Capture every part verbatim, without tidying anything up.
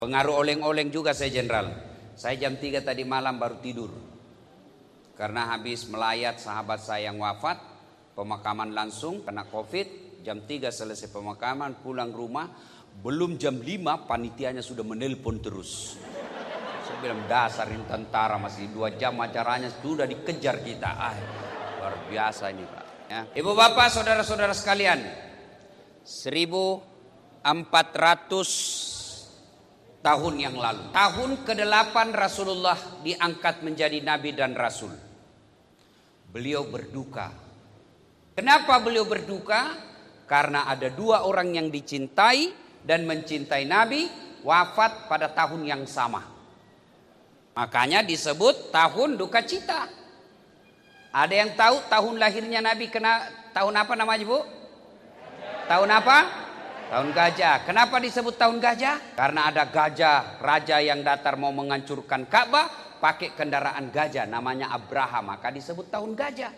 Pengaruh oleng-oleng juga saya jenderal. Saya jam tiga tadi malam baru tidur. Karena habis melayat sahabat saya yang wafat, pemakaman langsung kena covid. Jam tiga selesai pemakaman, pulang rumah. Belum jam lima panitianya sudah menelpon terus. Saya bilang dasar ini tentara, masih dua jam acaranya sudah dikejar kita. Ah, luar biasa ini Pak. Ya. Ibu bapak saudara-saudara sekalian, seribu empat ratus tahun yang lalu, tahun kedelapan Rasulullah diangkat menjadi nabi dan rasul. Beliau berduka. Kenapa beliau berduka? Karena ada dua orang yang dicintai dan mencintai nabi wafat pada tahun yang sama. Makanya disebut tahun duka cita. Ada yang tahu tahun lahirnya nabi kena tahun apa namanya Bu? Tahun apa? Tahun gajah. Kenapa disebut tahun gajah? Karena ada gajah, raja yang datang mau menghancurkan Ka'bah pakai kendaraan gajah, namanya Abraham, maka disebut tahun gajah.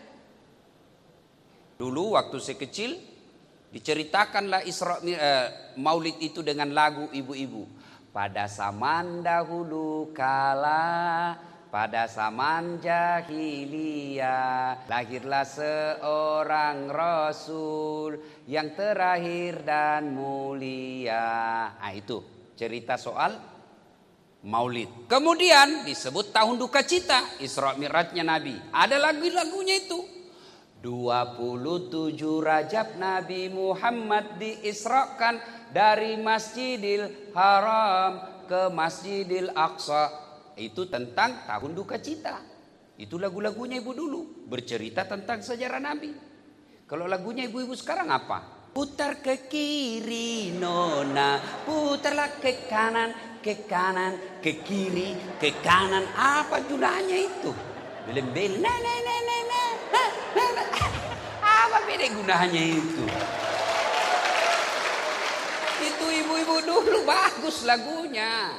Dulu waktu saya kecil diceritakanlah Isra eh, Maulid itu dengan lagu ibu-ibu. Pada zaman dahulu kala, pada zaman jahiliyah, lahirlah seorang rasul yang terakhir dan mulia. Nah itu cerita soal Maulid. Kemudian disebut tahun duka cita, Isra Mi'rajnya Nabi. Ada lagu-lagunya itu. dua puluh tujuh Rajab Nabi Muhammad diisrakan dari Masjidil Haram ke Masjidil Aqsa. Itu tentang tahun duka cita. Itu lagu-lagunya ibu dulu, bercerita tentang sejarah Nabi. Kalau lagunya ibu-ibu sekarang apa? Putar ke kiri nona, putarlah ke kanan, ke kanan, ke kiri, ke kanan. Apa gunanya itu? Belem-belem, nah, nah, nah, nah, nah, nah, nah. Apa beda gunanya itu? Itu ibu-ibu dulu bagus lagunya.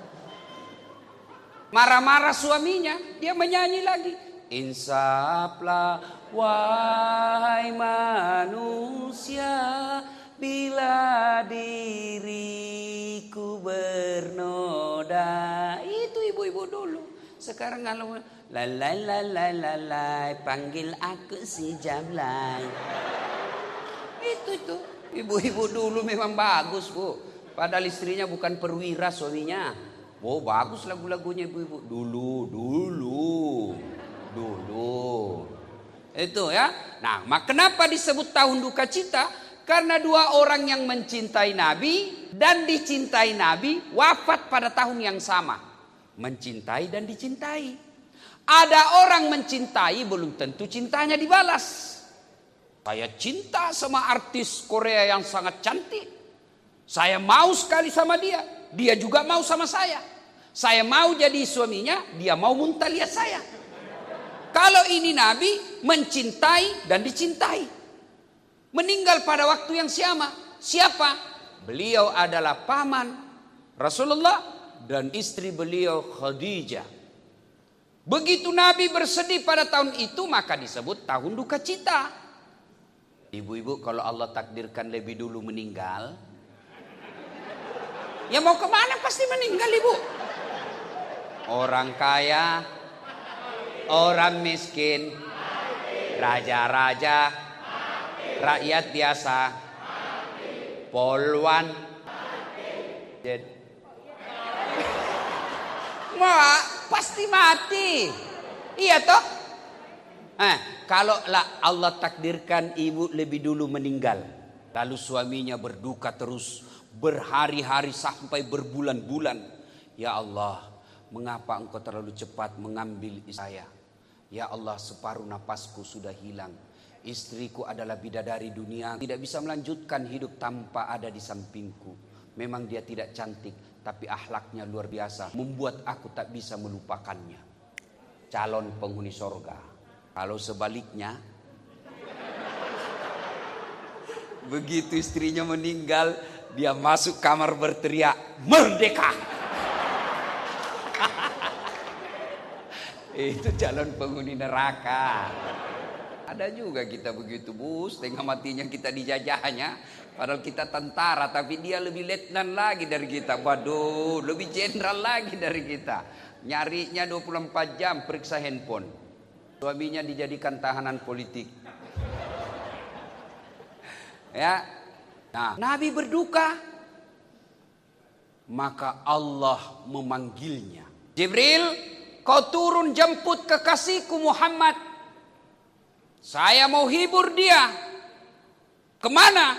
Marah-marah suaminya, dia menyanyi lagi. Insaflah wahai manusia, bila diriku bernoda. Itu ibu-ibu dulu. Sekarang kalau lalai lalai lalai panggil aku si Jamlai. Itu itu ibu-ibu dulu memang bagus Bu. Padahal istrinya bukan perwira suaminya. Oh bagus lagu-lagunya ibu-ibu dulu dulu dulu itu ya. Nah, mak kenapa disebut tahun duka cita? Karena dua orang yang mencintai Nabi dan dicintai Nabi wafat pada tahun yang sama. Mencintai dan dicintai. Ada orang mencintai belum tentu cintanya dibalas. Saya cinta sama artis Korea yang sangat cantik. Saya mau sekali sama dia. Dia juga mau sama saya. Saya mau jadi suaminya, dia mau muntah lihat saya. Kalau ini Nabi mencintai dan dicintai. Meninggal pada waktu yang sama. Siapa? Beliau adalah paman Rasulullah dan istri beliau Khadijah. Begitu Nabi bersedih pada tahun itu, maka disebut tahun duka cita. Ibu-ibu kalau Allah takdirkan lebih dulu meninggal, ya mau kemana pasti meninggal ibu. Orang kaya, orang miskin, raja-raja, rakyat biasa, polwan, wah pasti mati. Iya toh? Eh, kalau lah Allah takdirkan ibu lebih dulu meninggal, lalu suaminya berduka terus berhari-hari sampai berbulan-bulan. Ya Allah, mengapa engkau terlalu cepat mengambil istri saya? Ya Allah, separuh napasku sudah hilang. Istriku adalah bidadari dunia, tidak bisa melanjutkan hidup tanpa ada di sampingku. Memang dia tidak cantik, tapi akhlaknya luar biasa, membuat aku tak bisa melupakannya. Calon penghuni sorga. Kalau sebaliknya, begitu istrinya meninggal, dia masuk kamar berteriak, merdeka. Itu calon penghuni neraka. Ada juga kita begitu, Bu, setengah matinya kita dijajahnya. Padahal kita tentara, tapi dia lebih letnan lagi dari kita. Waduh, lebih jenderal lagi dari kita. Nyarinya dua puluh empat jam, periksa handphone. Suaminya dijadikan tahanan politik. Ya. Nah, Nabi berduka. Maka Allah memanggilnya. Jibril, kau turun jemput kekasihku Muhammad. Saya mau hibur dia. Kemana?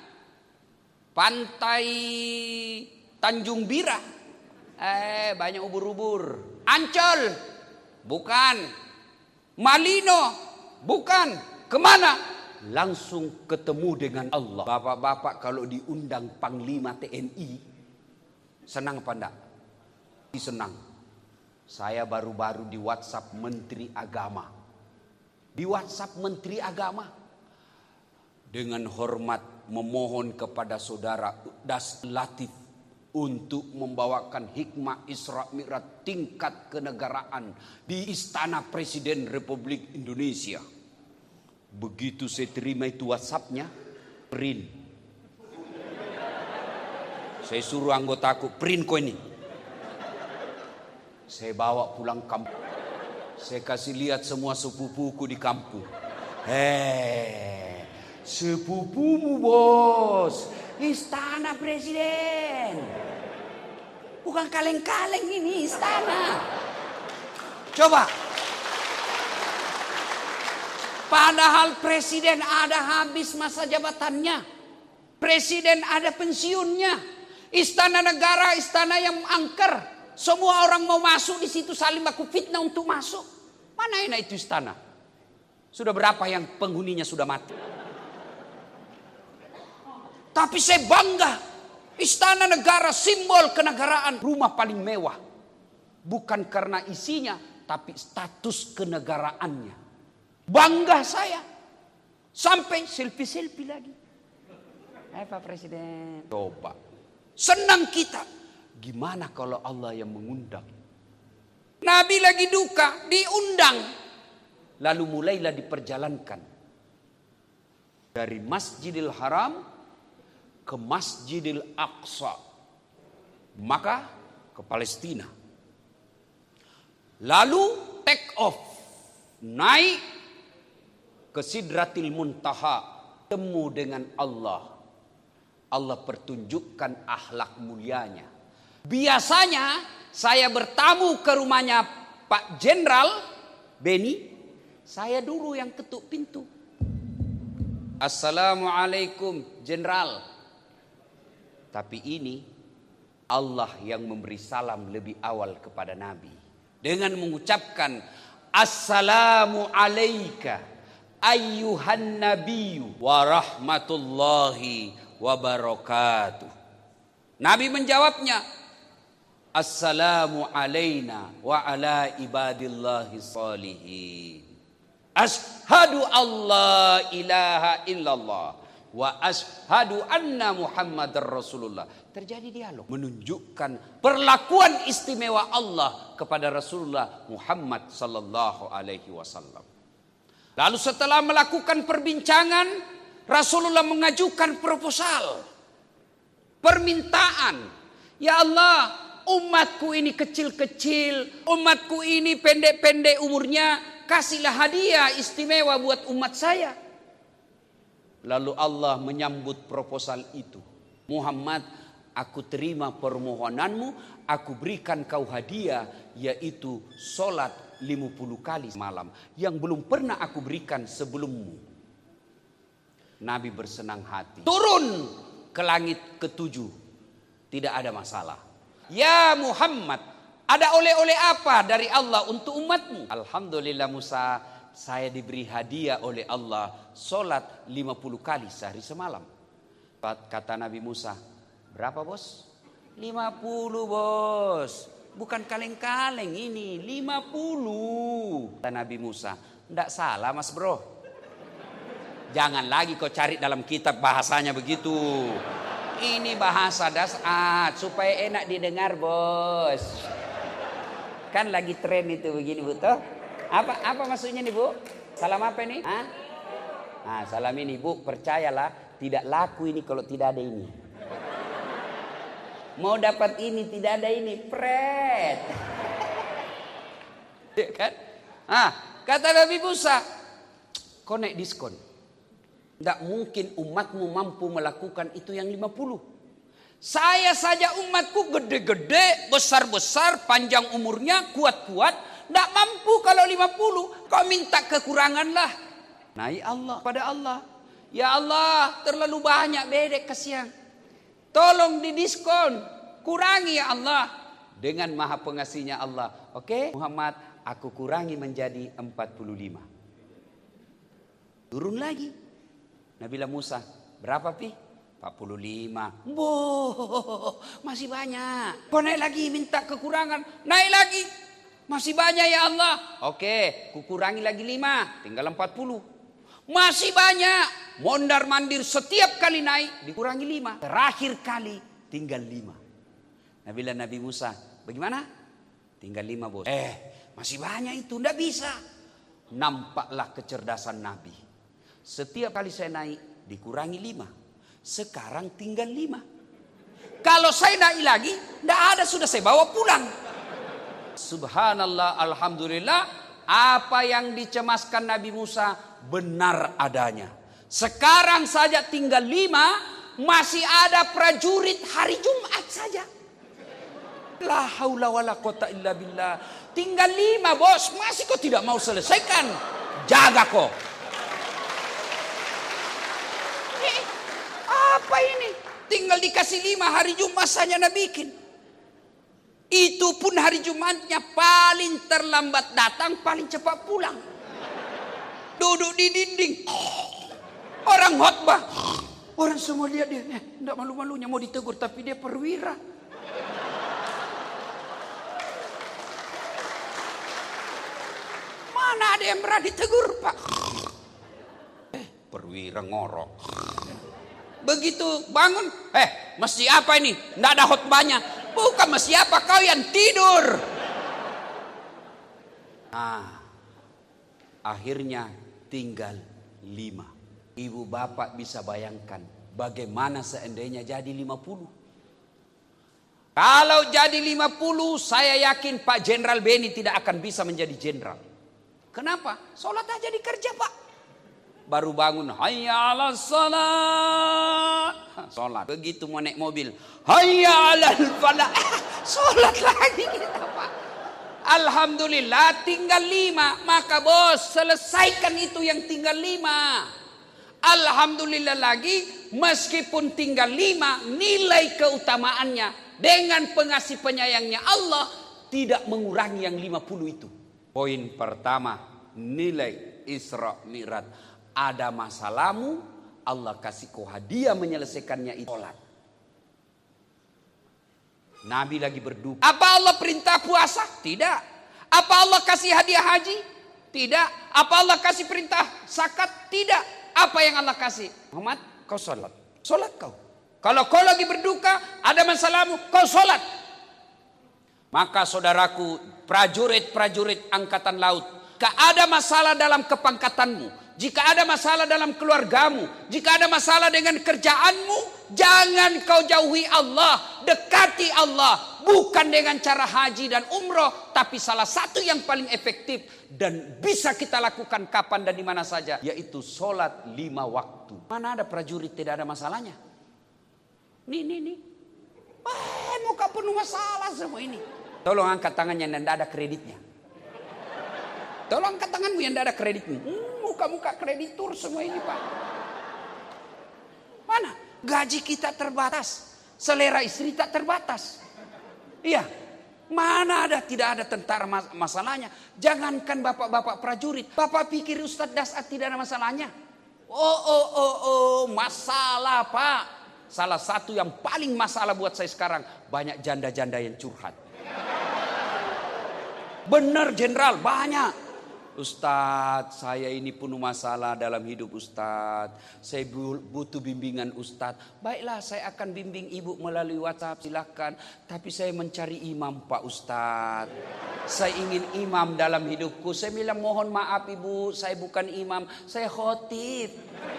Pantai Tanjung Bira. Eh, banyak ubur-ubur. Ancol. Bukan. Malino. Bukan. Kemana? Langsung ketemu dengan Allah. Bapak-bapak kalau diundang Panglima T N I, senang apa enggak? Senang. Saya baru-baru di WhatsApp Menteri Agama. Di WhatsApp Menteri Agama. Dengan hormat memohon kepada saudara Das Latif untuk membawakan hikmah Isra Mi'raj tingkat kenegaraan di Istana Presiden Republik Indonesia. Begitu saya terima itu WhatsAppnya, print. Saya suruh anggotaku, print kau ini. Saya bawa pulang kampung. Saya kasih lihat semua sepupuku di kampung. Hei, sepupumu bos, Istana Presiden. Bukan kaleng-kaleng ini istana. Coba. Padahal presiden ada habis masa jabatannya. Presiden ada pensiunnya. Istana negara, istana yang angker. Semua orang mau masuk di situ saling baku fitnah untuk masuk. Mana enak itu istana? Sudah berapa yang penghuninya sudah mati? Tapi saya bangga. Istana negara simbol kenegaraan. Rumah paling mewah. Bukan karena isinya, tapi status kenegaraannya. Bangga saya. Sampai selfie-selfie lagi. Eh Pak Presiden. Coba. Senang kita. Gimana kalau Allah yang mengundang? Nabi lagi duka, diundang. Lalu mulailah diperjalankan. Dari Masjidil Haram ke Masjidil Aqsa. Maka ke Palestina. Lalu take off. Naik ke Sidratil Muntaha. Temu dengan Allah. Allah pertunjukkan akhlak mulianya. Biasanya saya bertamu ke rumahnya Pak Jenderal Beni, saya dulu yang ketuk pintu. Assalamualaikum Jenderal. Tapi ini Allah yang memberi salam lebih awal kepada Nabi. Dengan mengucapkan Assalamu alaika ayyuhan nabiyyu wa rahmatullahi wa barakatuh. Nabi menjawabnya, Assalamu alaina wa ala ibadillahi salihin. Ashhadu alla ilaha illallah wa ashhadu anna Muhammadar Rasulullah. Terjadi dialog menunjukkan perlakuan istimewa Allah kepada Rasulullah Muhammad sallallahu alaihi wasallam. Lalu setelah melakukan perbincangan, Rasulullah mengajukan proposal. Permintaan. Ya Allah, umatku ini kecil-kecil, umatku ini pendek-pendek umurnya, kasihlah hadiah istimewa buat umat saya. Lalu Allah menyambut proposal itu. Muhammad, aku terima permohonanmu, aku berikan kau hadiah, yaitu sholat lima puluh kali malam, yang belum pernah aku berikan sebelummu. Nabi bersenang hati. Turun ke langit ketujuh, tidak ada masalah. Ya Muhammad, ada oleh-oleh apa dari Allah untuk umatmu? Alhamdulillah Musa, saya diberi hadiah oleh Allah solat lima puluh kali sehari semalam. Kata Nabi Musa, berapa bos? lima puluh bos. Bukan kaleng-kaleng ini, lima puluh. Kata Nabi Musa, enggak salah mas bro. Jangan lagi kau cari dalam kitab bahasanya begitu. Ini bahasa dasar supaya enak didengar bos. Kan lagi tren itu begini bu toh. Apa apa maksudnya nih bu? Salam apa nih? Hah? Nah, salam ini Bu, percayalah tidak laku ini kalau tidak ada ini. Mau dapat ini tidak ada ini, pret. Ya kan? Ah, kata Nabi Musa, kau naik diskon. Tidak mungkin umatmu mampu melakukan itu yang lima puluh. Saya saja umatku gede-gede, besar-besar, panjang umurnya, kuat-kuat. Tidak mampu kalau lima puluh. Kau minta kekuranganlah. Naik Allah pada Allah. Ya Allah, terlalu banyak bedek kasihan. Tolong didiskon. Kurangi ya Allah. Dengan maha pengasihnya Allah. Oke, Muhammad, aku kurangi menjadi empat puluh lima. Turun lagi. Nabilah Musa, berapa pi? empat puluh lima. Boh, masih banyak. Kau naik lagi minta kekurangan. Naik lagi. Masih banyak ya Allah. Oke, kukurangi lagi lima. Tinggal empat puluh. Masih banyak. Mondar mandir setiap kali naik. Dikurangi lima. Terakhir kali tinggal lima. Nabilah Nabi Musa, bagaimana? Tinggal lima bos. Eh, masih banyak itu. Tidak bisa. Nampaklah kecerdasan Nabi. Setiap kali saya naik dikurangi lima. Sekarang tinggal lima. Kalau saya naik lagi, tidak ada, sudah saya bawa pulang. Subhanallah, alhamdulillah. Apa yang dicemaskan Nabi Musa benar adanya. Sekarang saja tinggal lima. Masih ada prajurit hari Jumat saja. La haula wala quwata illa billah. Tinggal lima bos. Masih kau tidak mau selesaikan. Jaga kau. Apa ini? Tinggal dikasih lima, hari Jumat saja nak bikin. Itu pun hari Jumatnya paling terlambat datang, paling cepat pulang. Duduk di dinding. Orang khotbah. Orang semua lihat dia. Eh, tidak malu-malunya mau ditegur, tapi dia perwira. Mana ada yang berani ditegur, Pak? Eh, perwira ngorok. Begitu bangun, eh mesti apa ini? Nggak ada khotbahnya. Bukan mesti apa, kau yang tidur. Nah, akhirnya tinggal lima. Ibu bapak bisa bayangkan bagaimana seandainya jadi lima puluh. Kalau jadi lima puluh, saya yakin Pak Jenderal Beni tidak akan bisa menjadi jenderal. Kenapa? Sholat aja di kerja Pak. Baru bangun, hayya ala salat. Sholat. Begitu mau naik mobil, hayya ala falah. Sholat lagi kita Pak. Alhamdulillah tinggal lima. Maka bos, selesaikan itu yang tinggal lima. Alhamdulillah lagi, meskipun tinggal lima, nilai keutamaannya dengan pengasih penyayangnya Allah tidak mengurangi yang lima puluh itu. Poin pertama, nilai Isra Mi'raj. Ada masalahmu, Allah kasih kau hadiah menyelesaikannya itu sholat. Nabi lagi berduka. Apa Allah perintah puasa? Tidak. Apa Allah kasih hadiah haji? Tidak. Apa Allah kasih perintah zakat? Tidak. Apa yang Allah kasih? Muhammad, kau sholat. Sholat kau. Kalau kau lagi berduka, ada masalahmu, kau sholat. Maka saudaraku, prajurit-prajurit angkatan laut, jika ada masalah dalam kepangkatanmu, jika ada masalah dalam keluargamu, jika ada masalah dengan kerjaanmu, jangan kau jauhi Allah, dekati Allah. Bukan dengan cara haji dan umroh, tapi salah satu yang paling efektif dan bisa kita lakukan kapan dan di mana saja, yaitu sholat lima waktu. Mana ada prajurit tidak ada masalahnya? Nih, nih, nih. Wah, muka penuh masalah semua ini. Tolong angkat tangannya yang tidak ada kreditnya. Tolong angkat tanganmu yang tidak ada kreditmu. Hmm, muka-muka kreditur semua ini Pak. Mana? Gaji kita terbatas. Selera istri tak terbatas. Iya. Mana ada, tidak ada tentara mas masalahnya. Jangankan bapak-bapak prajurit. Bapak pikir Ustadz Dasat tidak ada masalahnya? Oh, oh, oh, oh. Masalah Pak. Salah satu yang paling masalah buat saya sekarang. Banyak janda-janda yang curhat. Benar Jenderal, banyak. Ustadz, saya ini penuh masalah dalam hidup Ustadz. Saya butuh bimbingan Ustadz. Baiklah, saya akan bimbing ibu melalui WhatsApp, silakan. Tapi saya mencari imam Pak Ustadz. Saya ingin imam dalam hidupku. Saya bilang mohon maaf ibu, saya bukan imam, saya khotib.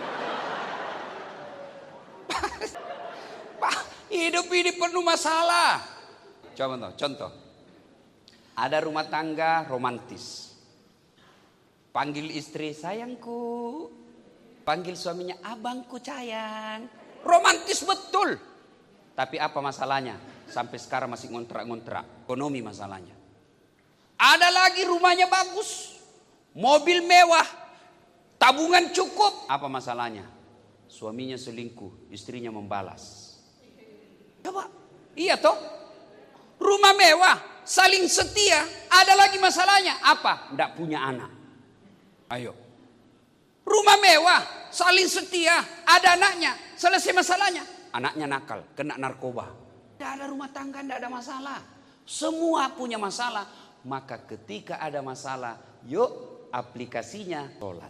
Pak, hidup ini penuh masalah. Contoh, contoh. Ada rumah tangga romantis. Panggil istri sayangku. Panggil suaminya abangku sayang. Romantis betul. Tapi apa masalahnya? Sampai sekarang masih ngontrak-ngontrak. Ekonomi masalahnya. Ada lagi rumahnya bagus. Mobil mewah. Tabungan cukup. Apa masalahnya? Suaminya selingkuh. Istrinya membalas. Coba. Iya toh. Rumah mewah. Saling setia. Ada lagi masalahnya. Apa? Tidak punya anak. Ayo. Rumah mewah. Saling setia. Ada anaknya. Selesai masalahnya. Anaknya nakal. Kena narkoba. Tidak ada rumah tangga. Tidak ada masalah. Semua punya masalah. Maka ketika ada masalah, yuk aplikasinya sholat.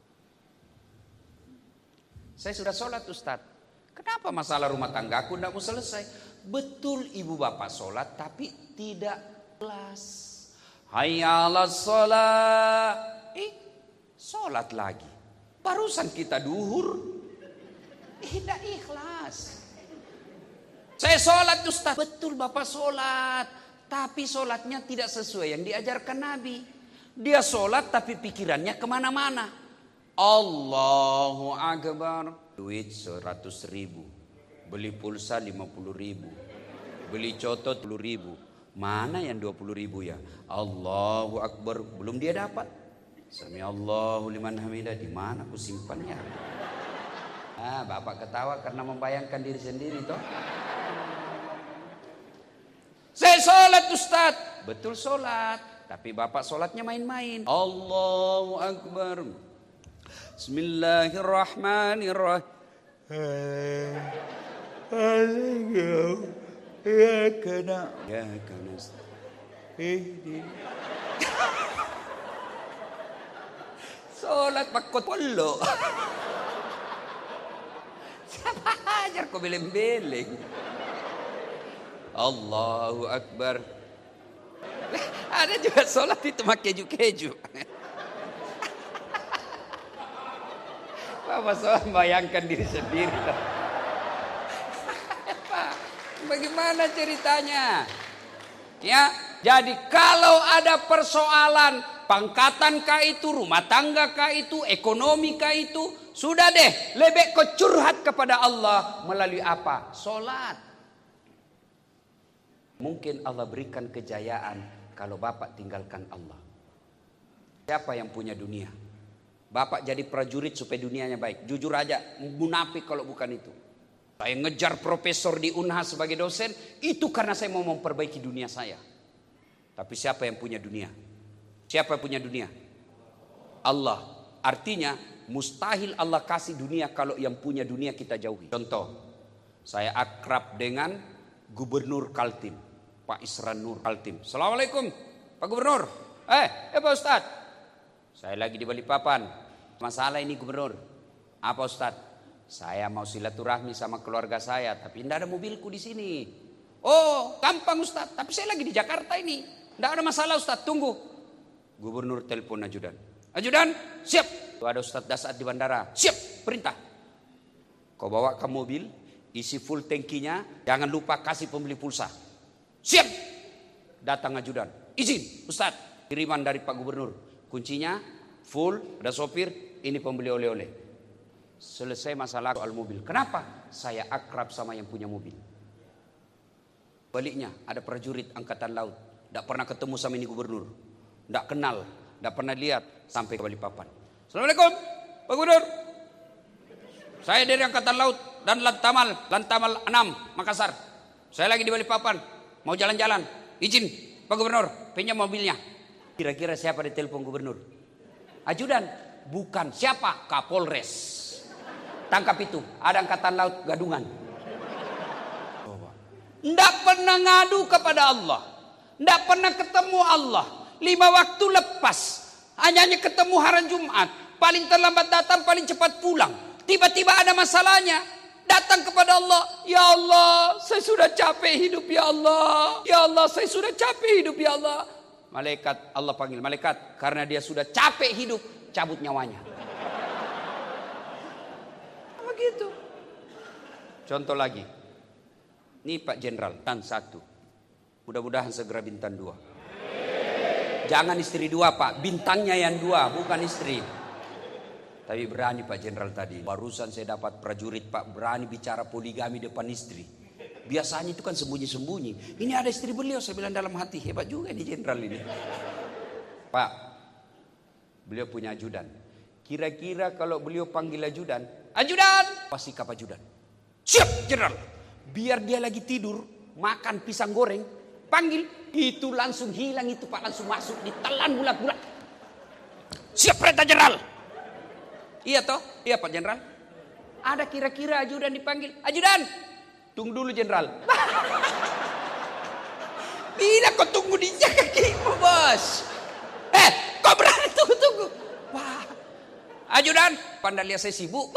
Saya sudah sholat Ustadz. Kenapa masalah rumah tangga aku tidak mau selesai? Betul ibu bapak sholat tapi tidak ikhlas. Hayya 'alas sholat. Eh, sholat lagi. Barusan kita duhur. Eh, tidak ikhlas. Saya sholat Ustadz. Betul bapak sholat. Tapi sholatnya tidak sesuai yang diajarkan Nabi. Dia sholat tapi pikirannya kemana-mana. Allahu Akbar. Duit seratus ribu. Beli pulsa lima puluh ribu. Beli coto sepuluh ribu. Mana yang dua puluh ribu ya? Allahu Akbar. Belum dia dapat. Sami Allahu liman hamidah. Di mana aku simpannya? Ah, bapak ketawa karena membayangkan diri sendiri toh. Saya sholat Ustaz. Betul sholat. Tapi bapak sholatnya main-main. Allahu Akbar. Bismillahirrahmanirrahim. Ya kena. Ya kena. Sholat pakot polo. Siapa ajar kau beleng-beleng. Allahu Akbar. Ada juga sholat itu pakai keju-keju. Bapak sholat bayangkan diri sendiri. Pak, bagaimana ceritanya? Ya, jadi kalau ada persoalan pangkatan kah itu, rumah tangga kah itu, ekonomi kah itu, sudah deh, lebih kau curhat kepada Allah melalui apa? Sholat. Mungkin Allah berikan kejayaan kalau bapak tinggalkan Allah. Siapa yang punya dunia? Bapak jadi prajurit supaya dunianya baik. Jujur aja, munafik kalau bukan itu. Saya ngejar profesor di Unhas sebagai dosen, itu karena saya mau memperbaiki dunia saya. Tapi siapa yang punya dunia? Siapa yang punya dunia? Allah. Artinya mustahil Allah kasih dunia kalau yang punya dunia kita jauhi. Contoh, saya akrab dengan Gubernur Kaltim. Pak Isran Nur Kaltim. Assalamualaikum Pak Gubernur. Eh, eh Pak Ustadz. Saya lagi di Balikpapan. Masalah ini Gubernur. Apa Ustadz? Saya mau silaturahmi sama keluarga saya. Tapi tidak ada mobilku di sini. Oh, gampang Ustadz. Tapi saya lagi di Jakarta ini. Tidak ada masalah Ustadz. Tunggu. Gubernur telepon ajudan. Ajudan, siap. Tuh ada Ustadz Dasat di bandara. Siap, perintah. Kau bawa ke mobil. Isi full tankinya. Jangan lupa kasih pembeli pulsa. Siap. Datang ajudan. Izin Ustadz. Kiriman dari Pak Gubernur. Kuncinya full. Ada sopir. Ini pembeli oleh-oleh. Selesai masalah soal mobil. Kenapa? Saya akrab sama yang punya mobil. Baliknya ada prajurit angkatan laut. Tidak pernah ketemu sama ini Gubernur. Tidak kenal. Tidak pernah lihat. Sampai ke Balikpapan. Assalamualaikum Pak Gubernur. Saya dari angkatan laut. Dan Lantamal. Lantamal enam Makassar. Saya lagi di Balikpapan. Mau jalan-jalan, izin Pak Gubernur, pinjam mobilnya. Kira-kira siapa di telepon Gubernur? Ajudan, bukan. Siapa? Kapolres. Tangkap itu, ada angkatan laut gadungan. Tidak pernah ngadu kepada Allah. Tidak pernah ketemu Allah. Lima waktu lepas. Hanya ketemu hari Jumat. Paling terlambat datang, paling cepat pulang. Tiba-tiba ada masalahnya. Datang kepada Allah. Ya Allah, saya sudah capek hidup ya Allah. Ya Allah, saya sudah capek hidup ya Allah. Malaikat Allah panggil, malaikat karena dia sudah capek hidup, cabut nyawanya. Begitu. Contoh lagi. Ini Pak Jenderal, tan satu. Mudah-mudahan segera bintang dua. Jangan istri dua Pak, bintangnya yang dua, bukan istri. Tapi berani Pak Jenderal tadi. Barusan saya dapat prajurit Pak, berani bicara poligami depan istri. Biasanya itu kan sembunyi-sembunyi. Ini ada istri beliau, saya bilang dalam hati, hebat juga nih Jenderal ini. Pak, beliau punya ajudan. Kira-kira kalau beliau panggil ajudan, ajudan, pasti kap ajudan. Siap Jenderal. Biar dia lagi tidur, makan pisang goreng, panggil, itu langsung hilang itu Pak, langsung masuk, ditelan bulat-bulat. Siap perintah Jenderal. Iya toh? Iya Pak Jenderal. Ada kira-kira ajudan dipanggil, ajudan, tunggu dulu Jenderal. Bila kau tunggu di kakimu bos. Eh, kau berani tunggu-tunggu. Wah, ajudan, pandai lihat saya sibuk.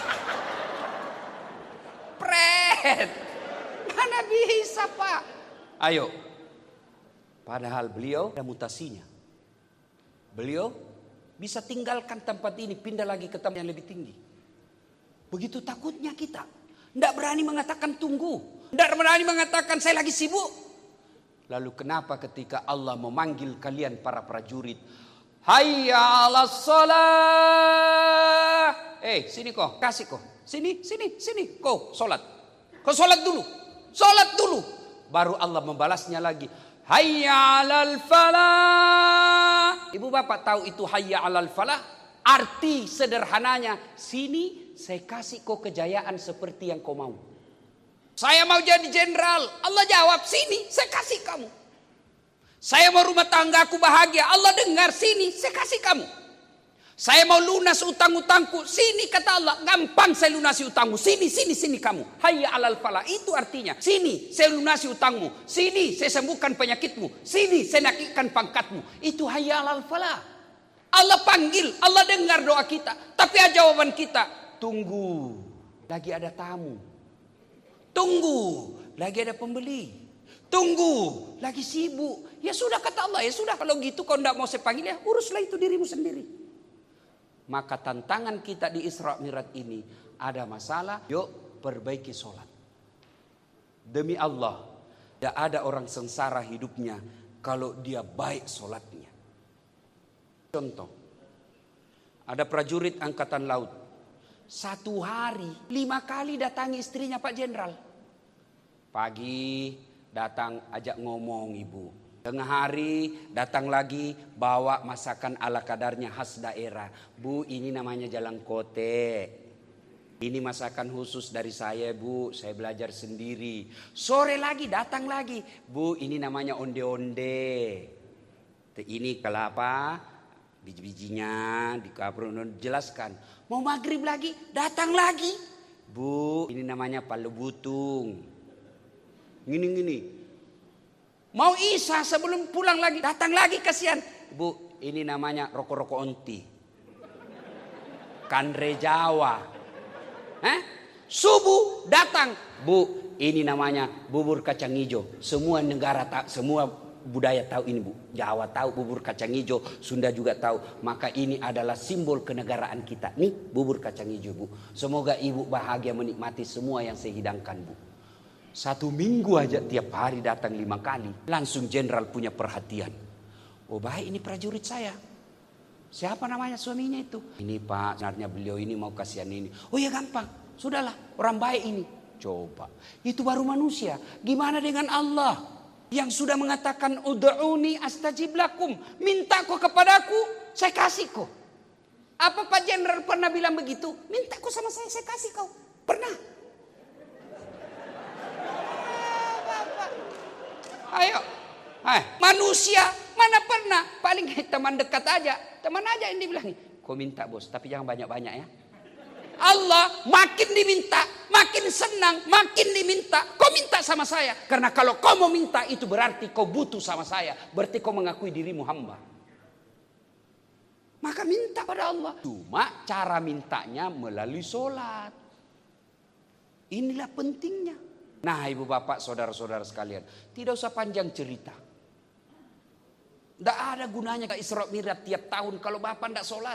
Pret, mana bisa Pak? Ayo. Padahal beliau ada mutasinya. Beliau bisa tinggalkan tempat ini, pindah lagi ke tempat yang lebih tinggi. Begitu takutnya kita. Tidak berani mengatakan tunggu. Tidak berani mengatakan saya lagi sibuk. Lalu kenapa ketika Allah memanggil kalian para prajurit, hayya 'alas shalah. Eh, sini kau, kasih kau. Sini, sini, sini. Kau solat. Kau solat dulu. Solat dulu. Baru Allah membalasnya lagi. Hayya 'alal falah. Ibu bapak tahu itu hayya 'alal falah? Arti sederhananya, sini saya kasih kau kejayaan seperti yang kau mau. Saya mau jadi jenderal. Allah jawab, sini saya kasih kamu. Saya mau rumah tanggaku bahagia. Allah dengar, sini saya kasih kamu. Saya mau lunas utang-utangku. Sini kata Allah, gampang saya lunasi utangmu. Sini, sini, sini kamu. Hayya 'alal falah. Itu artinya, sini saya lunasi utangmu. Sini saya sembuhkan penyakitmu. Sini saya naikkan pangkatmu. Itu hayya 'alal falah. Allah panggil, Allah dengar doa kita. Tapi jawaban kita, tunggu. Lagi ada tamu. Tunggu, lagi ada pembeli. Tunggu, lagi sibuk. Ya sudah kata Allah, ya sudah. Kalau gitu kau tidak mau saya panggil, ya uruslah itu dirimu sendiri. Maka tantangan kita di Isra Mi'raj ini ada masalah, yuk perbaiki sholat. Demi Allah, tidak ada orang sengsara hidupnya kalau dia baik sholatnya. Contoh, ada prajurit angkatan laut. Satu hari lima kali datangi istrinya Pak Jenderal. Pagi datang ajak ngomong ibu. Tengah hari datang lagi bawa masakan ala kadarnya khas daerah. Bu, ini namanya jalan kote. Ini masakan khusus dari saya bu, saya belajar sendiri. Sore lagi datang lagi. Bu, ini namanya onde-onde. Ini kelapa, biji-bijinya dikaprun, jelaskan. Mau maghrib lagi, datang lagi. Bu, ini namanya palu butung. Gini-gini. Mau isya sebelum pulang lagi, datang lagi kasihan. Bu, ini namanya roko-roko onti. Kandre Jawa. Eh? Subuh datang. Bu, ini namanya bubur kacang hijau. Semua negara tahu, semua budaya tahu ini bu. Jawa tahu bubur kacang hijau, Sunda juga tahu. Maka ini adalah simbol kenegaraan kita. Nih bubur kacang hijau bu. Semoga ibu bahagia menikmati semua yang saya hidangkan bu. Satu minggu aja tiap hari datang lima kali. Langsung jenderal punya perhatian. Oh baik ini prajurit saya. Siapa namanya suaminya itu? Ini pak, sebenarnya beliau ini mau kasihan ini. Oh ya gampang, sudahlah orang baik ini. Coba, itu baru manusia. Gimana dengan Allah? Yang sudah mengatakan ud'uni astajib lakum. Minta kau kepadaku, saya kasih kau. Apa Pak Jenderal pernah bilang begitu? Minta kau sama saya, saya kasih kau. Pernah? Ayo, hai, manusia mana pernah? Paling teman dekat aja, teman aja yang dibilang, kau minta bos, tapi jangan banyak-banyak ya. Allah makin diminta, makin senang, makin diminta. Kau minta sama saya, karena kalau kau mau minta itu berarti kau butuh sama saya, berarti kau mengakui dirimu hamba. Maka minta pada Allah. Cuma cara mintanya melalui sholat. Inilah pentingnya. Nah ibu bapak saudara-saudara sekalian, tidak usah panjang cerita. Tidak ada gunanya ke Isra Mi'raj tiap tahun kalau bapak tidak sholat.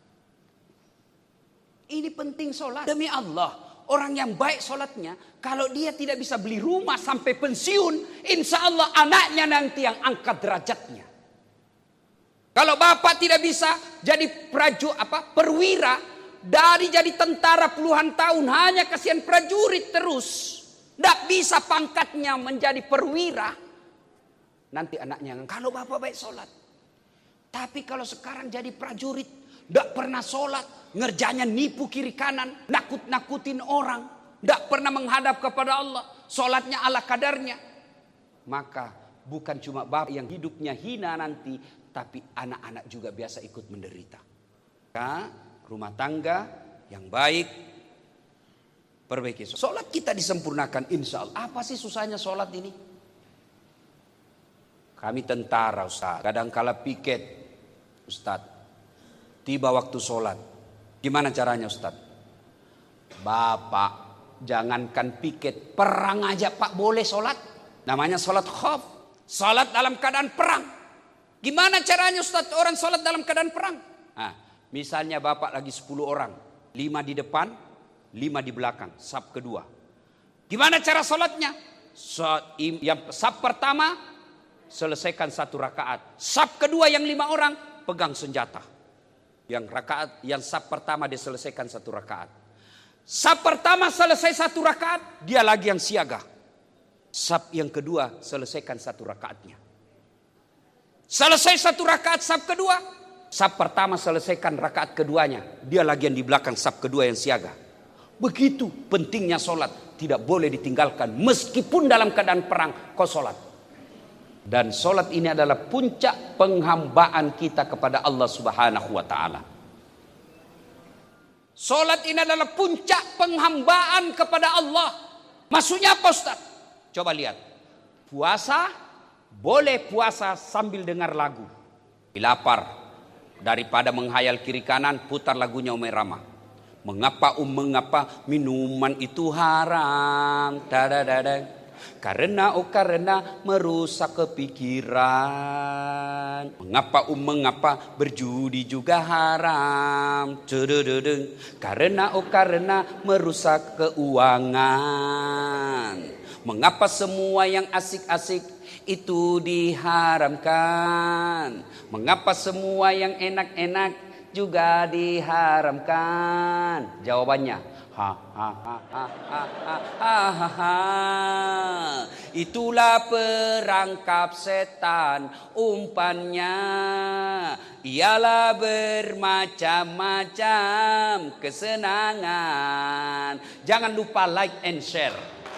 Ini penting sholat. Demi Allah, orang yang baik sholatnya, kalau dia tidak bisa beli rumah sampai pensiun, insya Allah anaknya nanti yang angkat derajatnya. Kalau bapak tidak bisa jadi prajurit apa perwira, dari jadi tentara puluhan tahun hanya kasihan prajurit terus, tidak bisa pangkatnya menjadi perwira. Nanti anaknya, kalau bapak baik sholat. Tapi kalau sekarang jadi prajurit, tidak pernah sholat, ngerjanya nipu kiri kanan, nakut-nakutin orang, tidak pernah menghadap kepada Allah, sholatnya ala kadarnya. Maka bukan cuma bapak yang hidupnya hina nanti, tapi anak-anak juga biasa ikut menderita. Maka rumah tangga yang baik, perbaiki. Sholat kita disempurnakan insya Allah. Apa sih susahnya sholat ini? Kami tentara Ustaz, kadangkala piket Ustaz, tiba waktu sholat. Gimana caranya Ustaz? Bapak, jangankan piket, perang aja Pak boleh sholat. Namanya sholat khauf, sholat dalam keadaan perang. Gimana caranya Ustaz orang sholat dalam keadaan perang? Nah, misalnya Bapak lagi sepuluh orang, lima di depan, lima di belakang, saf kedua. Gimana cara sholatnya? So, yang saf pertama, selesaikan satu rakaat. Saf kedua yang lima orang pegang senjata. Yang rakaat, yang saf pertama dia selesaikan satu rakaat. Saf pertama selesai satu rakaat, dia lagi yang siaga. Saf yang kedua selesaikan satu rakaatnya. Selesai satu rakaat saf kedua, saf pertama selesaikan rakaat keduanya, dia lagi yang di belakang saf kedua yang siaga. Begitu pentingnya sholat, tidak boleh ditinggalkan meskipun dalam keadaan perang kau sholat. Dan sholat ini adalah puncak penghambaan kita kepada Allah Subhanahu wa ta'ala. Sholat ini adalah puncak penghambaan kepada Allah. Maksudnya apa Ustaz? Coba lihat. Puasa, boleh puasa sambil dengar lagu. Lapar, daripada menghayal kiri kanan, putar lagunya Umi Rama. Mengapa um mengapa minuman itu haram? Dadadadang. Karena oh karena merusak kepikiran. Mengapa um mengapa berjudi juga haram? Cedededeng. Karena oh karena merusak keuangan. Mengapa semua yang asik-asik itu diharamkan? Mengapa semua yang enak-enak juga diharamkan? Jawabannya, ha ha ha ha ha ha ha ha. Itulah perangkap setan, umpannya ialah bermacam-macam kesenangan. Jangan lupa like and share.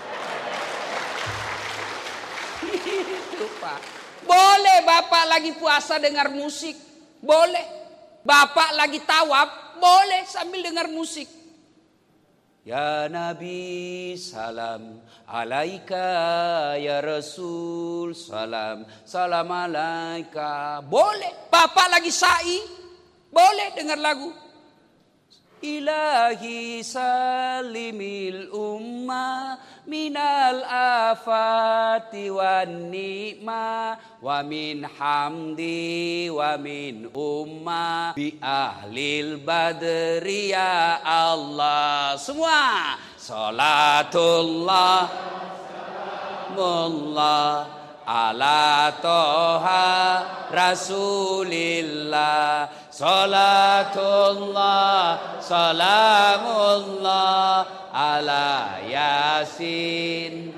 Itu Pak. Boleh Bapak lagi puasa dengar musik, boleh. Bapak lagi tawaf, boleh sambil dengar musik. Ya Nabi salam alaika, ya Rasul salam salam alaika. Boleh. Bapak lagi sa'i, boleh dengar lagu. Ilahi salimil umma minal afati wan ni'ma wa min hamdi wa min umma bi ahlil badri ya Allah. Semua salatullah mullah ala toha rasulillah. Salatullah salamullah ala yasin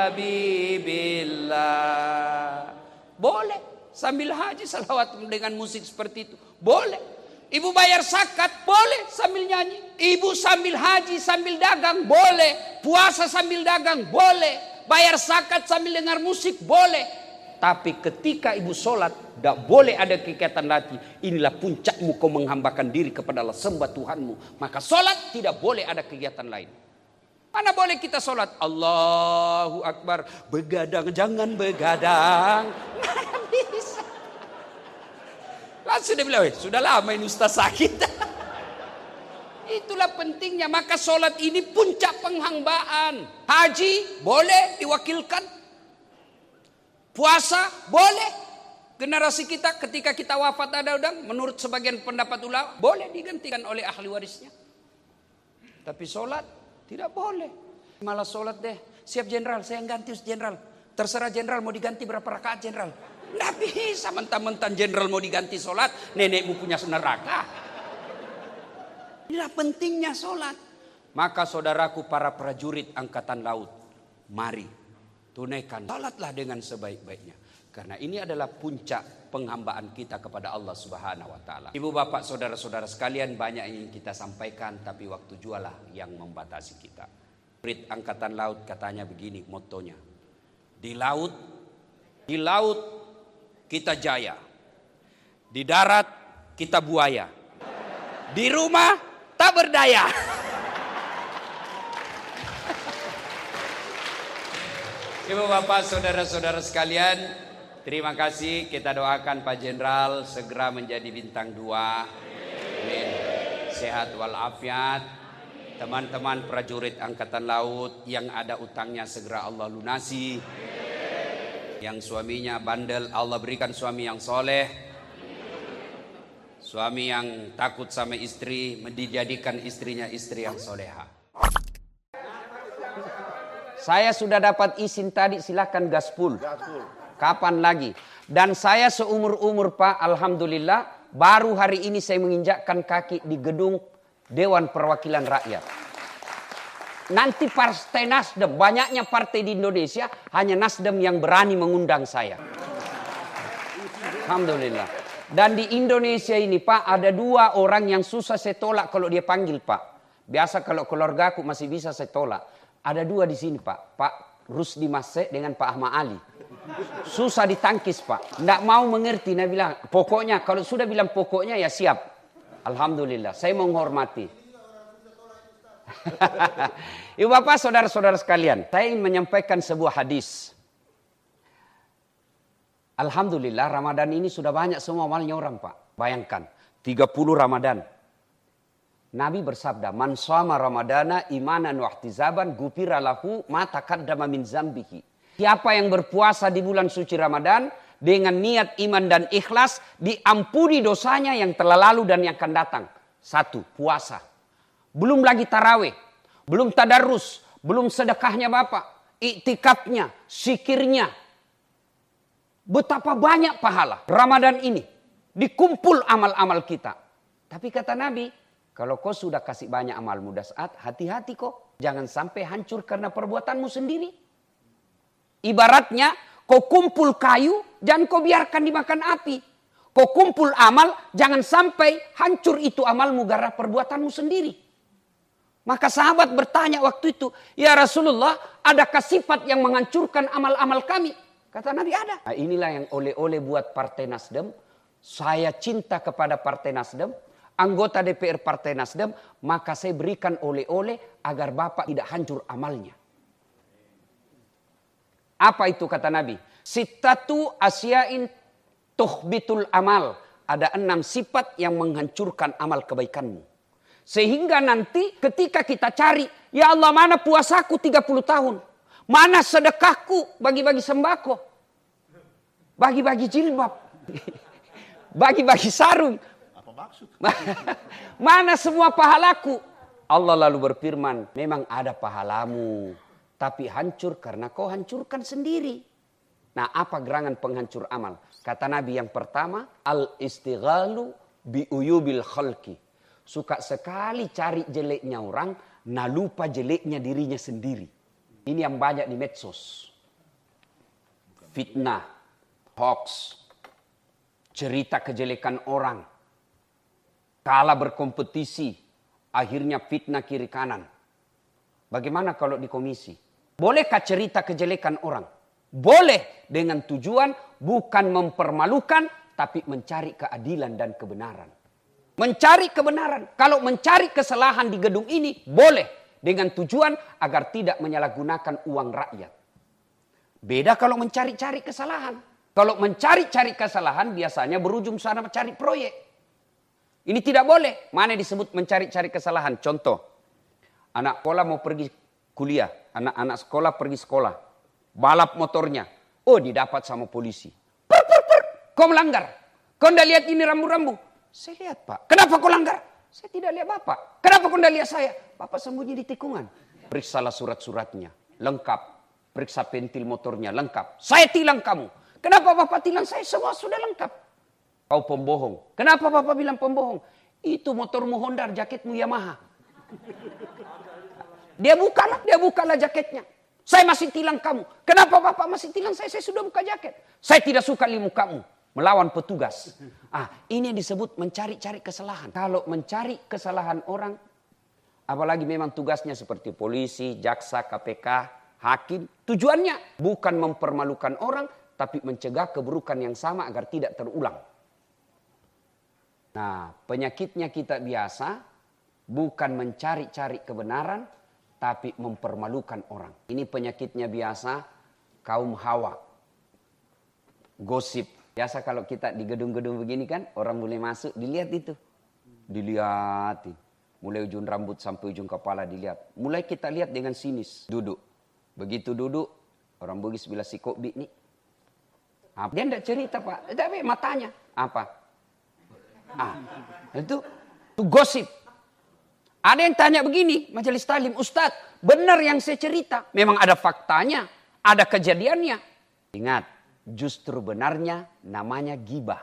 habibillah. Boleh sambil haji salawat dengan musik seperti itu, boleh. Ibu bayar zakat, boleh sambil nyanyi. Ibu sambil haji sambil dagang, boleh. Puasa sambil dagang, boleh. Bayar zakat sambil dengar musik, boleh. Tapi ketika ibu sholat, tidak boleh ada kegiatan lagi. Inilah puncakmu kau menghambakan diri kepada Allah, sembah Tuhanmu. Maka sholat tidak boleh ada kegiatan lain. Mana boleh kita sholat? Allahu Akbar, begadang jangan begadang. Mana bisa? Langsung dia bilang, sudah lama ini ustaz sakit. Itulah pentingnya. Maka sholat ini puncak penghambaan. Haji boleh diwakilkan. Puasa boleh. Generasi kita ketika kita wafat ada udang, menurut sebagian pendapat ulama boleh digantikan oleh ahli warisnya. Tapi sholat tidak boleh. Malah sholat deh, siap jenderal, saya yang ganti jenderal. Terserah jenderal mau diganti berapa rakaat jenderal. Nggak bisa mentang-mentang jenderal mau diganti sholat, nenekmu punya neraka. Inilah pentingnya sholat. Maka saudaraku para prajurit angkatan laut, mari tunaikan sholatlah dengan sebaik-baiknya. Karena ini adalah puncak penghambaan kita kepada Allah Subhanahu wa taala. Ibu bapak saudara-saudara sekalian, banyak yang ingin kita sampaikan tapi waktu jualah yang membatasi kita. Prajurit angkatan laut katanya begini motonya. Di laut, di laut kita jaya. Di darat kita buaya. Di rumah tak berdaya. Ibu bapak saudara-saudara sekalian, terima kasih. Kita doakan Pak Jenderal segera menjadi bintang dua. Amin. Sehat walafiat. Teman-teman prajurit angkatan laut yang ada utangnya segera Allah lunasi. Yang suaminya bandel, Allah berikan suami yang soleh. Suami yang takut sama istri, dijadikan istrinya istri yang soleha. Saya sudah dapat izin tadi, silakan gaspol. Kapan lagi? Dan saya seumur-umur Pak, alhamdulillah, baru hari ini saya menginjakkan kaki di gedung Dewan Perwakilan Rakyat. Nanti partai Nasdem, banyaknya partai di Indonesia, hanya Nasdem yang berani mengundang saya. Alhamdulillah. Dan di Indonesia ini Pak, ada dua orang yang susah saya tolak kalau dia panggil Pak. Biasa kalau keluarga aku masih bisa saya tolak. Ada dua di sini Pak, Pak Rusdi Masek dengan Pak Ahmad Ali. Susah ditangkis Pak, tidak mau mengerti. Nah bilang, pokoknya kalau sudah bilang pokoknya ya siap. Alhamdulillah, saya menghormati. Ibu bapak, saudara-saudara sekalian, saya ingin menyampaikan sebuah hadis. Alhamdulillah Ramadan ini sudah banyak semua amalnya orang Pak. Bayangkan, tiga puluh Ramadan. Nabi bersabda, "Man shoma Ramadana imanan wa ihtisaban ghufira lahu ma taqaddama min dzambihi." Siapa yang berpuasa di bulan suci Ramadan dengan niat iman dan ikhlas, diampuni dosanya yang telah lalu dan yang akan datang. Satu, puasa. Belum lagi tarawih, belum tadarus, belum sedekahnya Bapak, iktikafnya, zikirnya. Betapa banyak pahala Ramadan ini. Dikumpul amal-amal kita. Tapi kata Nabi, kalau kau sudah kasih banyak amal mudah saat, hati-hati kok. Jangan sampai hancur karena perbuatanmu sendiri. Ibaratnya, kau kumpul kayu, jangan kau biarkan dimakan api. Kau kumpul amal, jangan sampai hancur itu amalmu gara perbuatanmu sendiri. Maka sahabat bertanya waktu itu, "Ya Rasulullah, adakah sifat yang menghancurkan amal-amal kami?" Kata Nabi, ada. Nah, inilah yang oleh-oleh buat Partai Nasdem. Saya cinta kepada Partai Nasdem. Anggota D P R Partai Nasdem, maka saya berikan oleh-oleh agar Bapak tidak hancur amalnya. Apa itu kata Nabi? Sittatu asyain tuhbitul amal. Ada enam sifat yang menghancurkan amal kebaikanmu. Sehingga nanti ketika kita cari, ya Allah mana puasaku tiga puluh tahun? Mana sedekahku bagi-bagi sembako? Bagi-bagi jilbab? Bagi-bagi sarung? Mana semua pahalaku? Allah lalu berfirman, memang ada pahalamu, tapi hancur karena kau hancurkan sendiri. Nah, apa gerangan penghancur amal? Kata Nabi yang pertama, al-istighalu biuyubil khalqi. Suka sekali cari jeleknya orang, nah lupa jeleknya dirinya sendiri. Ini yang banyak di medsos. Fitnah, hoax, cerita kejelekan orang. Kalah berkompetisi, akhirnya fitnah kiri kanan. Bagaimana kalau di komisi? Bolehkah cerita kejelekan orang? Boleh, dengan tujuan bukan mempermalukan, tapi mencari keadilan dan kebenaran. Mencari kebenaran. Kalau mencari kesalahan di gedung ini, boleh. Dengan tujuan agar tidak menyalahgunakan uang rakyat. Beda kalau mencari-cari kesalahan. Kalau mencari-cari kesalahan, biasanya berujung sana mencari proyek. Ini tidak boleh. Mana disebut mencari-cari kesalahan? Contoh, anak sekolah mau pergi kuliah. Anak-anak sekolah pergi sekolah. Balap motornya. Oh, didapat sama polisi. Per, per, per. Kau melanggar. Kau tidak lihat ini rambu-rambu. Saya lihat, Pak. Kenapa kau langgar? Saya tidak lihat Bapak. Kenapa kau tidak lihat saya? Bapak sembunyi di tikungan. Periksalah surat-suratnya. Lengkap. Periksa pentil motornya. Lengkap. Saya tilang kamu. Kenapa Bapak tilang saya? Semua sudah lengkap. Kau pembohong. Kenapa Bapak bilang pembohong? Itu motormu Honda, jaketmu Yamaha. Dia bukalah, dia bukalah jaketnya. Saya masih tilang kamu. Kenapa Bapak masih tilang saya? Saya sudah buka jaket. Saya tidak suka limu kamu. Melawan petugas. Ah, ini yang disebut mencari-cari kesalahan. Kalau mencari kesalahan orang, apalagi memang tugasnya seperti polisi, jaksa, K P K, hakim. Tujuannya bukan mempermalukan orang, tapi mencegah keburukan yang sama agar tidak terulang. Nah, penyakitnya kita biasa bukan mencari-cari kebenaran, tapi mempermalukan orang. Ini penyakitnya biasa kaum Hawa. Gosip. Biasa kalau kita di gedung-gedung begini kan, orang boleh masuk, dilihat itu. Dilihat. Mulai ujung rambut sampai ujung kepala dilihat. Mulai kita lihat dengan sinis. Duduk. Begitu duduk, orang Bugis bilang si Kobi nih. Apa? Dia tidak cerita Pak, tapi matanya. Apa? Ah, itu, itu gosip. Ada yang tanya begini, majelis talim, Ustadz, benar yang saya cerita. Memang ada faktanya, ada kejadiannya. Ingat, justru benarnya namanya gibah.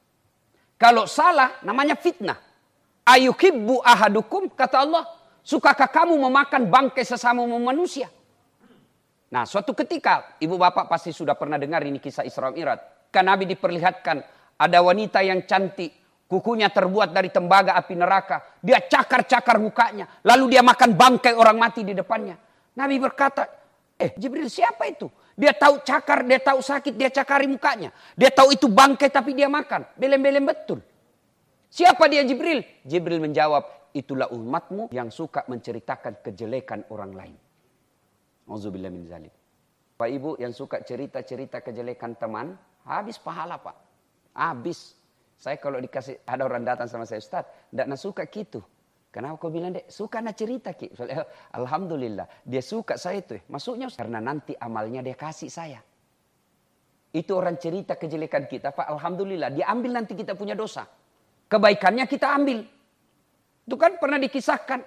Kalau salah, namanya fitnah. Ayuhibbu ahadukum, kata Allah, sukakah kamu memakan bangkai sesama manusia? Nah, suatu ketika, ibu bapak pasti sudah pernah dengar ini kisah Isra Mi'raj. Kan Nabi diperlihatkan, ada wanita yang cantik, kukunya terbuat dari tembaga api neraka. Dia cakar-cakar mukanya. Lalu dia makan bangkai orang mati di depannya. Nabi berkata, eh Jibril siapa itu? Dia tahu cakar, dia tahu sakit, dia cakari mukanya. Dia tahu itu bangkai tapi dia makan. Belem-belem betul. Siapa dia Jibril? Jibril menjawab, itulah umatmu yang suka menceritakan kejelekan orang lain. Auzubillah min zalik. Pak Ibu yang suka cerita-cerita kejelekan teman, habis pahala Pak. Habis. Saya kalau dikasih, ada orang datang sama saya, Ustaz, tidak nak suka gitu. Kenapa kau bilang, dek? Suka nak cerita, Ki? Alhamdulillah, dia suka saya itu. Maksudnya, karena nanti amalnya dia kasih saya. Itu orang cerita kejelekan kita, Pak. Alhamdulillah, dia ambil nanti kita punya dosa. Kebaikannya kita ambil. Itu kan pernah dikisahkan.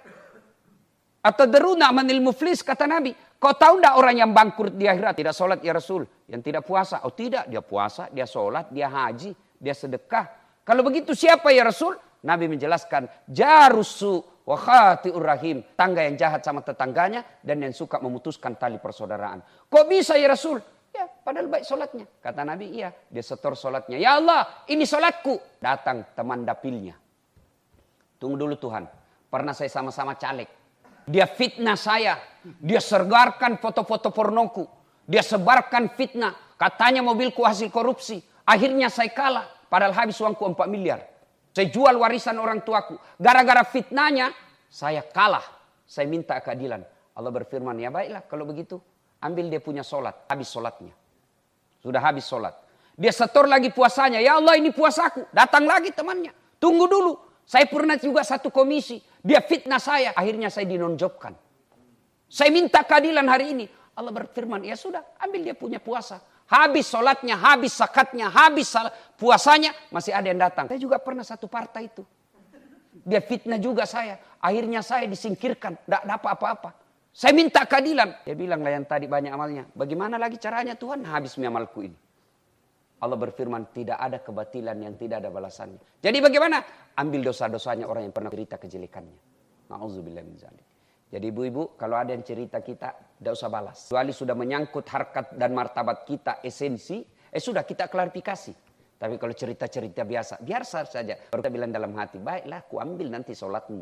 Atau deruna manil muflis, kata Nabi. Kau tahu tidak orang yang bangkrut di akhirat? Tidak sholat ya Rasul. Yang tidak puasa. Oh tidak, dia puasa, dia sholat, dia haji, dia sedekah. Kalau begitu siapa ya Rasul? Nabi menjelaskan, jarusu wa khati'ur rahim. Tangga yang jahat sama tetangganya dan yang suka memutuskan tali persaudaraan. Kok bisa ya Rasul? Ya padahal baik sholatnya. Kata Nabi, iya. Dia setor sholatnya. Ya Allah, ini sholatku. Datang teman dapilnya. Tunggu dulu Tuhan. Pernah saya sama-sama caleg. Dia fitnah saya. Dia sebarkan foto-foto pornoku. Dia sebarkan fitnah. Katanya mobilku hasil korupsi. Akhirnya saya kalah. Padahal habis uangku empat miliar. Saya jual warisan orang tuaku. Gara-gara fitnahnya, saya kalah. Saya minta keadilan. Allah berfirman, ya baiklah kalau begitu. Ambil dia punya sholat. Habis sholatnya. Sudah habis sholat. Dia setor lagi puasanya. Ya Allah ini puasaku. Datang lagi temannya. Tunggu dulu. Saya pernah juga satu komisi. Dia fitnah saya. Akhirnya saya dinonjobkan. Saya minta keadilan hari ini. Allah berfirman, ya sudah. Ambil dia punya puasa. Habis sholatnya, habis zakatnya, habis puasanya, masih ada yang datang. Saya juga pernah satu partai itu. Dia fitnah juga saya. Akhirnya saya disingkirkan, tidak dapat apa-apa. Saya minta keadilan. Dia bilang lah yang tadi banyak amalnya. Bagaimana lagi caranya Tuhan? Habis amalku ini. Allah berfirman, tidak ada kebatilan yang tidak ada balasannya. Jadi bagaimana? Ambil dosa-dosanya orang yang pernah cerita kejelekannya. Na'udzubillah min dzalik. Jadi ibu-ibu, kalau ada yang cerita kita, tidak usah balas. Kecuali sudah menyangkut harkat dan martabat kita, esensi, eh sudah kita klarifikasi. Tapi kalau cerita-cerita biasa, biar saja. Baru kita bilang dalam hati, baiklah aku ambil nanti sholatmu.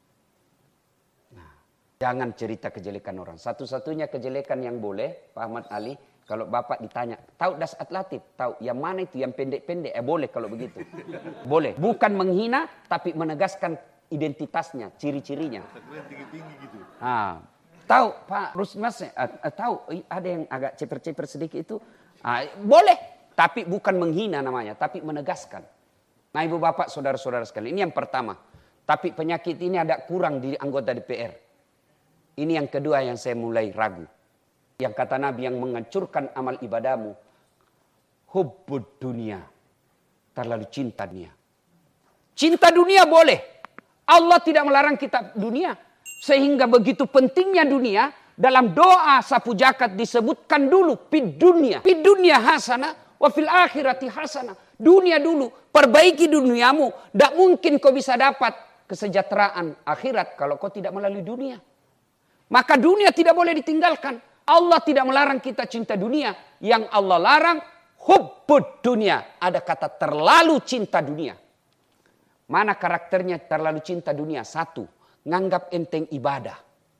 Nah, jangan cerita kejelekan orang. Satu-satunya kejelekan yang boleh, Pak Ahmad Ali, kalau Bapak ditanya, tahu dasat latif? Tahu, yang mana itu? Yang pendek-pendek? Eh boleh kalau begitu. Boleh. Bukan menghina, tapi menegaskan identitasnya, ciri-cirinya. Gitu. Ah, tahu Pak Rusmas, uh, uh, tahu ada yang agak ceper-ceper sedikit itu, uh, boleh, tapi bukan menghina namanya, tapi menegaskan. Nah ibu bapak, saudara-saudara sekalian, ini yang pertama. Tapi penyakit ini ada kurang di anggota D P R. Ini yang kedua yang saya mulai ragu. Yang kata Nabi yang menghancurkan amal ibadahmu, hubbud dunia. terlalu cinta dunia. Cinta dunia boleh. Allah tidak melarang kita dunia. Sehingga begitu pentingnya dunia, dalam doa sapu jagat disebutkan dulu fid dunia. Fid dunia hasanah wa fil akhirati hasanah. Dunia dulu, perbaiki duniamu. Tidak mungkin kau bisa dapat kesejahteraan akhirat kalau kau tidak melalui dunia. Maka dunia tidak boleh ditinggalkan. Allah tidak melarang kita cinta dunia. Yang Allah larang hubbud dunia. Ada kata terlalu cinta dunia. Mana karakternya terlalu cinta dunia? Satu, nganggap enteng ibadah.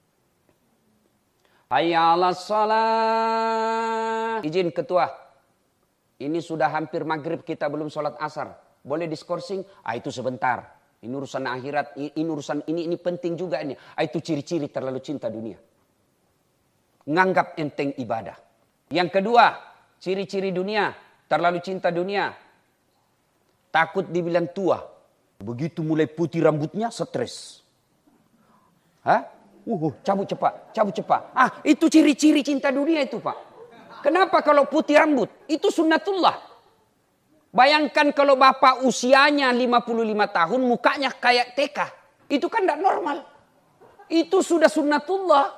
Hayya 'alas shalah. Izin ketua. Ini sudah hampir maghrib, kita belum sholat asar. Boleh diskorsing? Ah itu sebentar. Ini urusan akhirat, ini urusan ini, ini penting juga ini. Ah itu ciri-ciri terlalu cinta dunia. Nganggap enteng ibadah. Yang kedua, ciri-ciri dunia, terlalu cinta dunia. Takut dibilang tua. Begitu mulai putih rambutnya, stres. Hah? Uh, cabut cepat, cabut cepat. Ah, itu ciri-ciri cinta dunia itu, Pak. Kenapa kalau putih rambut? Itu sunnatullah. Bayangkan kalau bapak usianya lima puluh lima tahun, mukanya kayak T K. Itu kan tidak normal. Itu sudah sunnatullah.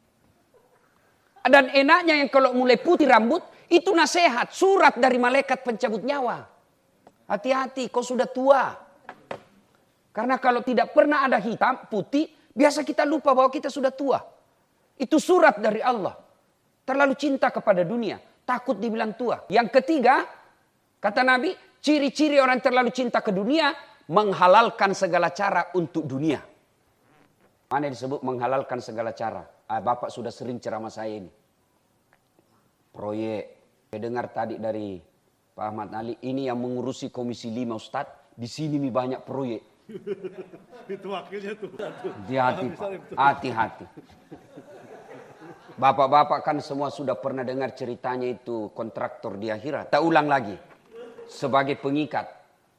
Dan enaknya yang kalau mulai putih rambut, itu nasihat, surat dari malaikat pencabut nyawa. Hati-hati, kau sudah tua. Karena kalau tidak pernah ada hitam, putih, biasa kita lupa bahwa kita sudah tua. Itu surat dari Allah. Terlalu cinta kepada dunia, takut dibilang tua. Yang ketiga, kata Nabi, ciri-ciri orang terlalu cinta ke dunia, menghalalkan segala cara untuk dunia. Mana disebut menghalalkan segala cara? Ah, Bapak sudah sering ceramah saya ini. Proyek. Saya dengar tadi dari Pak Ahmad Ali, ini yang mengurusi Komisi lima Ustadz, di sini mi banyak proyek. Itu wakilnya tuh. Hati-hati, Pak. Hati-hati. Bapak-bapak kan semua sudah pernah dengar ceritanya itu kontraktor di akhirat. Tak ulang lagi. Sebagai pengikat.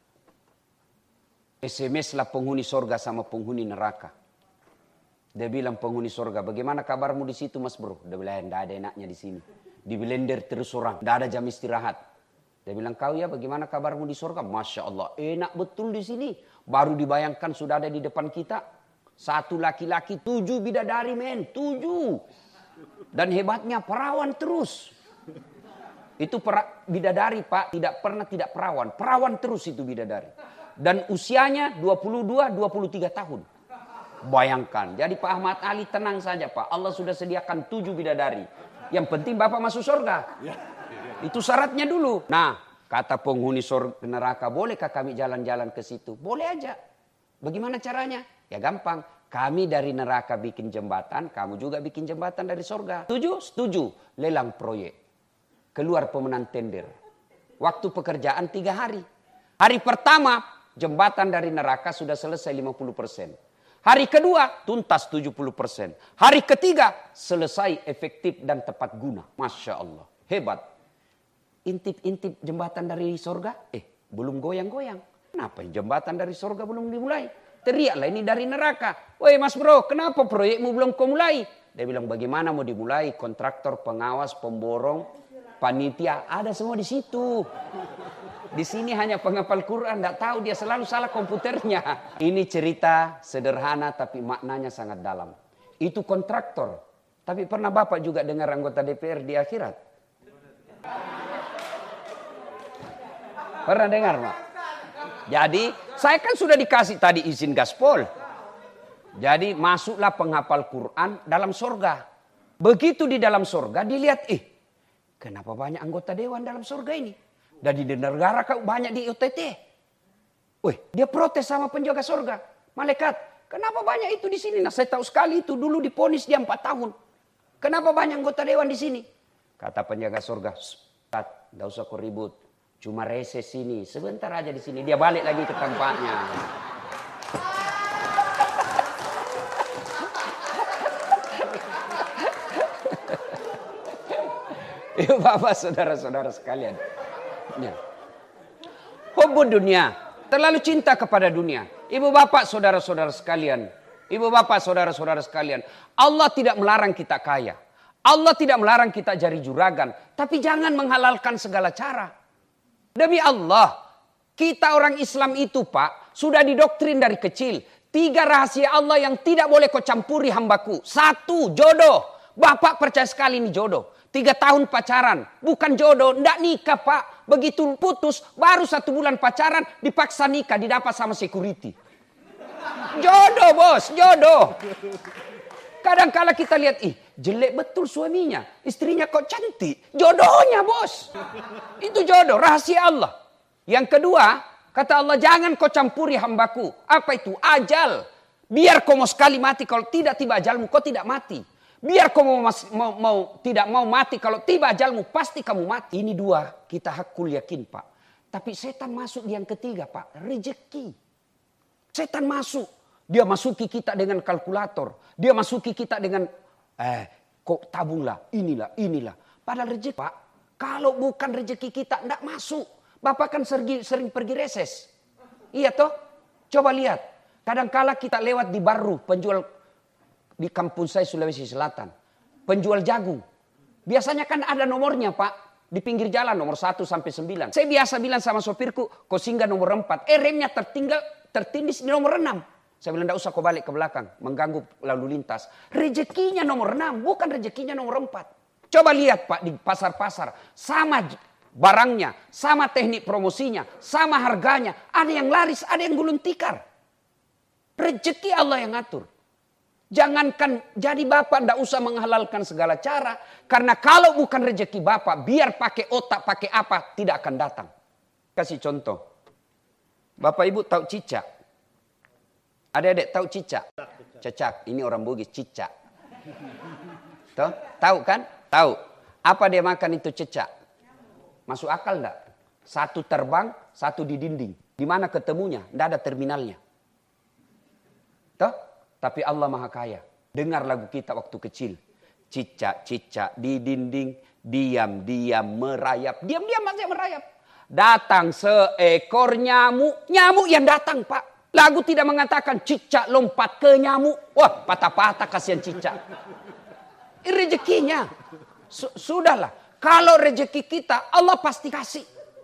S M S lah penghuni sorga sama penghuni neraka. Dia bilang penghuni sorga, bagaimana kabarmu di situ mas bro? Dia bilang, tidak ada enaknya di sini. Di blender terus orang, tidak ada jam istirahat. Dia bilang, kau ya bagaimana kabarmu di sorga? Masya Allah, enak betul di sini. Baru dibayangkan sudah ada di depan kita. Satu laki-laki, tujuh bidadari men, tujuh. Dan hebatnya perawan terus. Itu pra, bidadari pak, tidak pernah tidak perawan. Perawan terus itu bidadari. Dan usianya dua puluh dua, dua puluh tiga tahun. Bayangkan, jadi Pak Ahmad Ali tenang saja Pak. Allah sudah sediakan tujuh bidadari. Yang penting Bapak masuk surga. Itu syaratnya dulu. Nah, kata penghuni surga neraka, bolehkah kami jalan-jalan ke situ? Boleh aja. Bagaimana caranya? Ya gampang. Kami dari neraka bikin jembatan, kamu juga bikin jembatan dari surga. Setuju? Setuju. Lelang proyek. Keluar pemenang tender. Waktu pekerjaan tiga hari. Hari pertama, jembatan dari neraka sudah selesai lima puluh persen. Hari kedua, tuntas tujuh puluh persen. Hari ketiga, selesai efektif dan tepat guna. Masya Allah. Hebat. Intip-intip jembatan dari surga, eh belum goyang-goyang. Kenapa jembatan dari surga belum dimulai? Teriaklah ini dari neraka. Woi mas bro, kenapa proyekmu belum kau mulai? Dia bilang bagaimana mau dimulai? Kontraktor, pengawas, pemborong, panitia, ada semua di situ. Di sini hanya penghafal Quran, tidak tahu dia selalu salah komputernya. Ini cerita sederhana tapi maknanya sangat dalam. Itu kontraktor. Tapi pernah Bapak juga dengar anggota D P R di akhirat? Pernah dengar Pak? Jadi saya kan sudah dikasih tadi izin gaspol. Jadi masuklah penghafal Quran dalam surga. Begitu di dalam surga dilihat, eh kenapa banyak anggota dewan dalam surga ini? Dan di negara kau banyak di O T T. Wih, dia protes sama penjaga surga. Malaikat, kenapa banyak itu di sini? Nah saya tahu sekali itu dulu diponis dia empat tahun. Kenapa banyak anggota dewan di sini? Kata penjaga surga, Ustaz, tidak usah kau ribut. Cuma reses sini, sebentar aja di sini. Dia balik lagi ke tempatnya. Ibu bapak saudara-saudara sekalian. Ya. Hubbud dunia, terlalu cinta kepada dunia. Ibu bapak saudara-saudara sekalian. Ibu bapak saudara-saudara sekalian. Allah tidak melarang kita kaya. Allah tidak melarang kita jari juragan. Tapi jangan menghalalkan segala cara. Demi Allah, Kita orang Islam itu Pak, sudah didoktrin dari kecil. Tiga rahasia Allah yang tidak boleh kau campuri hambaku. Satu, jodoh. Bapak percaya sekali ini jodoh. Tiga tahun pacaran, bukan jodoh, ndak nikah Pak. Begitu putus, baru satu bulan pacaran, dipaksa nikah, didapat sama security. Jodoh bos, jodoh. Kadang kala kita lihat, ih jelek betul suaminya. Istrinya kok cantik. Jodohnya bos. Itu jodoh, rahasia Allah. Yang kedua, kata Allah, jangan kau campuri hambaku. Apa itu? Ajal. Biar kau mau sekali mati, kalau tidak tiba ajalmu, kau tidak mati. Biar kau mau, mau, mau tidak mau mati, kalau tiba ajalmu, pasti kamu mati. Ini dua, kita hakul yakin Pak. Tapi setan masuk di yang ketiga Pak, rezeki. Setan masuk. Dia masuki kita dengan kalkulator. Dia masuki kita dengan, eh kok tabunglah, inilah, inilah. Padahal rezeki Pak, kalau bukan rezeki kita, tidak masuk. Bapak kan sering, sering pergi reses. Iya toh? Coba lihat. Kadangkala kita lewat di Baru, penjual di kampung saya Sulawesi Selatan. Penjual jagung. Biasanya kan ada nomornya Pak. Di pinggir jalan nomor satu sampai sembilan. Saya biasa bilang sama sopirku, kau singgah nomor empat. Eh remnya tertinggal, tertindis di nomor enam. Saya bilang, tidak usah kau balik ke belakang. Mengganggu lalu lintas. Rezekinya nomor enam, bukan rezekinya nomor empat. Coba lihat Pak di pasar-pasar. Sama barangnya, sama teknik promosinya, sama harganya. Ada yang laris, ada yang gulung tikar. Rezeki Allah yang atur. Jangankan jadi bapak tidak usah menghalalkan segala cara. Karena kalau bukan rezeki bapak, biar pakai otak, pakai apa, tidak akan datang. Kasih contoh. Bapak ibu tahu cicak? Adik-adik tahu cicak? Cecak, ini orang Bugis, cicak. Tuh, tahu kan? Tahu. Apa dia makan itu cicak? Masuk akal enggak? Satu terbang, satu di dinding. Di mana ketemunya? Tidak ada terminalnya. Tuh? Tapi Allah Maha Kaya. Dengar lagu kita waktu kecil. Cicak-cicak di dinding, diam-diam merayap. Diam-diam masih merayap. Datang seekor nyamuk. Nyamuk yang datang Pak. Lagu tidak mengatakan cicak lompat ke nyamuk. Wah patah-patah kasihan cicak. Ini rezekinya. Sudahlah. Kalau rezeki kita, Allah pasti kasih.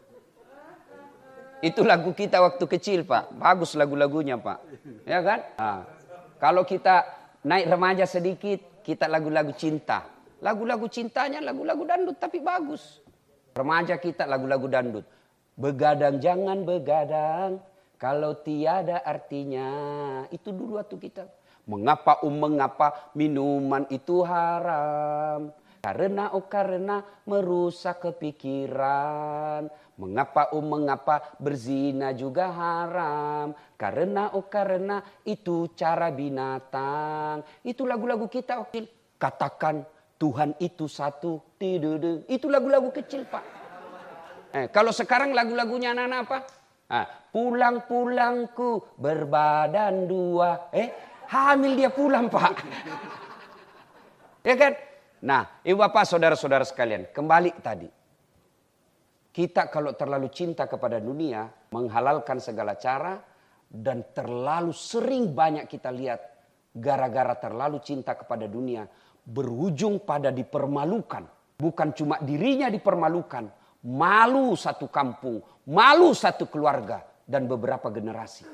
Itu lagu kita waktu kecil Pak. Bagus lagu-lagunya Pak. Ya kan? Nah, kalau kita naik remaja sedikit, kita lagu-lagu cinta. Lagu-lagu cintanya lagu-lagu dangdut tapi bagus. Remaja kita lagu-lagu dangdut. Begadang jangan begadang, kalau tiada artinya. Itu dulu waktu kita. Mengapa um mengapa minuman itu haram? Karena oh karena merusak kepikiran. Mengapa oh mengapa berzina juga haram. Karena oh karena itu cara binatang. Itu lagu-lagu kita. Katakan Tuhan itu satu. Tidudung. Itu lagu-lagu kecil Pak. Eh, kalau sekarang lagu-lagunya anak-anak apa? Ah, pulang-pulangku berbadan dua. Eh hamil dia pulang Pak. Ya kan? Nah, ibu bapak saudara-saudara sekalian, kembali tadi. Kita kalau terlalu cinta kepada dunia, menghalalkan segala cara, dan terlalu sering banyak kita lihat, gara-gara terlalu cinta kepada dunia, berujung pada dipermalukan. Bukan cuma dirinya dipermalukan, malu satu kampung, malu satu keluarga, dan beberapa generasi.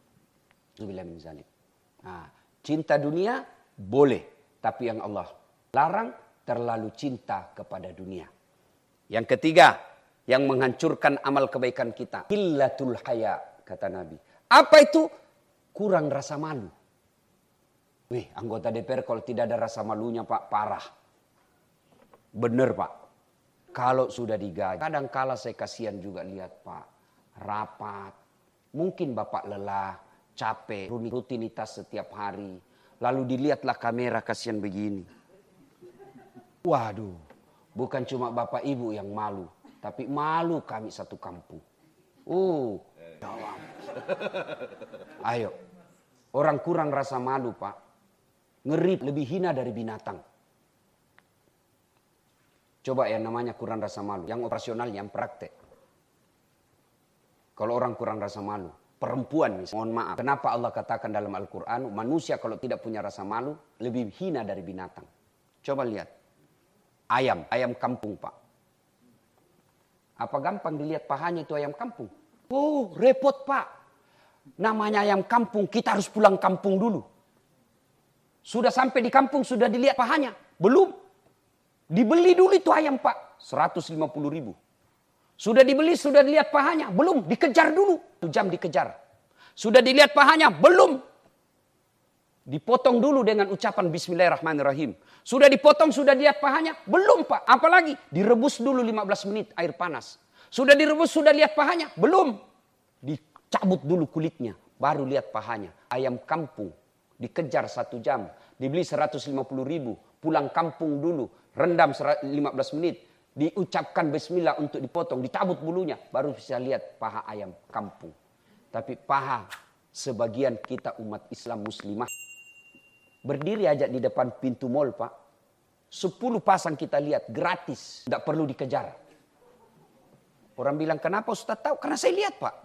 Nah, cinta dunia boleh, tapi yang Allah larang, terlalu cinta kepada dunia. Yang ketiga, yang menghancurkan amal kebaikan kita. Qillatul haya, kata Nabi. Apa itu? Kurang rasa malu. Wih, anggota D P R kalau tidak ada rasa malunya Pak, parah. Bener Pak. Kalau sudah digaji. Kadang kala saya kasihan juga lihat Pak. Rapat. Mungkin Bapak lelah, capek, rutinitas setiap hari. Lalu dilihatlah kamera kasihan begini. Waduh, bukan cuma bapak ibu yang malu, tapi malu kami satu kampung. Uh, ayo, orang kurang rasa malu Pak, ngeri lebih hina dari binatang. Coba yang namanya kurang rasa malu, yang operasional, yang praktek. Kalau orang kurang rasa malu, perempuan misalnya, mohon maaf. Kenapa Allah katakan dalam Al-Quran, manusia kalau tidak punya rasa malu, lebih hina dari binatang. Coba lihat. Ayam, ayam kampung Pak. Apa gampang dilihat pahanya itu ayam kampung? Oh, repot Pak. Namanya ayam kampung, kita harus pulang kampung dulu. Sudah sampai di kampung, sudah dilihat pahanya? Belum. Dibeli dulu itu ayam Pak, seratus lima puluh ribu. Sudah dibeli, sudah dilihat pahanya? Belum, dikejar dulu. Satu jam dikejar. Sudah dilihat pahanya? Belum. Dipotong dulu dengan ucapan Bismillahirrahmanirrahim. Sudah dipotong, sudah dilihat pahanya? Belum Pak. Apalagi? Direbus dulu lima belas menit air panas. Sudah direbus, sudah lihat pahanya? Belum. Dicabut dulu kulitnya, baru lihat pahanya. Ayam kampung, dikejar satu jam. Dibeli seratus lima puluh ribu. Pulang kampung dulu, rendam lima belas menit. Diucapkan bismillah untuk dipotong, dicabut bulunya. Baru bisa lihat paha ayam kampung. Tapi paha sebagian kita umat Islam muslimah. Berdiri aja di depan pintu mall Pak. Sepuluh pasang kita lihat gratis. Tidak perlu dikejar. Orang bilang kenapa Ustaz tahu? Karena saya lihat Pak.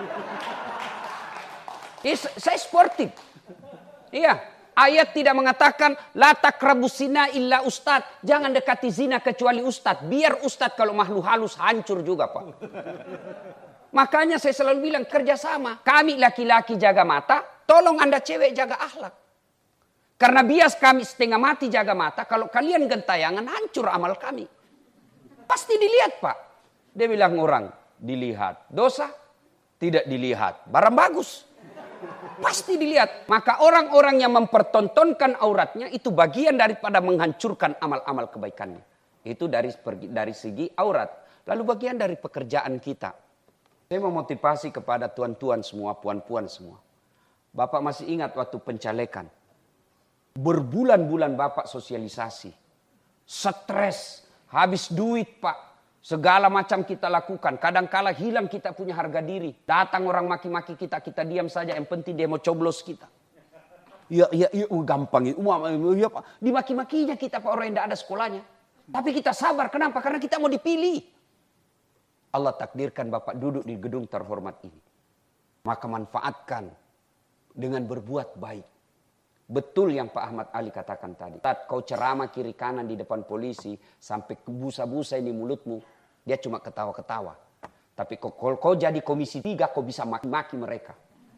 Ya, saya sportif. Iya. Ayat tidak mengatakan la taqrabu zina illa ustaz. Jangan dekati zina kecuali ustaz. Biar ustaz kalau makhluk halus hancur juga Pak. Makanya saya selalu bilang kerjasama. Kami laki-laki jaga mata. Tolong Anda cewek jaga akhlak. Karena bias kami setengah mati jaga mata. Kalau kalian gentayangan hancur amal kami. Pasti dilihat Pak. Dia bilang orang dilihat. Dosa tidak dilihat. Barang bagus. Pasti dilihat. Maka orang-orang yang mempertontonkan auratnya itu bagian daripada menghancurkan amal-amal kebaikannya. Itu dari, dari segi aurat. Lalu bagian dari pekerjaan kita. Saya memotivasi kepada tuan-tuan semua, puan-puan semua. Bapak masih ingat waktu pencalekan. Berbulan-bulan Bapak sosialisasi. Stres. Habis duit Pak. Segala macam kita lakukan. Kadang-kala hilang kita punya harga diri. Datang orang maki-maki kita. Kita diam saja. Yang penting dia mau coblos kita. Ya, ya, ya. Oh, gampang. Ya, Pak. Dimaki-makinya kita Pak. Orang yang tidak ada sekolahnya. Tapi kita sabar. Kenapa? Karena kita mau dipilih. Allah takdirkan Bapak duduk di gedung terhormat ini. Maka manfaatkan dengan berbuat baik. Betul yang Pak Ahmad Ali katakan tadi. Saat kau ceramah kiri kanan di depan polisi. Sampai busa-busa ini mulutmu. Dia cuma ketawa-ketawa. Tapi kalau kau jadi komisi tiga. Kau bisa maki-maki mereka.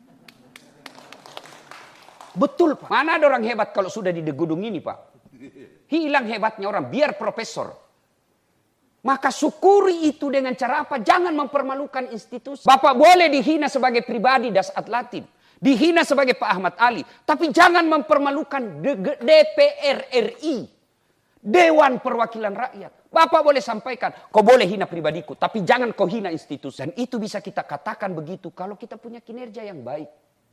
Betul Pak. Mana ada orang hebat kalau sudah di gedung ini Pak. Hilang hebatnya orang. Biar profesor. Maka syukuri itu dengan cara apa? Jangan mempermalukan institusi. Bapak boleh dihina sebagai pribadi Dasat Latif. Dihina sebagai Pak Ahmad Ali. Tapi jangan mempermalukan D P R R I. Dewan Perwakilan Rakyat. Bapak boleh sampaikan. Kau boleh hina pribadiku. Tapi jangan kau hina institusi. Dan itu bisa kita katakan begitu. Kalau kita punya kinerja yang baik.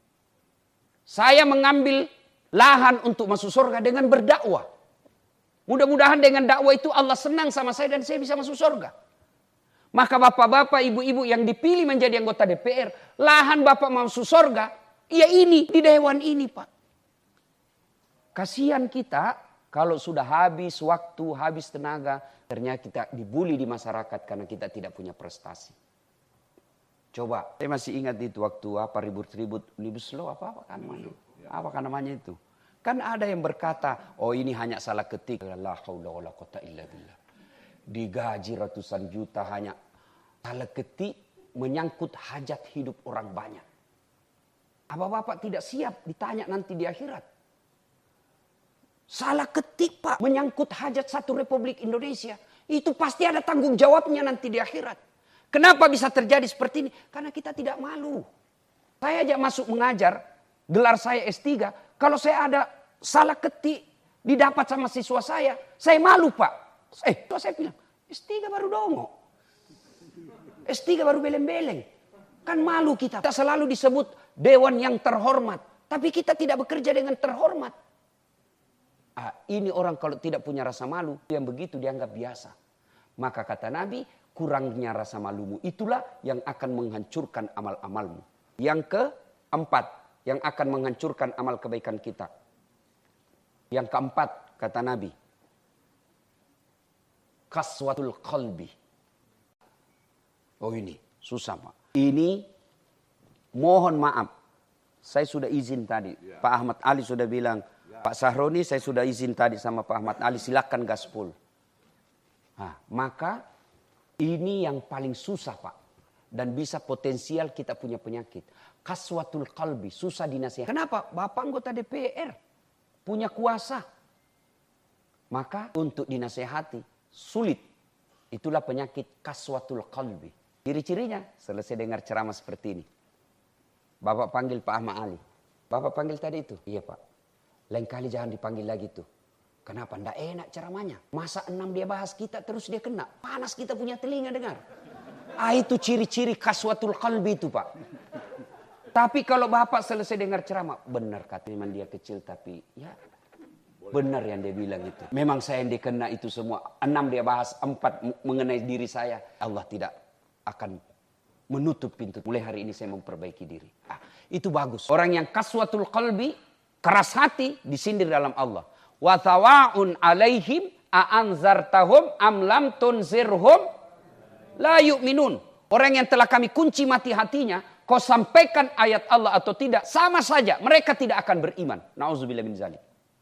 Saya mengambil lahan untuk masuk surga dengan berdakwah. Mudah-mudahan dengan dakwah itu Allah senang sama saya dan saya bisa masuk surga. Maka bapak-bapak, ibu-ibu yang dipilih menjadi anggota D P R. Lahan bapak masuk surga. Ya ini, di dewan ini Pak. Kasihan kita kalau sudah habis waktu, habis tenaga. Ternyata kita dibully di masyarakat karena kita tidak punya prestasi. Coba, saya masih ingat itu waktu apa ribut-ribut. Omnibus Law apa-apa kan namanya. Apa kan namanya itu. Kan ada yang berkata, oh ini hanya salah ketik. La haula wala quwata illa billah. Digaji ratusan juta hanya salah ketik menyangkut hajat hidup orang banyak. Apa Bapak tidak siap ditanya nanti di akhirat? Salah ketik Pak menyangkut hajat satu Republik Indonesia. Itu pasti ada tanggung jawabnya nanti di akhirat. Kenapa bisa terjadi seperti ini? Karena kita tidak malu. Saya aja masuk mengajar, gelar saya S tiga. Kalau saya ada salah ketik didapat sama siswa saya, saya malu Pak. Eh, saya bilang, S tiga baru dongo. S tiga baru beleng-beleng. Kan malu kita. Kita selalu disebut dewan yang terhormat. Tapi kita tidak bekerja dengan terhormat. Ah, ini orang kalau tidak punya rasa malu, yang begitu dianggap biasa. Maka kata Nabi, kurangnya rasa malumu itulah yang akan menghancurkan amal-amalmu. Yang keempat, yang akan menghancurkan amal kebaikan kita. Yang keempat, kata Nabi, kaswatul qalbi. Oh ini, susah Pak. Ini, mohon maaf. Saya sudah izin tadi. Ya. Pak Ahmad Ali sudah bilang, ya. Pak Sahroni saya sudah izin tadi sama Pak Ahmad Ali, silakan gaspol. Nah, maka ini yang paling susah Pak. dan bisa potensial kita punya penyakit. Kaswatul qalbi, susah dinasihati. Kenapa? Bapak anggota D P R punya kuasa. Maka untuk dinasihati sulit. Itulah penyakit kaswatul qalbi. Ciri-cirinya selesai dengar ceramah seperti ini. Bapak panggil Pak Ahmad Ali. Bapak panggil tadi itu? Iya Pak. Lain kali jangan dipanggil lagi tuh. Kenapa? Nggak enak ceramahnya. Masa enam dia bahas kita terus dia kena. Panas kita punya telinga dengar. Ah itu ciri-ciri kaswatul qalbi itu Pak. Tapi kalau Bapak selesai dengar ceramah. Benar kata memang dia kecil tapi ya benar yang dia bilang itu. Memang saya yang dikena itu semua. Enam dia bahas, empat mengenai diri saya. Allah tidak akan menutup pintu. Mulai hari ini saya memperbaiki diri. Ah, itu bagus. Orang yang kaswatul qalbi, keras hati, disindir dalam Allah. Wa thawa'un alaihim a'anzartahum am lam tunzirhum la yu'minun. Orang yang telah kami kunci mati hatinya, kau sampaikan ayat Allah atau tidak, sama saja mereka tidak akan beriman. Nauzubillah min zalik.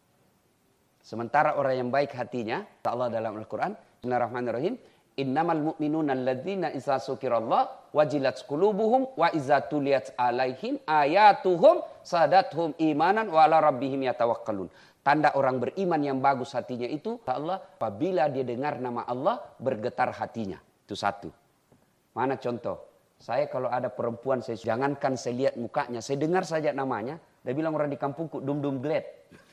Sementara orang yang baik hatinya, Allah dalam Al-Quran, Bismillahirrahmanirrahim, innamal mu'minuna alladzina idza dzukirallah wajilat qulubuhum wa idza tuliyat alaihim ayatuhum sadathum imanan wa ala rabbihim yatawakkalun. Tanda orang beriman yang bagus hatinya itu, Allah apabila dia dengar nama Allah bergetar hatinya. Itu satu. Mana contoh? Saya kalau ada perempuan, saya jangankan saya lihat mukanya, saya dengar saja namanya, dia bilang orang di kampungku dum-dum gled.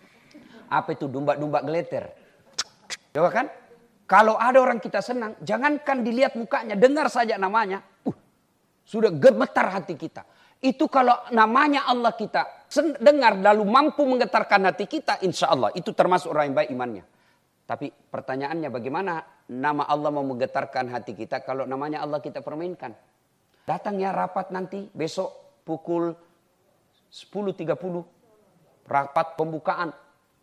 Apa itu domba-domba geleter? Coba kan? Kalau ada orang kita senang, jangankan dilihat mukanya, dengar saja namanya. Uh, sudah gemetar hati kita. Itu kalau namanya Allah kita dengar lalu mampu menggetarkan hati kita, insya Allah itu termasuk orang yang baik imannya. Tapi pertanyaannya bagaimana nama Allah mau menggetarkan hati kita kalau namanya Allah kita permainkan? Datangnya rapat nanti besok pukul sepuluh tiga puluh. Rapat pembukaan.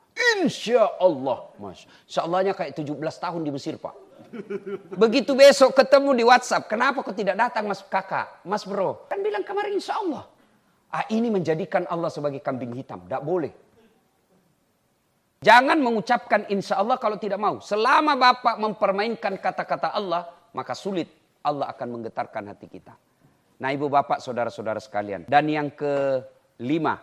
Insya Allah. Insya Allahnya kayak tujuh belas tahun di Mesir Pak. Begitu besok ketemu di WhatsApp. Kenapa kau tidak datang mas kakak, mas bro? Kan bilang kemarin insya Allah. Ah, ini menjadikan Allah sebagai kambing hitam. Tidak boleh. Jangan mengucapkan insya Allah kalau tidak mau. Selama Bapak mempermainkan kata-kata Allah, maka sulit Allah akan menggetarkan hati kita. Nah ibu bapak saudara-saudara sekalian. Dan yang kelima.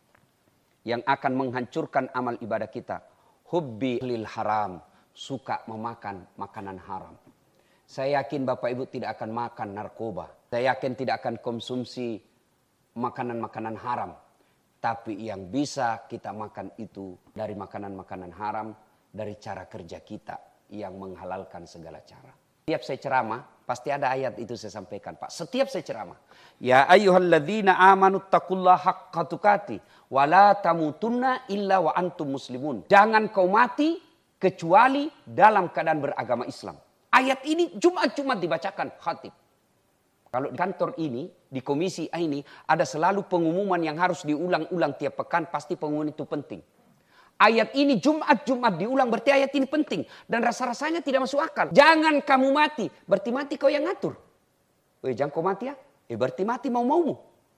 Yang akan menghancurkan amal ibadah kita. Hubbi lil haram. Suka memakan makanan haram. Saya yakin bapak ibu tidak akan makan narkoba. Saya yakin tidak akan konsumsi makanan-makanan haram. Tapi yang bisa kita makan itu dari makanan-makanan haram. Dari cara kerja kita yang menghalalkan segala cara. Setiap saya ceramah, pasti ada ayat itu saya sampaikan Pak. Setiap saya ceramah. Ya ayyuhalladzina amanu taqullaha haqqa tuqatih wa la tamutunna illa wa antum muslimun. Jangan kau mati kecuali dalam keadaan beragama Islam. Ayat ini Jumat-Jumat dibacakan khatib. Kalau di kantor ini, di komisi ini, ada selalu pengumuman yang harus diulang-ulang tiap pekan, pasti pengumuman itu penting. Ayat ini Jumat-Jumat diulang, berarti ayat ini penting. Dan rasa-rasanya tidak masuk akal. Jangan kamu mati, berarti mati kau yang ngatur. Eh, jangan kau mati ya, eh, berarti mati mau-maumu.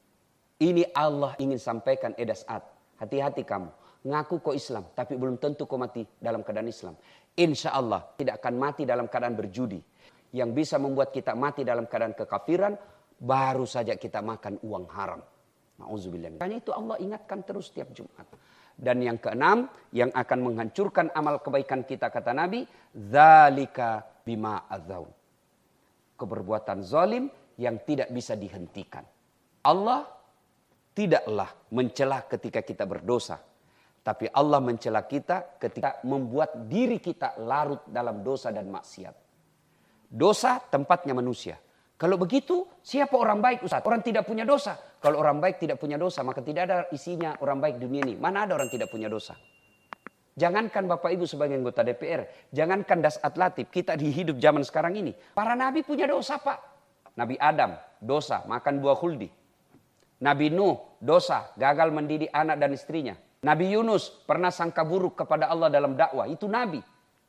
Ini Allah ingin sampaikan edasaat. Hati-hati kamu, ngaku kau Islam, tapi belum tentu kau mati dalam keadaan Islam. Insya Allah tidak akan mati dalam keadaan berjudi. Yang bisa membuat kita mati dalam keadaan kekafiran, baru saja kita makan uang haram. Na'udzubillah. Karena itu Allah ingatkan terus setiap Jumat. Dan yang keenam, yang akan menghancurkan amal kebaikan kita, kata Nabi, dzalika bima adzaun. Keperbuatan zalim yang tidak bisa dihentikan. Allah tidaklah mencela ketika kita berdosa. Tapi Allah mencela kita ketika membuat diri kita larut dalam dosa dan maksiat. Dosa tempatnya manusia. Kalau begitu, siapa orang baik Ustaz? Orang tidak punya dosa. Kalau orang baik tidak punya dosa, maka tidak ada isinya orang baik dunia ini. Mana ada orang tidak punya dosa? Jangankan Bapak Ibu sebagai anggota D P R. Jangankan Dasat Latif. Kita di hidup zaman sekarang ini. Para nabi punya dosa Pak. Nabi Adam, dosa, makan buah khuldi. Nabi Nuh, dosa, gagal mendidik anak dan istrinya. Nabi Yunus, pernah sangka buruk kepada Allah dalam dakwah. Itu nabi.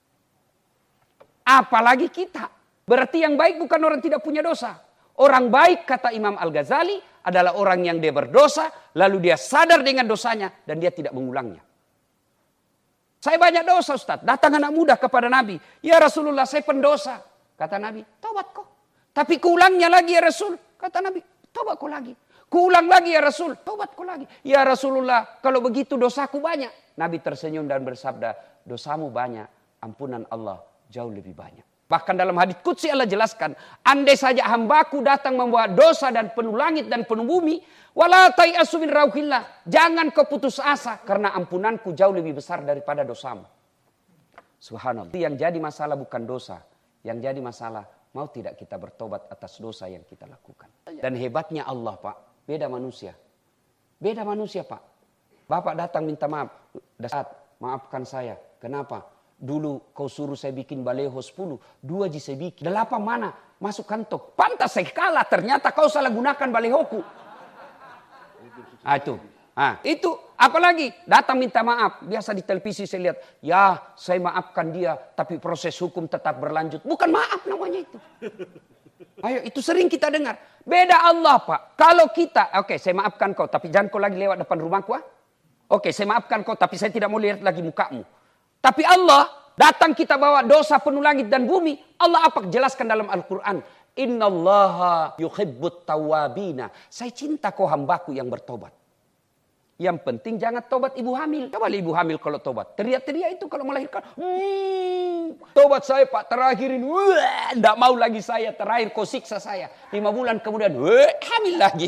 Apalagi kita. Berarti yang baik bukan orang tidak punya dosa. Orang baik kata Imam Al-Ghazali adalah orang yang dia berdosa. Lalu dia sadar dengan dosanya dan dia tidak mengulangnya. Saya banyak dosa Ustaz. Datang anak muda kepada Nabi. Ya Rasulullah saya pendosa. Kata Nabi, taubat kok. Tapi keulangnya lagi ya Rasul. Kata Nabi, tobat kau lagi. Kuulang lagi ya Rasul, tobat kau lagi. Ya Rasulullah, kalau begitu dosaku banyak. Nabi tersenyum dan bersabda, dosamu banyak, ampunan Allah jauh lebih banyak. Bahkan dalam hadits qudsi Allah jelaskan, andai saja hambaku datang membawa dosa dan penuh langit dan penuh bumi, wala tai'asu min rauhillah, jangan kau putus asa karena ampunanku jauh lebih besar daripada dosamu. Subhanallah. Yang jadi masalah bukan dosa, yang jadi masalah mau tidak kita bertobat atas dosa yang kita lakukan. Dan hebatnya Allah, Pak, beda manusia. Beda manusia, Pak. Bapak datang minta maaf, Dasat, maafkan saya. Kenapa? Dulu kau suruh saya bikin baleho sepuluh, dua ji saya bikin. Delapan mana? Masuk kantong. Pantas saya kalah, ternyata kau salah gunakan balehoku. Ah itu. Ah, itu apalagi datang minta maaf. Biasa di televisi saya lihat, ya saya maafkan dia, tapi proses hukum tetap berlanjut. Bukan maaf namanya itu. Ayo, itu sering kita dengar. Beda Allah, Pak. Kalau kita, oke okay, saya maafkan kau, tapi jangan kau lagi lewat depan rumahku. Ah? Oke, okay, saya maafkan kau, tapi saya tidak mau lihat lagi mukamu. Tapi Allah, datang kita bawa dosa penuh langit dan bumi. Allah apa? Jelaskan dalam Al-Quran. Innallaha yuhibbut tawabina. Saya cinta kau hambaku yang bertobat. Yang penting jangan tobat ibu hamil. Coba ibu hamil kalau tobat. Teriak-teriak itu kalau melahirkan. Hmm, tobat saya Pak terakhirin. Wah, tidak mau lagi saya. Terakhir kau siksa saya. Lima bulan kemudian. Wah, hamil lagi.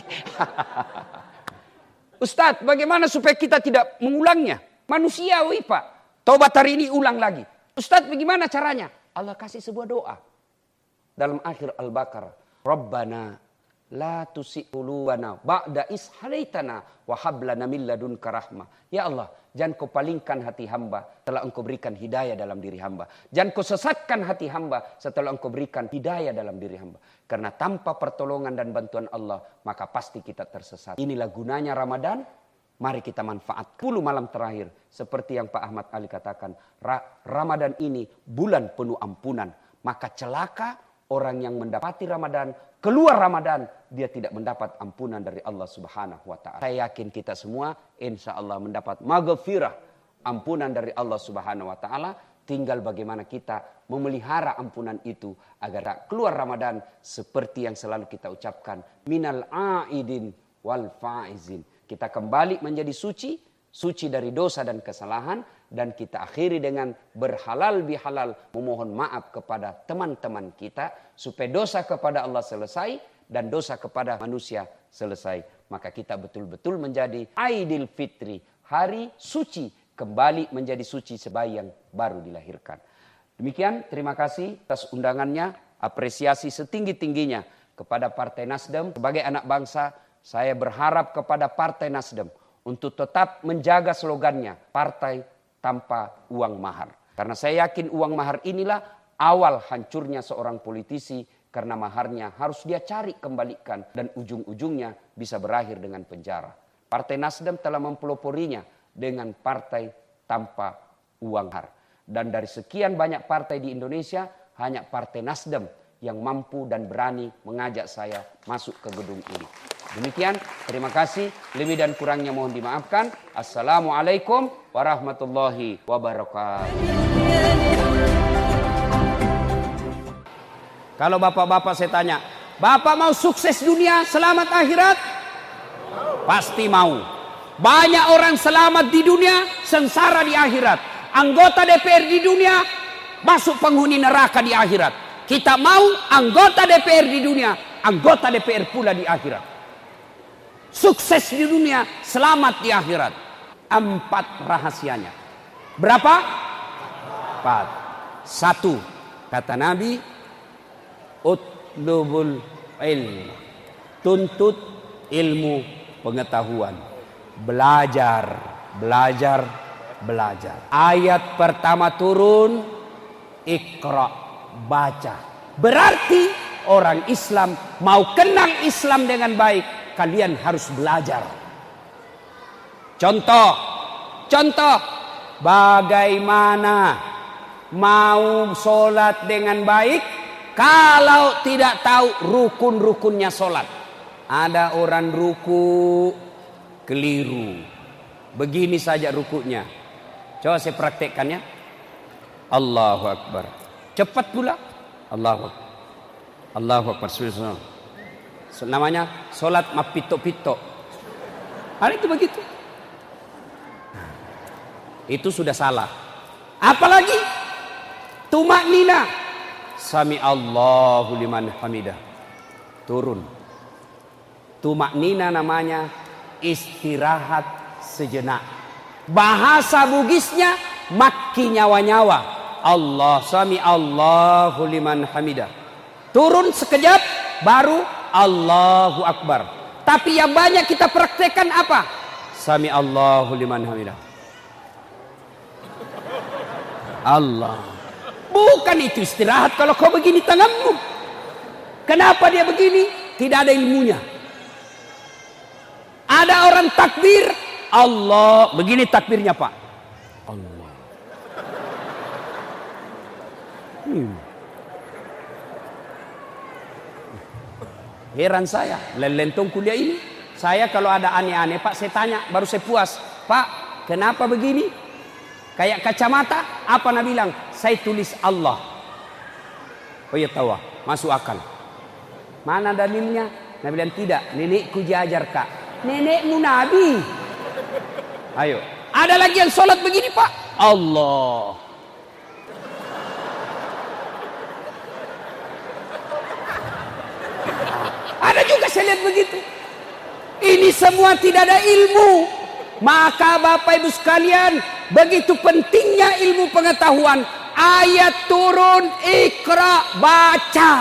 Ustadz, bagaimana supaya kita tidak mengulangnya? Manusiawi Pak. Tobat hari ini ulang lagi. Ustadz, bagaimana caranya? Allah kasih sebuah doa. Dalam akhir Al-Baqarah. Rabbana la tusi' qulubana ba'da is hadaitana wa hab lana min ladunka rahmah. Ya Allah, jangan kau palingkan hati hamba setelah engkau berikan hidayah dalam diri hamba. Jangan kau sesatkan hati hamba setelah engkau berikan hidayah dalam diri hamba. Karena tanpa pertolongan dan bantuan Allah, maka pasti kita tersesat. Inilah gunanya Ramadan. Mari kita manfaat sepuluh malam terakhir. Seperti yang Pak Ahmad Ali katakan, Ramadan ini bulan penuh ampunan. Maka celaka orang yang mendapati Ramadan, keluar Ramadan, dia tidak mendapat ampunan dari Allah Subhanahu wa Ta'ala. Saya yakin kita semua insya Allah mendapat maghfirah, ampunan dari Allah Subhanahu wa Ta'ala. Tinggal bagaimana kita memelihara ampunan itu agar keluar Ramadan seperti yang selalu kita ucapkan, minal aidin wal faizin. Kita kembali menjadi suci, suci dari dosa dan kesalahan, dan kita akhiri dengan berhalal bihalal, memohon maaf kepada teman-teman kita supaya dosa kepada Allah selesai dan dosa kepada manusia selesai. Maka kita betul-betul menjadi Aidil Fitri, hari suci, kembali menjadi suci sebayi yang baru dilahirkan. Demikian, terima kasih atas undangannya, apresiasi setinggi-tingginya kepada Partai Nasdem. Sebagai anak bangsa, saya berharap kepada Partai Nasdem untuk tetap menjaga slogannya, partai tanpa uang mahar. Karena saya yakin uang mahar inilah awal hancurnya seorang politisi, karena maharnya harus dia cari kembalikan dan ujung-ujungnya bisa berakhir dengan penjara. Partai Nasdem telah mempeloporinya dengan partai tanpa uang mahar. Dan dari sekian banyak partai di Indonesia, hanya Partai Nasdem yang mampu dan berani mengajak saya masuk ke gedung ini. Demikian, terima kasih. Lebih dan kurangnya mohon dimaafkan. Assalamualaikum warahmatullahi wabarakatuh. Kalau bapak-bapak saya tanya, bapak mau sukses dunia, selamat akhirat? Pasti mau. Banyak orang selamat di dunia, sengsara di akhirat. Anggota D P R di dunia, masuk penghuni neraka di akhirat. Kita mau anggota D P R di dunia, anggota D P R pula di akhirat. Sukses di dunia, selamat di akhirat. Empat rahasianya. Berapa? Empat. Satu, kata Nabi, utlubul ilm. Tuntut ilmu pengetahuan. Belajar, belajar, belajar. Ayat pertama turun, Iqra, baca. Berarti orang Islam mau kenal Islam dengan baik, kalian harus belajar. Contoh, contoh, bagaimana mau sholat dengan baik kalau tidak tahu rukun-rukunnya sholat. Ada orang ruku keliru. Begini saja rukunya. Coba saya praktekkan ya. Allahu Akbar. Cepat pula. Allahu Akbar. Allahu Akbar. So, namanya sholat mapito-pito. Hari itu begitu. Itu sudah salah. Apalagi tumak nina. Sami Allahu liman hamidah. Turun. Tumak nina namanya istirahat sejenak. Bahasa Bugisnya maki nyawa-nyawa. Allah sami Allahu liman hamidah. Turun sekejap baru Allahu Akbar. Tapi yang banyak kita praktekkan apa? Sami Allahu liman hamidah. Allah. Bukan itu istirahat kalau kau begini tanganmu. Kenapa dia begini? Tidak ada ilmunya. Ada orang takbir, Allah. Begini takbirnya Pak. Allah. Hmm. Heran saya, lelentong kuliah ini. Saya kalau ada aneh-aneh Pak, saya tanya, baru saya puas. Pak, kenapa begini? Kayak kacamata, apa Nabi bilang? Saya tulis Allah. Oh iya tahu, masuk akal. Mana dalilnya? Nabi bilang tidak, nenekku jajar Kak. Nenekmu Nabi. Ayo, ada lagi yang sholat begini Pak? Allah. Ada juga saya lihat begitu. Ini semua tidak ada ilmu. Maka Bapak Ibu sekalian, begitu pentingnya ilmu pengetahuan. Ayat turun, Iqra, baca.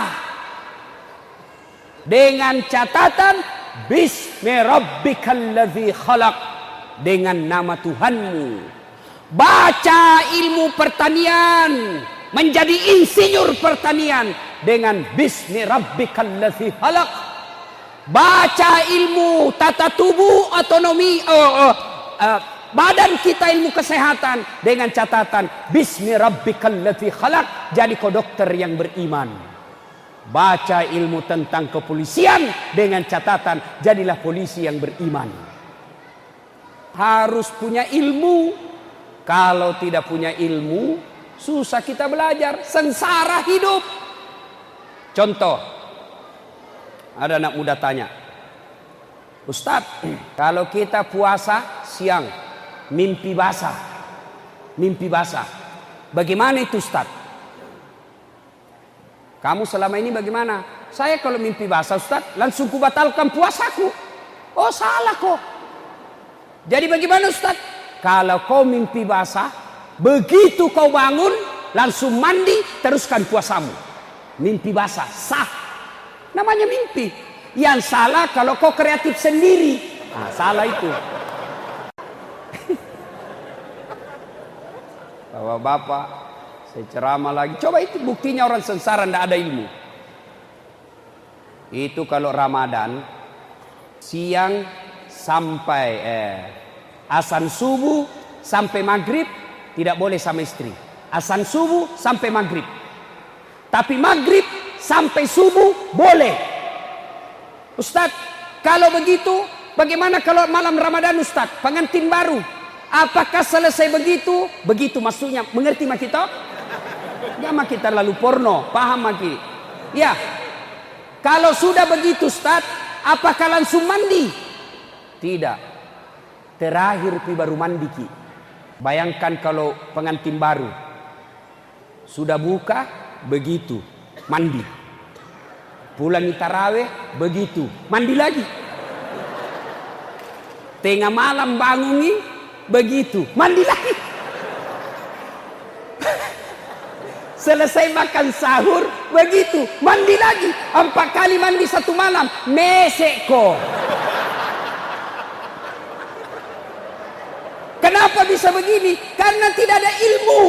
Dengan catatan Bismi rabbikal khalaq. Dengan nama Tuhanmu. Baca ilmu pertanian. Menjadi insinyur pertanian. Dengan Bismi rabbikal khalaq. Baca ilmu tata tubuh, otonomi, oh, oh, uh, badan kita, ilmu kesehatan dengan catatan Bismi rabbikal khalaq. Jadi kau dokter yang beriman. Baca ilmu tentang kepolisian dengan catatan jadilah polisi yang beriman. Harus punya ilmu. Kalau tidak punya ilmu, susah kita belajar, sengsara hidup. Contoh, ada anak muda tanya, Ustadz, kalau kita puasa siang, mimpi basah, mimpi basah, bagaimana itu Ustadz? Kamu selama ini bagaimana? Saya kalau mimpi basah Ustadz, langsung kubatalkan puasaku. Oh salah kok. Jadi bagaimana Ustadz? Kalau kau mimpi basah, begitu kau bangun, langsung mandi, teruskan puasamu. Mimpi basah, sah. Namanya mimpi. Yang salah kalau kau kreatif sendiri. Nah, salah itu. Bapak-bapak, saya ceramah lagi. Coba itu buktinya orang sengsara tidak ada ilmu. Itu kalau Ramadan, siang sampai eh, azan subuh sampai maghrib tidak boleh sama istri. Azan subuh sampai maghrib. Tapi maghrib sampai subuh boleh. Ustadz, kalau begitu bagaimana kalau malam Ramadan Ustadz, pengantin baru? Apakah selesai begitu? Begitu maksudnya, mengerti mak kita? Ya mak kita lalu porno, paham mak kita? Ya, kalau sudah begitu Ustadz, apakah langsung mandi? Tidak. Terakhir pi baru mandi ki. Bayangkan kalau pengantin baru sudah buka, begitu mandi. Pulang tarawih, begitu mandi lagi. Tengah malam bangungi, begitu mandi lagi. Selesai makan sahur, begitu mandi lagi. Empat kali mandi satu malam, meseko. Kenapa bisa begini? Karena tidak ada ilmu.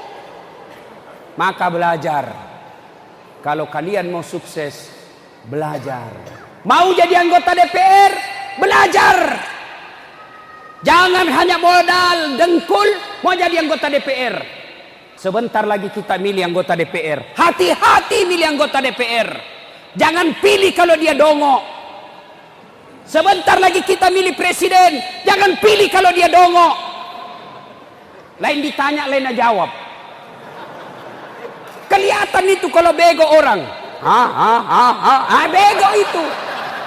Maka belajar. Kalau kalian mau sukses, belajar. Mau jadi anggota D P R, belajar. Jangan hanya modal dengkul mau jadi anggota D P R. Sebentar lagi kita milih anggota D P R. Hati-hati milih anggota D P R. Jangan pilih kalau dia dongo. Sebentar lagi kita milih presiden. Jangan pilih kalau dia dongo. Lain ditanya, lain jawab. Kelihatan itu kalau bego orang. Ah, ah, ah, ah, ah, bego itu.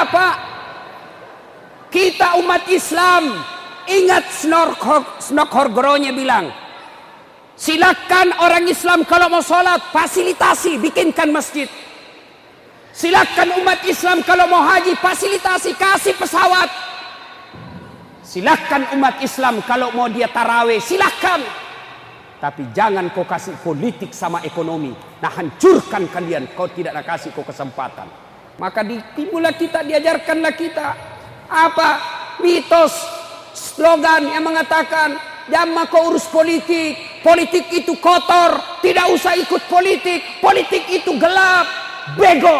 Pak? Kita umat Islam, ingat Snokhorgoronya bilang, silakan orang Islam kalau mau sholat, fasilitasi, bikinkan masjid. Silakan umat Islam kalau mau haji, fasilitasi, kasih pesawat. Silakan umat Islam kalau mau dia taraweh, silakan. Tapi jangan kau kasih politik sama ekonomi. Nah, hancurkan kalian, kau tidak nak kasih kau kesempatan. Maka ditimbullah kita, diajarkanlah kita apa mitos, slogan yang mengatakan jangan kau urus politik, politik itu kotor, tidak usah ikut politik, politik itu gelap, bego.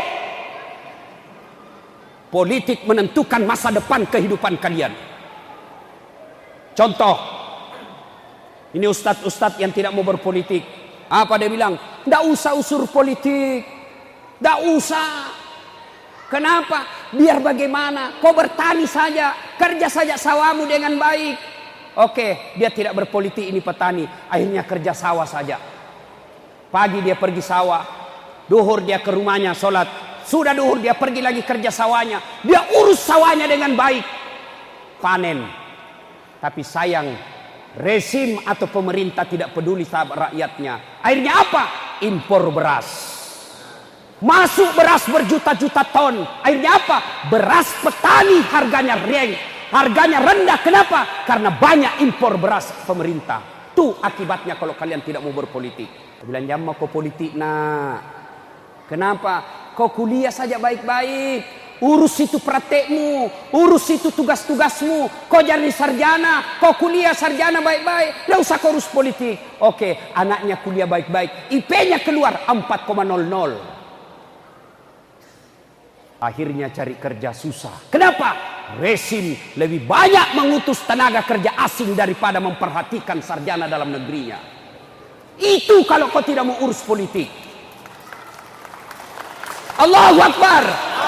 Politik menentukan masa depan kehidupan kalian. Contoh, ini ustadz-ustadz yang tidak mau berpolitik. Apa dia bilang? Tidak usah usur politik. Tidak usah. Kenapa? Biar bagaimana? Kau bertani saja. Kerja saja sawahmu dengan baik. Oke, dia tidak berpolitik, ini petani. Akhirnya kerja sawah saja. Pagi dia pergi sawah. Duhur dia ke rumahnya sholat. Sudah duhur dia pergi lagi kerja sawahnya. Dia urus sawahnya dengan baik. Panen. Tapi sayang, rezim atau pemerintah tidak peduli sama rakyatnya. Akhirnya apa? Impor beras. Masuk beras berjuta-juta ton. Akhirnya apa? Beras petani harganya reng, harganya rendah. Kenapa? Karena banyak impor beras pemerintah. Itu akibatnya kalau kalian tidak mau berpolitik. Bilang jangan mau kau politik nak. Kenapa? Kau kuliah saja baik-baik. Urus itu praktekmu, urus itu tugas-tugasmu. Kau jadi sarjana, kau kuliah sarjana baik-baik. Tidak usah kau urus politik. Oke, anaknya kuliah baik-baik, I P-nya keluar empat koma nol nol. Akhirnya cari kerja susah. Kenapa? Rezim lebih banyak mengutus tenaga kerja asing daripada memperhatikan sarjana dalam negerinya. Itu kalau kau tidak mau urus politik. Allahu Akbar.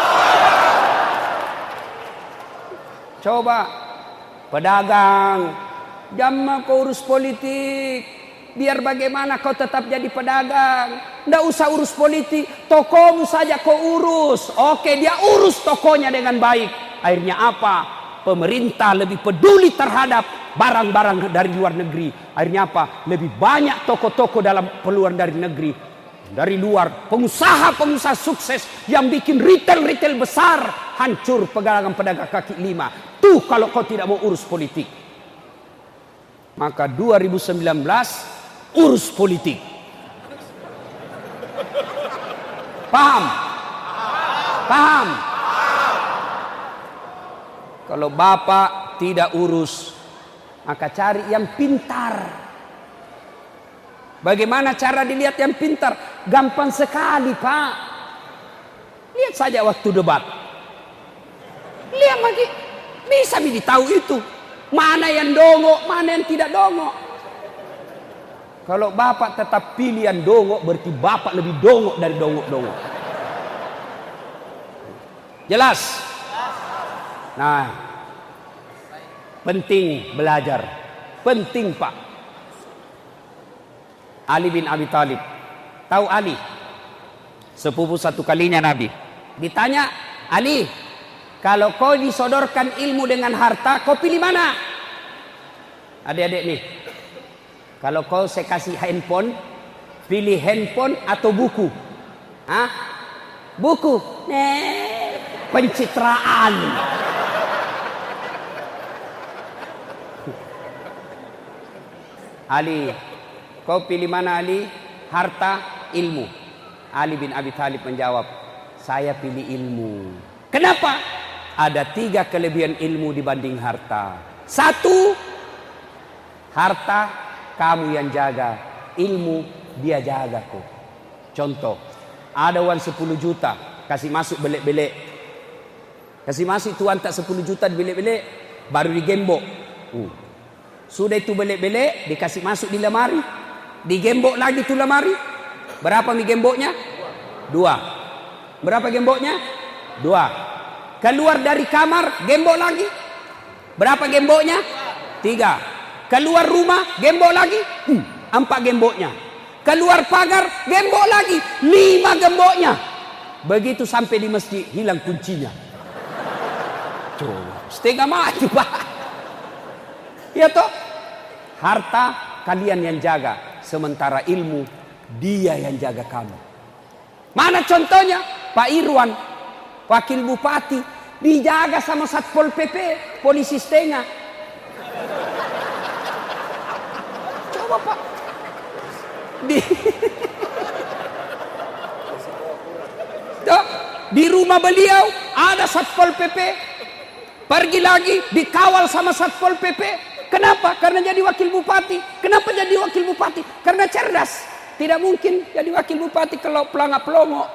Coba pedagang, jangan kau urus politik. Biar bagaimana kau tetap jadi pedagang. Tidak usah urus politik. Tokomu saja kau urus. Oke, dia urus tokonya dengan baik. Akhirnya apa? Pemerintah lebih peduli terhadap barang-barang dari luar negeri. Akhirnya apa? Lebih banyak toko-toko dalam peluang dari negeri. Dari luar, pengusaha-pengusaha sukses yang bikin retail-retail besar, hancur pedagang-pedagang kaki lima. Tuh kalau kau tidak mau urus politik. Maka dua ribu sembilan belas urus politik. Paham? Paham? Kalau bapak tidak urus, maka cari yang pintar. Bagaimana cara dilihat yang pintar? Gampang sekali, Pak. Lihat saja waktu debat. Lihat lagi. Bisa ditahu itu. Mana yang dongok, mana yang tidak dongok. Kalau bapak tetap pilih yang dongok, berarti bapak lebih dongok dari dongok-dongok. Jelas? Nah, penting belajar. Penting, Pak. Ali bin Abi Thalib. Tahu Ali? Sepupu satu kalinya Nabi. Ditanya, Ali, kalau kau disodorkan ilmu dengan harta, kau pilih mana? Adik-adik nih. Kalau kau saya kasih handphone, pilih handphone atau buku? Hah? Buku. Nih, pencitraan. Ali, kau pilih mana Ali? Harta, ilmu. Ali bin Abi Thalib menjawab, saya pilih ilmu. Kenapa? Ada tiga kelebihan ilmu dibanding harta. Satu, harta kamu yang jaga, ilmu dia jaga kok. Contoh, ada uang sepuluh juta, kasih masuk belek-belek. Kasih masuk tuan tak sepuluh juta di belek-belek, baru digembok. Uh. Sudah itu belek-belek, dikasih masuk di lemari. Digembok lagi tu lemari. Berapa mi gemboknya? Dua. Berapa gemboknya? Dua. Keluar dari kamar, gembok lagi. Berapa gemboknya? Tiga. Keluar rumah, gembok lagi. Hmm, empat gemboknya. Keluar pagar, gembok lagi. Lima gemboknya. Begitu sampai di masjid, hilang kuncinya. Coba, setengah mati Pak. Ya toh, harta kalian yang jaga, sementara ilmu dia yang jaga kamu. Mana contohnya? Pak Irwan, wakil bupati, dijaga sama Satpol P P, polisi setengah. Coba Pak. Di, Tuh, di rumah beliau ada Satpol P P. Pergi lagi dikawal sama Satpol P P. Kenapa? Karena jadi wakil bupati. Kenapa jadi wakil bupati? Karena cerdas. Tidak mungkin jadi wakil bupati kalau pelangap pelongo.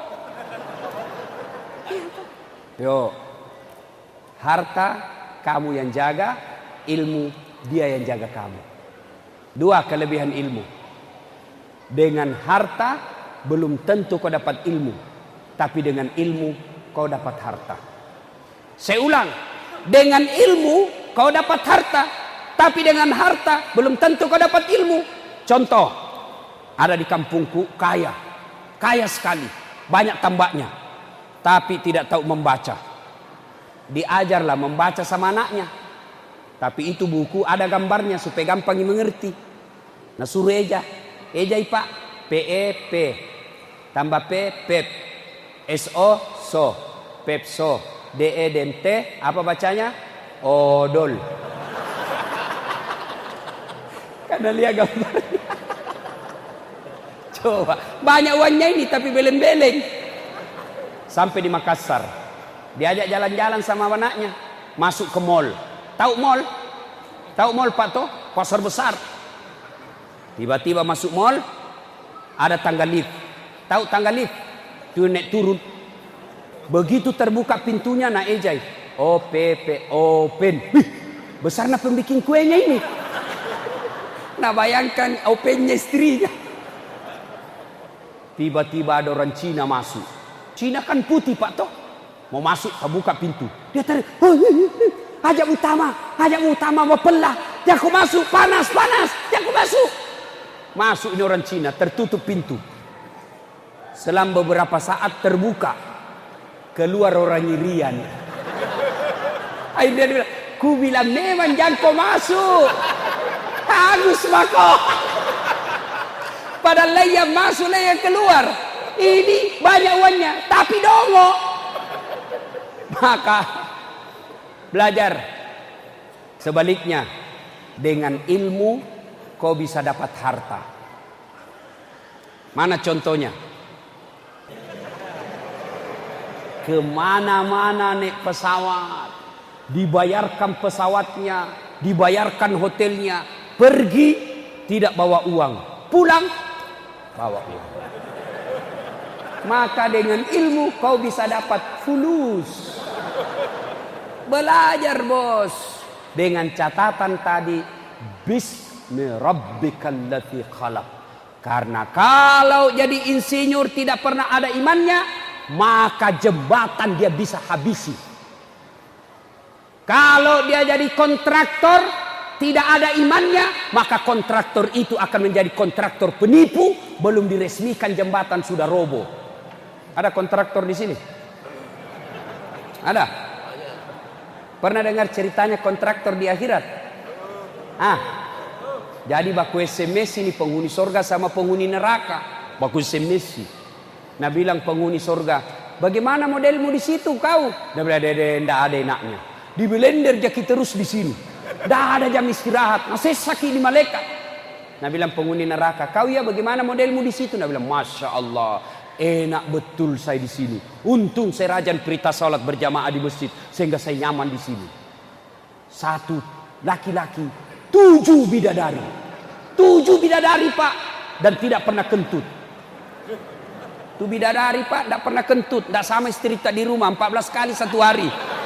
Yo, harta kamu yang jaga, ilmu dia yang jaga kamu. Dua kelebihan ilmu. Dengan harta belum tentu kau dapat ilmu, tapi dengan ilmu kau dapat harta. Saya ulang, dengan ilmu kau dapat harta, tapi dengan harta belum tentu kau dapat ilmu. Contoh, ada di kampungku kaya, kaya sekali, banyak tambaknya, tapi tidak tahu membaca. Diajarlah membaca sama anaknya, tapi itu buku ada gambarnya supaya gampang mengerti. Nah suruh eja, ejai Pak, P E P, tambah P Pep, S O So, Pepso, D E D T, apa bacanya? Odol. Karena lihat gambarnya. Coba, banyak uangnya ini tapi beleng-beleng. Sampai di Makassar, diajak jalan-jalan sama anaknya, masuk ke mall. Tahu mall? Tahu mall Pak toh? Pasar besar. Tiba-tiba masuk mall, ada tangga lift. Tahu tangga lift? Tuh naik turun. Begitu terbuka pintunya, nak ejai. O P P open. Wih, besarnya pembikin kuenya ini. Nah bayangkan opennya istrinya. Tiba-tiba ada orang Cina masuk. Cina kan putih Pak toh. Mau masuk, buka pintu. Dia tarik. Ajak utama, ajak utama mau pelah. Dia aku masuk, panas, panas. Dia aku masuk. Masuk ini orang Cina, tertutup pintu. Selang beberapa saat terbuka, keluar orang Irian. Akhirnya dia bilang, ku bilang memang jangan kau masuk. Hangus mako. Padahal yang masuk yang keluar. Ini banyak uangnya, tapi dongo. Maka belajar. Sebaliknya, dengan ilmu kau bisa dapat harta. Mana contohnya? Kemana-mana naik pesawat, dibayarkan pesawatnya, dibayarkan hotelnya, pergi tidak bawa uang, pulang bawa uang. Maka dengan ilmu kau bisa dapat fulus. Belajar bos, dengan catatan tadi, bismi rabbikal ladzi khalaq. Karena kalau jadi insinyur tidak pernah ada imannya, maka jembatan dia bisa habisi. Kalau dia jadi kontraktor tidak ada imannya, maka kontraktor itu akan menjadi kontraktor penipu. Belum diresmikan jembatan sudah roboh. Ada kontraktor di sini? Ada? Pernah dengar ceritanya kontraktor di akhirat? Ah, jadi baku S M S ini penghuni sorga sama penghuni neraka. Baku S M S. Nah bilang penghuni sorga, bagaimana modelmu di situ kau? Dia bilang, tidak ada enaknya. Di blender jaki terus di sini. Tidak ada jam istirahat. Masih sakit di malaikat. Nah bilang penghuni neraka, kau ya bagaimana modelmu di situ? Dia bilang, masya Allah, enak betul saya di sini. Untung saya rajin perintah salat berjamaah di masjid sehingga saya nyaman di sini. Satu laki-laki, tujuh bidadari, tujuh bidadari Pak, dan tidak pernah kentut. Tuh bidadari Pak, tidak pernah kentut, tidak sama istri tak di rumah empat belas kali satu hari.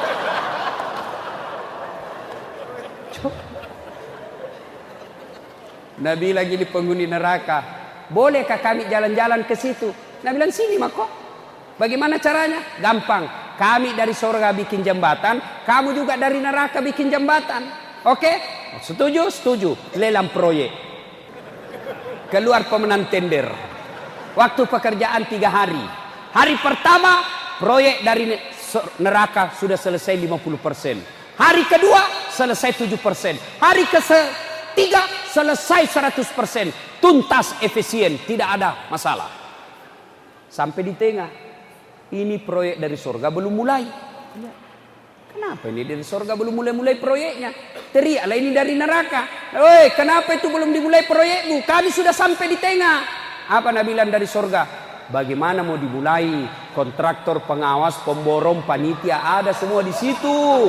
Nabi lagi di penghuni neraka, bolehkah kami jalan-jalan ke situ? Nabi bilang, sini mako. Bagaimana caranya? Gampang. Kami dari surga bikin jembatan, kamu juga dari neraka bikin jembatan. Oke? Setuju? Setuju. Lelang proyek. Keluar pemenang tender. Waktu pekerjaan tiga hari. Hari pertama, proyek dari neraka sudah selesai lima puluh persen. Hari kedua selesai tujuh persen. Hari ketiga selesai seratus persen. Tuntas, efisien, tidak ada masalah. Sampai di tengah, ini proyek dari surga belum mulai. Kenapa ini dari surga belum mulai-mulai proyeknya? Teriaklah ini dari neraka. Woi, kenapa itu belum dimulai proyekmu? Kami sudah sampai di tengah. Apa Nabi bilang dari surga? Bagaimana mau dimulai? Kontraktor, pengawas, pemborong, panitia ada semua di situ.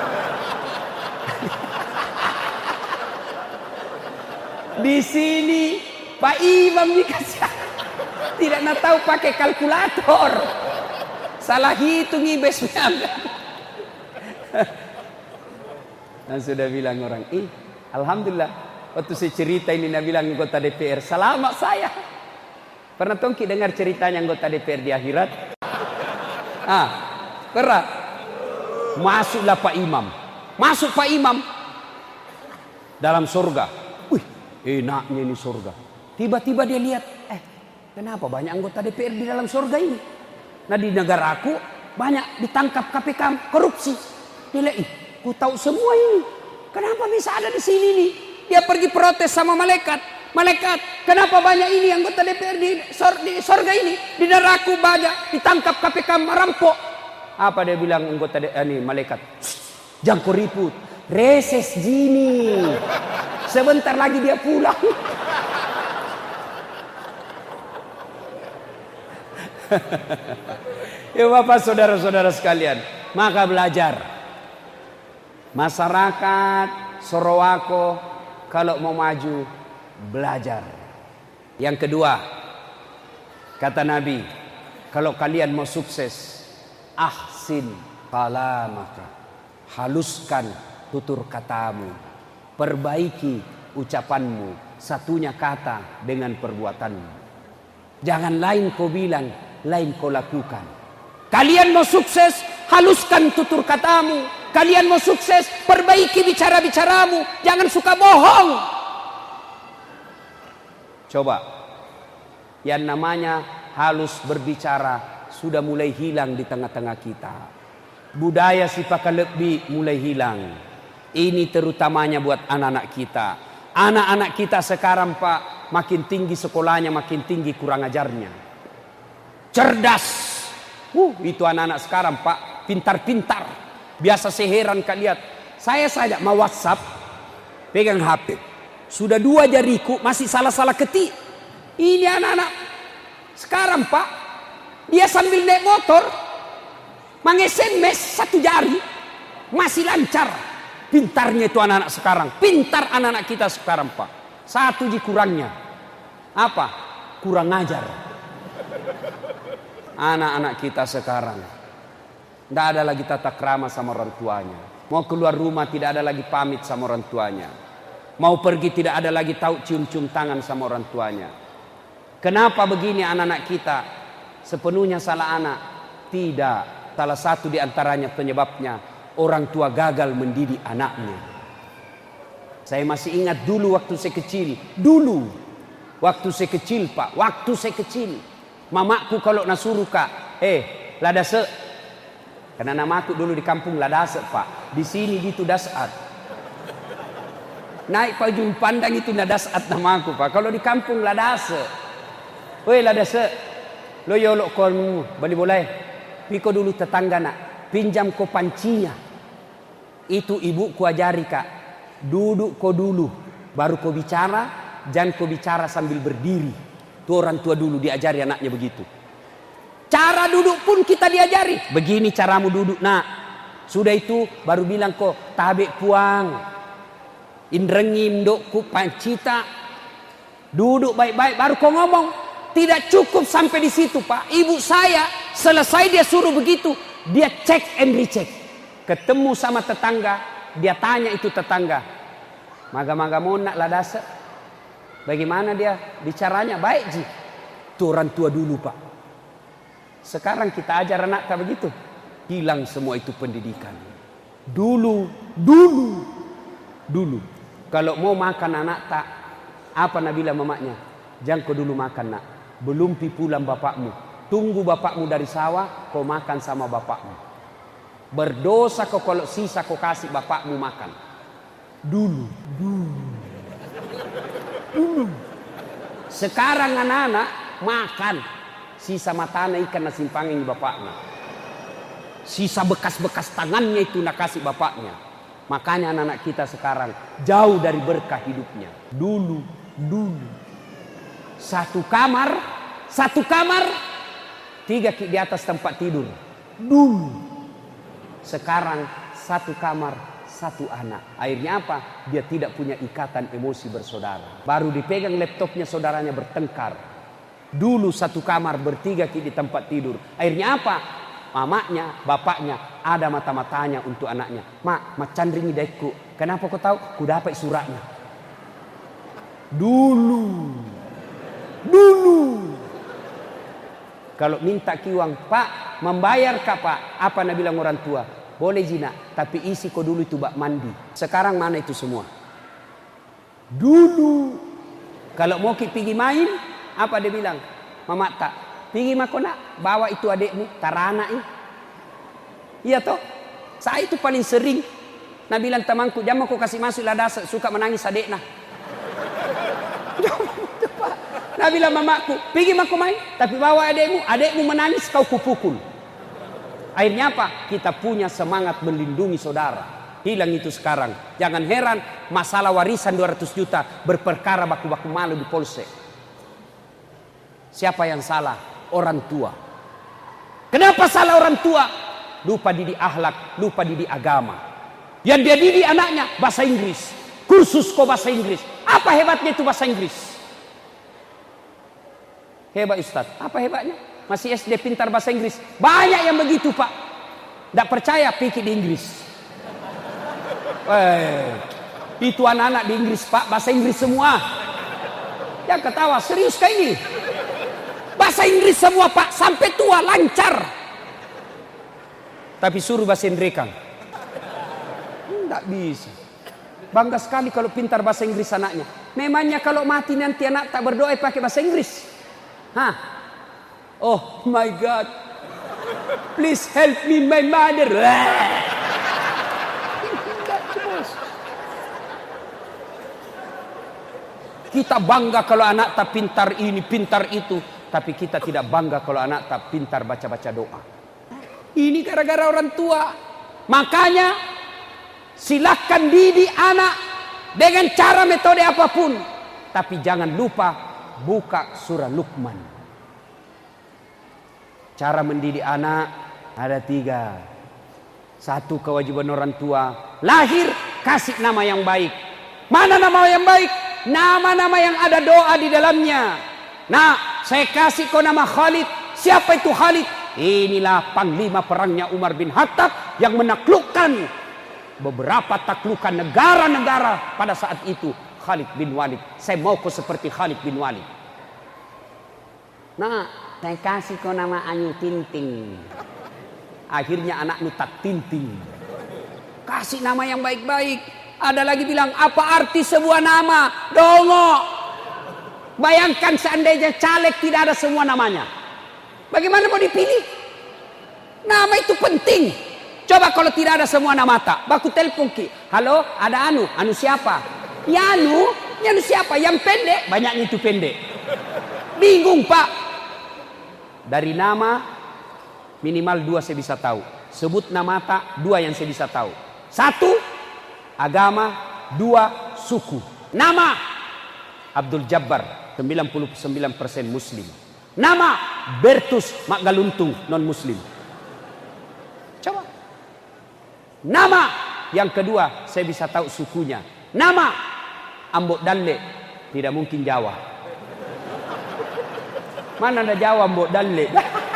Di sini Pak Imam dikasih tidak nak tahu pakai kalkulator. Salah hitung ibesnya. Dan sudah bilang orang, ih alhamdulillah. Waktu saya cerita ini Nabi bilang anggota D P R, selamat saya. Pernah tongki dengar ceritanya anggota D P R di akhirat? Ah, pernah. Masuklah Pak Imam. Masuk Pak Imam dalam surga. Wih, enaknya ini surga. Tiba-tiba dia lihat, eh kenapa banyak anggota D P R di dalam surga ini? Nah di negaraku banyak ditangkap K P K korupsi. Dia lihat, ih, ku tahu semua ini. Kenapa bisa ada di sini nih? Dia pergi protes sama malaikat. Malaikat, kenapa banyak ini anggota D P R di, sor, di surga ini? Di neraka banyak ditangkap K P K merampok. Apa dia bilang anggota D, eh, nih, malaikat? Jangan kau ribut. Reses gini. Sebentar lagi dia pulang. Ya Bapak saudara-saudara sekalian, maka belajar. Masyarakat Sorowako kalau mau maju belajar. Yang kedua, kata Nabi, kalau kalian mau sukses, ahsin kalamaka, haluskan tutur katamu, perbaiki ucapanmu, satunya kata dengan perbuatanmu. Jangan lain kau bilang, lain kau lakukan. Kalian mau sukses, haluskan tutur katamu. Kalian mau sukses, perbaiki bicara-bicaramu. Jangan suka bohong. Coba, yang namanya halus berbicara sudah mulai hilang di tengah-tengah kita. Budaya sifat lebih mulai hilang. Ini terutamanya buat anak-anak kita. Anak-anak kita sekarang Pak, makin tinggi sekolahnya, makin tinggi kurang ajarnya. Cerdas. Uh, itu anak-anak sekarang Pak, pintar-pintar. Biasa saya heran Kak lihat. Saya saja mau WhatsApp, pegang H P. Sudah dua jariku masih salah-salah ketik. Ini anak-anak sekarang Pak, dia sambil naik motor, meng-S M S satu jari, masih lancar. Pintarnya itu anak-anak sekarang. Pintar anak-anak kita sekarang Pak. Satu ji kurangnya. Apa? Kurang ajar. Anak-anak kita sekarang. Tidak ada lagi tata krama sama orang tuanya. Mau keluar rumah tidak ada lagi pamit sama orang tuanya. Mau pergi tidak ada lagi tahu cium-cium tangan sama orang tuanya. Kenapa begini anak-anak kita? Sepenuhnya salah anak? Tidak. Salah satu di antaranya penyebabnya, orang tua gagal mendidik anaknya. Saya masih ingat dulu waktu saya kecil. Dulu. Waktu saya kecil Pak. Waktu saya kecil. Mamaku kalau nasuruh Kak. Eh, lada se. Karena namaku dulu di kampung Ladase Pak. Di sini gitu Dasat. Naik ke ujung pandang itu Nadasat namaku Pak. Kalau di kampung Ladase. Woi Ladase. Lo yolok kolmu. Bali boleh. Piko dulu tetangga nak. Pinjam ko pancinya. Itu ibu ku ajari Kak. Duduk ko dulu. Baru ko bicara. Jangan ko bicara sambil berdiri. Tuh orang tua dulu diajari anaknya begitu. Cara duduk pun kita diajari. Begini caramu duduk nak. Sudah itu baru bilang kok tabek puang. Indrengim dokku pancita. Duduk baik-baik baru kau ngomong. Tidak cukup sampai di situ Pak. Ibu saya selesai dia suruh begitu. Dia cek and recheck. Ketemu sama tetangga. Dia tanya itu tetangga. Maga-maga mau nak ladase. Bagaimana dia bicaranya? Baik ji. Itu orang tua dulu Pak. Sekarang kita ajar anak tak begitu. Hilang semua itu pendidikan. Dulu, dulu, dulu. Kalau mau makan anak tak, apa Nabi bilang mamaknya? Jangan kau dulu makan nak. Belum pi pulang bapakmu. Tunggu bapakmu dari sawah, kau makan sama bapakmu. Berdosa kau kalau sisa kau kasih bapakmu makan. Dulu, dulu, dulu. Sekarang anak-anak makan sisa matana ikan nasi panging bapaknya. Sisa bekas-bekas tangannya itu nak kasih bapaknya. Makanya anak-anak kita sekarang jauh dari berkah hidupnya. Dulu, dulu. Satu kamar, satu kamar, tiga di atas tempat tidur. Dulu. Sekarang satu kamar, satu anak. Akhirnya apa? Dia tidak punya ikatan emosi bersaudara. Baru dipegang laptopnya saudaranya bertengkar. Dulu satu kamar bertiga di tempat tidur. Akhirnya apa? Mamanya, bapaknya ada mata-matanya untuk anaknya. Mak, macan ringi deku. Kenapa kau tahu? Ku dapat suratnya. Dulu. Dulu. Kalau minta kiwang, Pak, membayar kah Pak? Apa nak bilang orang tua? Boleh Jina, tapi isi kau dulu itu bak mandi. Sekarang mana itu semua? Dulu. Kalau mau ki pergi main, apa dia bilang? Mama tak, pergi mak nak, bawa itu adikmu, tarana ini. Iya toh? Saya itu paling sering. Nah bilang temanku, jangan kau kasih masuk lah dasar, suka menangis adiknya. Nah bilang mamaku, pergi mak main, tapi bawa adikmu, adikmu menangis kau kupukul. Akhirnya apa? Kita punya semangat melindungi saudara. Hilang itu sekarang. Jangan heran masalah warisan dua ratus juta berperkara baku-baku malu di polsek. Siapa yang salah? Orang tua. Kenapa salah orang tua? Lupa didik akhlak, lupa didik agama. Yang dia didik anaknya bahasa Inggris. Kursus kok bahasa Inggris. Apa hebatnya itu bahasa Inggris? Hebat Ustaz. Apa hebatnya? Masih S D pintar bahasa Inggris. Banyak yang begitu Pak. Tidak percaya pikir di Inggris. Eh, itu anak-anak di Inggris Pak. Bahasa Inggris semua. Yang ketawa. Serius kayak ini. Bahasa Inggris semua Pak. Sampai tua lancar. Tapi suruh bahasa Inggris kan. Tidak bisa. Bangga sekali kalau pintar bahasa Inggris anaknya. Memangnya kalau mati nanti anak tak berdoa pakai bahasa Inggris. Hah? Oh my God. Please help me my mother. Kita bangga kalau anak tak pintar ini, pintar itu. Tapi kita tidak bangga kalau anak tak pintar baca-baca doa. Ini gara-gara orang tua. Makanya silakan didik anak dengan cara metode apapun. Tapi jangan lupa buka surah Luqman. Cara mendidik anak ada tiga. Satu, kewajiban orang tua. Lahir, kasih nama yang baik. Mana nama yang baik? Nama-nama yang ada doa di dalamnya. Nah, saya kasih kau nama Khalid. Siapa itu Khalid? Inilah panglima perangnya Umar bin Khattab yang menaklukkan beberapa taklukan negara-negara pada saat itu. Khalid bin Walid. Saya mau kau seperti Khalid bin Walid. Nah, saya kasih kau nama Ayu Tinting. Akhirnya anakmu tak tinting. Kasih nama yang baik-baik. Ada lagi bilang, apa arti sebuah nama? Dongo. Bayangkan seandainya caleg tidak ada semua namanya. Bagaimana mau dipilih? Nama itu penting. Coba kalau tidak ada semua nama tak. Baku telepon ki. Halo, ada Anu. Anu siapa? Yanu, Yanu siapa? Yang pendek, banyaknya itu pendek. Bingung Pak. Dari nama minimal dua saya bisa tahu. Sebut nama tak, dua yang saya bisa tahu. Satu, agama. Dua, suku. Nama, Abdul Jabbar, sembilan puluh sembilan persen Muslim. Nama, Bertus Magaluntung, non Muslim. Coba. Nama, yang kedua saya bisa tahu sukunya. Nama, Ambok Dalle, tidak mungkin Jawa. Mana ada Jawa Ambok Dalle?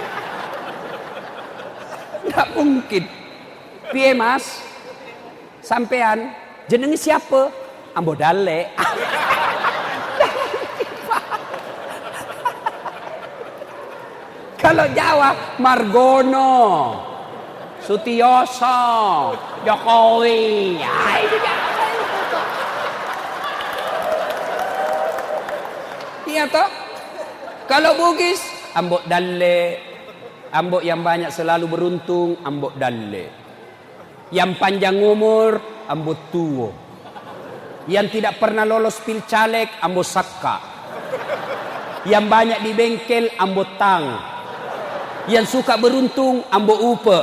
Tidak mungkin. Piye Mas? Sampean jenenge siapa? Ambok Dalle. Kalau Jawa, Margono, Sutioso, Jokowi. Ya, itu Jawa. Iya toh? Kalau Bugis, Ambok Dalle. Ambok yang banyak selalu beruntung, Ambok Dalle. Yang panjang umur, ambo tuo. Yang tidak pernah lolos pilcaleg, ambo sakka. Yang banyak di bengkel, ambo tang. Yang suka beruntung, ambo upe.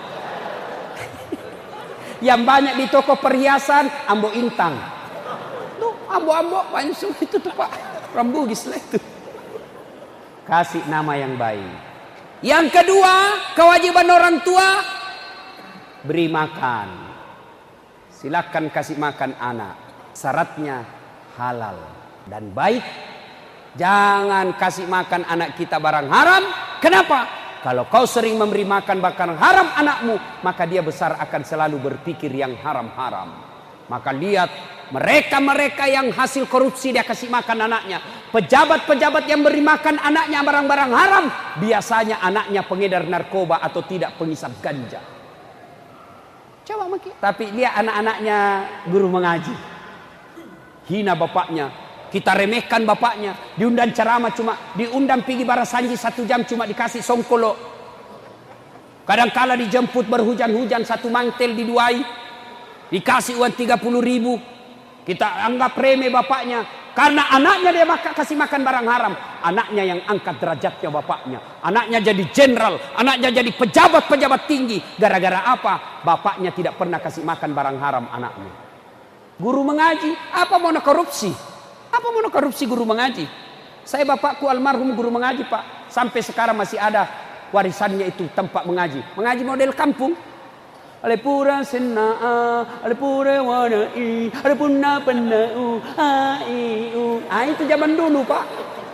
Yang banyak di toko perhiasan, ambo intang. Tuh, ambo-ambo, pansu itu tuh Pak. Rambugis lah itu. Kasih nama yang baik. Yang kedua, kewajiban orang tua, beri makan. Silakan kasih makan anak. Syaratnya halal dan baik. Jangan kasih makan anak kita barang haram. Kenapa? Kalau kau sering memberi makan barang haram anakmu, maka dia besar akan selalu berpikir yang haram-haram. Maka lihat mereka-mereka yang hasil korupsi dia kasih makan anaknya. Pejabat-pejabat yang beri makan anaknya barang-barang haram, biasanya anaknya pengedar narkoba atau tidak pengisap ganja. Coba mungkin. Tapi lihat anak-anaknya guru mengaji. Hina bapaknya. Kita remehkan bapaknya, diundang ceramah cuma diundang pergi barasanji satu jam cuma dikasih songkolo. Kadang-kala dijemput berhujan-hujan satu mantel diduai, dikasih uang tiga puluh ribu. Kita anggap remeh bapaknya karena anaknya dia maka kasih makan barang haram. Anaknya yang angkat derajatnya bapaknya. Anaknya jadi jenderal, anaknya jadi pejabat-pejabat tinggi. Gara-gara apa? Bapaknya tidak pernah kasih makan barang haram anaknya. Guru mengaji, apa mau korupsi? Apa mau korupsi guru mengaji? Saya bapakku almarhum guru mengaji Pak. Sampai sekarang masih ada warisannya itu tempat mengaji. Mengaji model kampung. Alepura senaa, alepura wanai, alepuna penau, aiu. Ah itu zaman dulu Pak.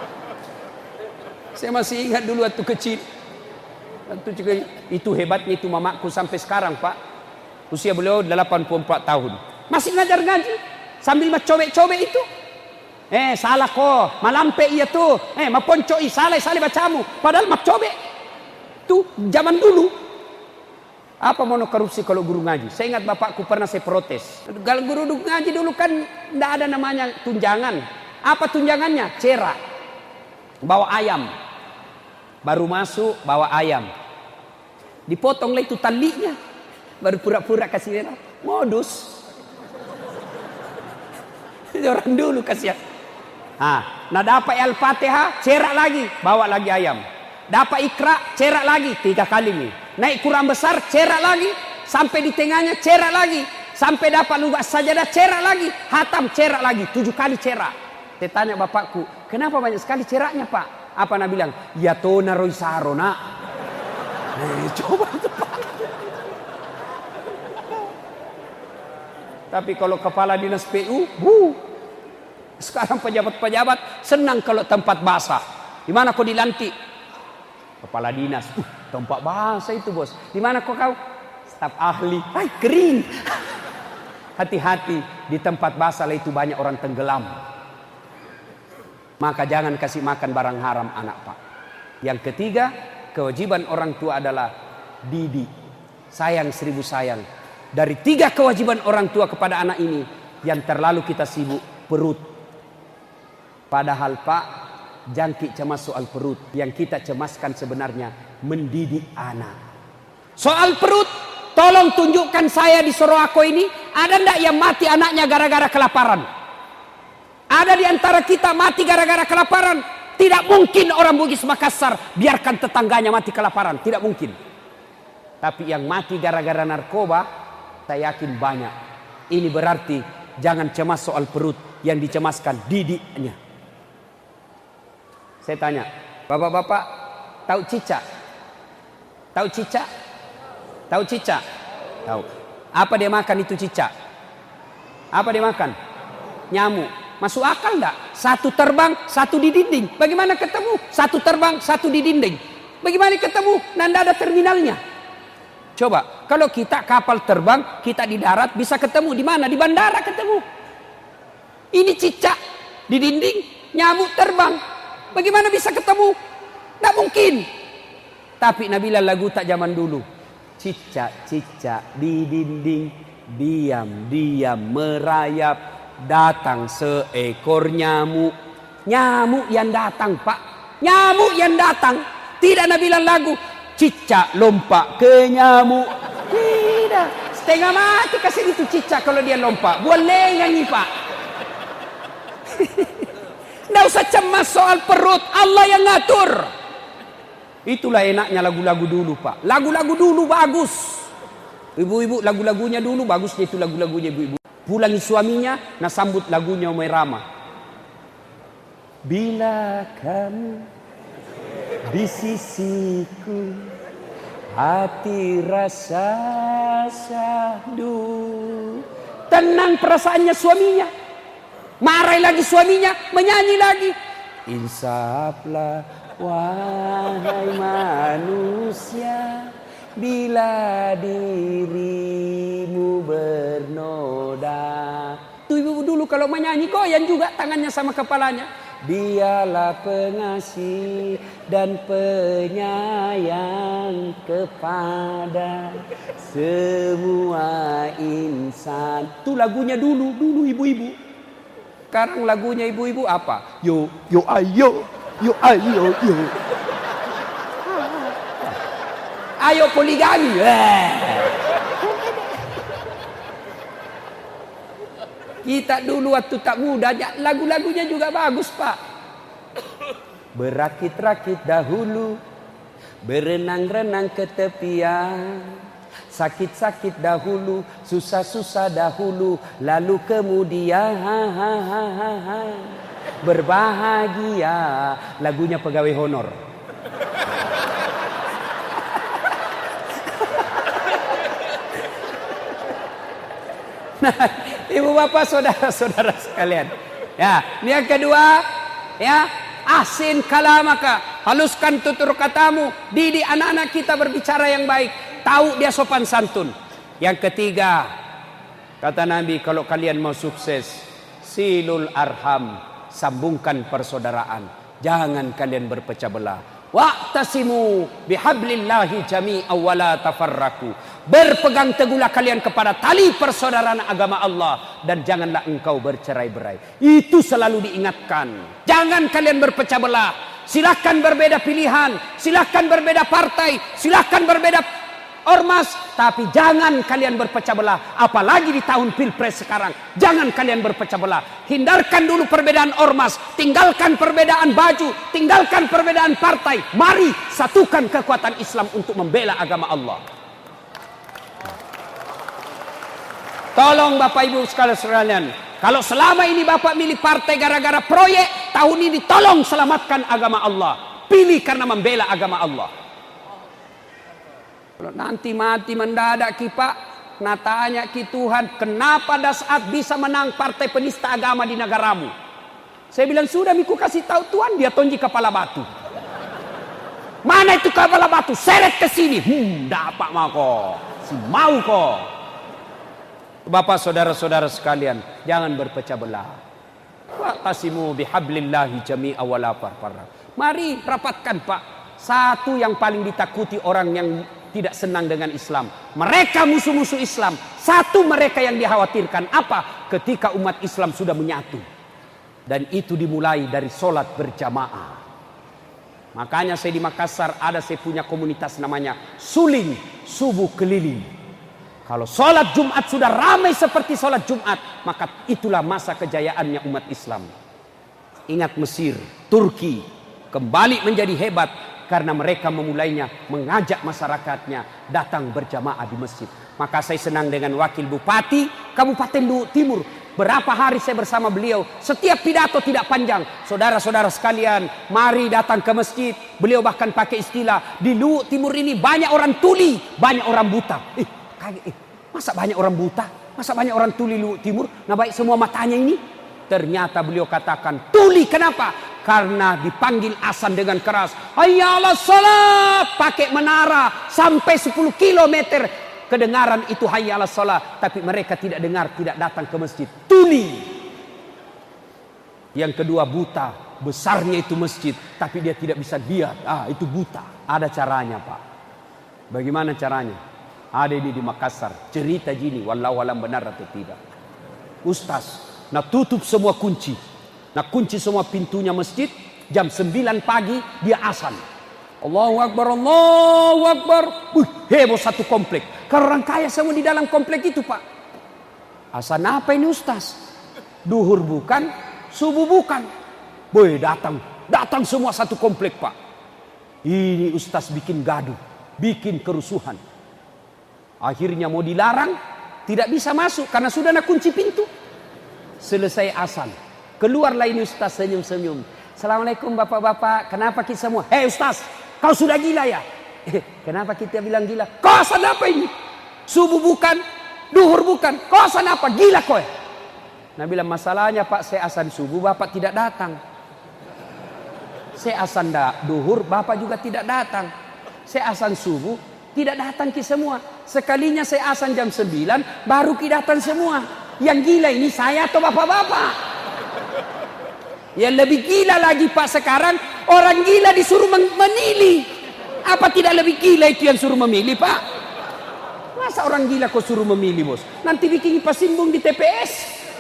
Saya masih ingat dulu waktu kecil. Waktu juga itu hebatnya itu mamaku sampai sekarang Pak. Usia beliau delapan puluh empat tahun. Masih ngajar ngaji sambil mencobek-cobek itu. Eh salah kok, malampe iya tuh. Eh maponcoi salah salah bacamu. Padahal mak cobe. Tuh zaman dulu. Apa mau korupsi kalau guru ngaji? Saya ingat bapakku pernah saya protes. Kalau guru ngaji dulu kan tidak ada namanya tunjangan. Apa tunjangannya? Cerak. Bawa ayam. Baru masuk bawa ayam. Dipotonglah itu talinya. Baru pura-pura kasih merah. Modus. Orang dulu kasihan. Ah, nah dapat Al-Fatihah, cerak lagi, bawa lagi ayam. Dapat Iqra, cerak lagi, tiga kali nih. Naik Quran besar, cerak lagi. Sampai di tengahnya, cerak lagi. Sampai dapat lugas sajadah, cerak lagi. Hatam, cerak lagi, tujuh kali cerak. Saya tanya bapakku, kenapa banyak sekali ceraknya Pak? Apa nak bilang? Ya tona roi saro nak. Eh, coba itu Pak. Tapi kalau kepala dinas P U, buh. Sekarang pejabat-pejabat senang kalau tempat basah. Di mana kau dilantik? Kepala dinas. Uh, tempat basah itu bos. Di mana kau kau? Staf ahli. Hai kering. Hati-hati di tempat basah itu banyak orang tenggelam. Maka jangan kasih makan barang haram anak Pak. Yang ketiga, kewajiban orang tua adalah didik. Sayang seribu sayang. Dari tiga kewajiban orang tua kepada anak ini, yang terlalu kita sibuk perut. Padahal Pak, jangkik cemas soal perut. Yang kita cemaskan sebenarnya mendidik anak. Soal perut, tolong tunjukkan saya di Sorowako ini, ada ndak yang mati anaknya gara-gara kelaparan? Ada di antara kita mati gara-gara kelaparan? Tidak mungkin orang Bugis Makassar biarkan tetangganya mati kelaparan. Tidak mungkin. Tapi yang mati gara-gara narkoba, saya yakin banyak. Ini berarti jangan cemas soal perut, yang dicemaskan didiknya. Saya tanya, bapak-bapak tahu cicak? Tahu cicak? Tahu cicak? Tahu. Apa dia makan itu cicak? Apa dia makan? Nyamuk. Masuk akal enggak? Satu terbang, satu di dinding. Bagaimana ketemu? Satu terbang, satu di dinding. Bagaimana ketemu? Nanda ada terminalnya. Coba, kalau kita kapal terbang, kita di darat bisa ketemu di mana? Di bandara ketemu. Ini cicak di dinding, nyamuk terbang. Bagaimana bisa ketemu? Tidak mungkin. Tapi Nabila lagu tak zaman dulu. Cicak-cicak di dinding, diam-diam merayap, datang seekor nyamuk. Nyamuk yang datang Pak. Nyamuk yang datang. Tidak Nabila lagu. Cicak lompat ke nyamuk. Tidak. Setengah mati kasih itu cicak kalau dia lompat. Boleh nyanyi Pak. Nggak usah cemas soal perut, Allah yang ngatur. Itulah enaknya lagu-lagu dulu Pak. Lagu-lagu dulu bagus. Ibu-ibu lagu-lagunya dulu bagus, itu lagu-lagunya ibu-ibu. Pulangi suaminya, nah sambut lagunya Umay Rama. Bila kamu di sisiku, hati rasa syahdu. Tenang perasaannya suaminya. Marah lagi suaminya, menyanyi lagi. Insaflah wahai manusia, bila dirimu bernoda. Tuh ibu dulu kalau menyanyi goyang juga tangannya sama kepalanya. Dialah pengasih dan penyayang kepada semua insan. Itu lagunya dulu, dulu ibu-ibu. Sekarang lagunya ibu-ibu apa? Yo, yo ayo, yo ayo, yo. Ayo poligami. Kita dulu waktu tak muda, lagu-lagunya juga bagus Pak. Berakit-rakit dahulu, berenang-renang ke tepian. Sakit-sakit dahulu, susah-susah dahulu, lalu kemudian berbahagia. Lagunya pegawai honor. Nah, ibu bapak saudara-saudara sekalian. Ya, ini yang kedua, ya, ahsin kalamaka, haluskan tutur katamu, didik anak-anak kita berbicara yang baik, tahu dia sopan santun. Yang ketiga, kata Nabi, kalau kalian mau sukses, silul arham, sambungkan persaudaraan, jangan kalian berpecah belah. Wa'tasimu bihablillahi jami'an wa la tafarraku. Berpegang teguhlah kalian kepada tali persaudaraan agama Allah dan janganlah engkau bercerai-berai. Itu selalu diingatkan. Jangan kalian berpecah belah. Silakan berbeda pilihan, silakan berbeda partai, silakan berbeda ormas, tapi jangan kalian berpecah belah. Apalagi di tahun pilpres sekarang, jangan kalian berpecah belah. Hindarkan dulu perbedaan ormas, tinggalkan perbedaan baju, tinggalkan perbedaan partai. Mari satukan kekuatan Islam untuk membela agama Allah. Tolong Bapak Ibu sekalian, kalau selama ini Bapak milih partai gara-gara proyek, tahun ini tolong selamatkan agama Allah. Pilih karena membela agama Allah. Kalau nanti mati mendadak ki Pak, nah tanya ki Tuhan, kenapa Dasat bisa menang partai penista agama di negaramu? Saya bilang sudah miku kasih tahu Tuhan, dia tonji kepala batu. Mana itu kepala batu? Seret ke sini. Hmm, dapat mau kok. Si mau kok. Bapak saudara-saudara sekalian, jangan berpecah belah. Wa'tasimu bihablillahi jami'an wa la tafarraqu. Mari rapatkan Pak. Satu yang paling ditakuti orang yang tidak senang dengan Islam, mereka musuh-musuh Islam. Satu mereka yang dikhawatirkan apa? Ketika umat Islam sudah menyatu. Dan itu dimulai dari sholat berjamaah. Makanya saya di Makassar ada saya punya komunitas namanya Suling Subuh Keliling. Kalau sholat Jumat sudah ramai seperti sholat Jumat, maka itulah masa kejayaannya umat Islam. Ingat Mesir, Turki kembali menjadi hebat karena mereka memulainya mengajak masyarakatnya datang berjamaah di masjid. Maka saya senang dengan Wakil Bupati Kabupaten Luwu Timur. Berapa hari saya bersama beliau, setiap pidato tidak panjang. Saudara-saudara sekalian, mari datang ke masjid. Beliau bahkan pakai istilah, di Luwu Timur ini banyak orang tuli, banyak orang buta. Eh, kaget, eh, masa banyak orang buta? Masa banyak orang tuli Luwu Timur? Nah baik semua matanya ini. Ternyata beliau katakan, tuli kenapa? Karena dipanggil azan dengan keras. Hayya 'alas shalah, pakai menara sampai sepuluh kilometer kedengaran itu hayya 'alas shalah, tapi mereka tidak dengar, tidak datang ke masjid. Tuli. Yang kedua buta, besarnya itu masjid, tapi dia tidak bisa lihat. Ah, itu buta. Ada caranya, Pak. Bagaimana caranya? Ada ini di Makassar, cerita gini, wallahu alam benar atau tidak. Ustaz, nah tutup semua kunci. Nah kunci semua pintunya masjid, jam sembilan pagi dia azan. Allahu Akbar, Allahu Akbar. Wih, heboh satu komplek. Kalau orang kaya semua di dalam komplek itu, Pak. Azan apa ini Ustaz? Duhur bukan, subuh bukan. Boy, datang, datang semua satu komplek, Pak. Ini Ustaz bikin gaduh, bikin kerusuhan. Akhirnya mau dilarang, tidak bisa masuk karena sudah nak kunci pintu. Selesai azan, keluarlah ini Ustaz senyum-senyum. Assalamualaikum bapak-bapak, kenapa kita semua? Hei Ustaz, kau sudah gila ya? Eh, kenapa kita bilang gila? Kau azan apa ini? Subuh bukan, duhur bukan. Kau azan apa? Gila kau. Nah bilang masalahnya Pak, saya azan subuh, bapak tidak datang. Saya azan duhur, bapak juga tidak datang. Saya azan subuh, tidak datang ki semua. Sekalinya saya azan jam sembilan, baru ki datang semua. Yang gila ini saya atau bapak-bapak? Yang lebih gila lagi Pak sekarang, orang gila disuruh memilih. Apa tidak lebih gila itu yang suruh memilih Pak? Masa orang gila kau suruh memilih bos? Nanti bikin pasimbung di T P S.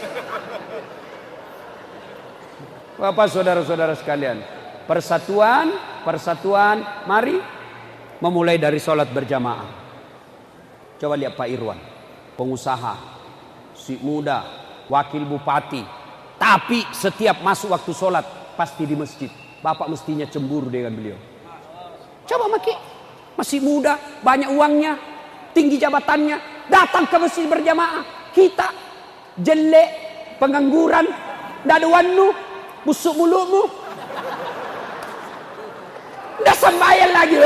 Bapak saudara-saudara sekalian, persatuan, persatuan, mari memulai dari sholat berjamaah. Coba lihat Pak Irwan, pengusaha, si muda, wakil bupati. Tapi setiap masuk waktu sholat pasti di masjid. Bapak mestinya cemburu dengan beliau. Coba maki, masih muda, banyak uangnya, tinggi jabatannya, datang ke masjid berjamaah. Kita jelek, pengangguran, daduanmu, busuk mulutmu, udah sembahyang lagi.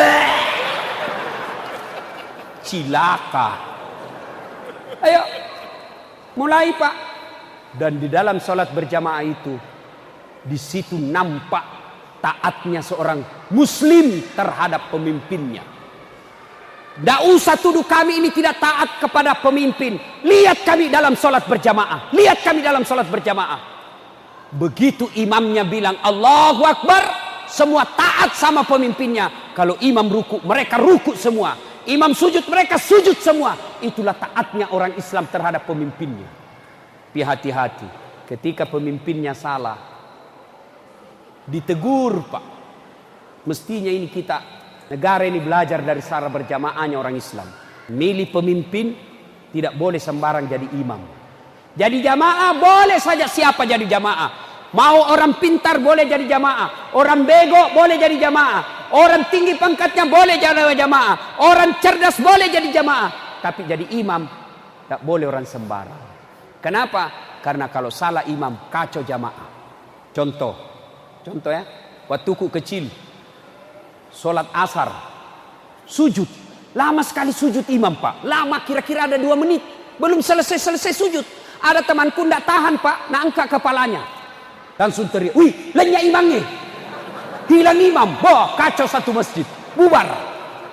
Cilaka. Ayo, mulai Pak. Dan di dalam sholat berjamaah itu, di situ nampak taatnya seorang muslim terhadap pemimpinnya. Tidak usah tuduh kami ini tidak taat kepada pemimpin. Lihat kami dalam sholat berjamaah. Lihat kami dalam sholat berjamaah. Begitu imamnya bilang Allahu Akbar, semua taat sama pemimpinnya. Kalau imam ruku, mereka ruku semua. Imam sujud, mereka sujud semua. Itulah taatnya orang Islam terhadap pemimpinnya. Tapi hati-hati, ketika pemimpinnya salah, ditegur Pak. Mestinya ini kita, negara ini belajar dari cara berjamaahnya orang Islam. Milih pemimpin, tidak boleh sembarang jadi imam. Jadi jamaah boleh saja siapa jadi jamaah. Mau orang pintar boleh jadi jamaah. Orang bego boleh jadi jamaah. Orang tinggi pangkatnya boleh jadi jamaah. Orang cerdas boleh jadi jamaah. Tapi jadi imam, tidak boleh orang sembarang. Kenapa? Karena kalau salah imam, kacau jamaah. Contoh, contoh ya, waktuku kecil, sholat asar, sujud, lama sekali sujud imam Pak, lama kira-kira ada dua menit, belum selesai-selesai sujud. Ada temanku tidak tahan Pak, nak angkat kepalanya, langsung teriak, wih, lenyap imamnya, hilang imam, boh, kacau satu masjid, bubar.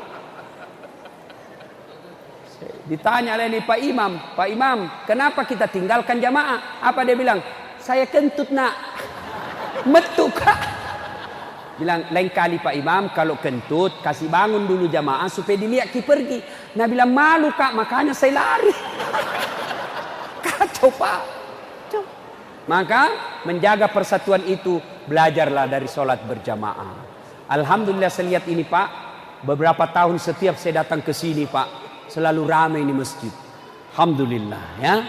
Ditanya oleh ini Pak Imam, Pak Imam, kenapa kita tinggalkan jamaah? Apa dia bilang? Saya kentut nak. Metu kak. Bilang, lain kali Pak Imam, kalau kentut, kasih bangun dulu jamaah supaya dilihat ki pergi. Nah bilang, malu kak, makanya saya lari. Kacau Pak. Kacau. Maka menjaga persatuan itu, belajarlah dari sholat berjamaah. Alhamdulillah saya lihat ini Pak, beberapa tahun setiap saya datang ke sini Pak, selalu ramai ini masjid. Alhamdulillah ya.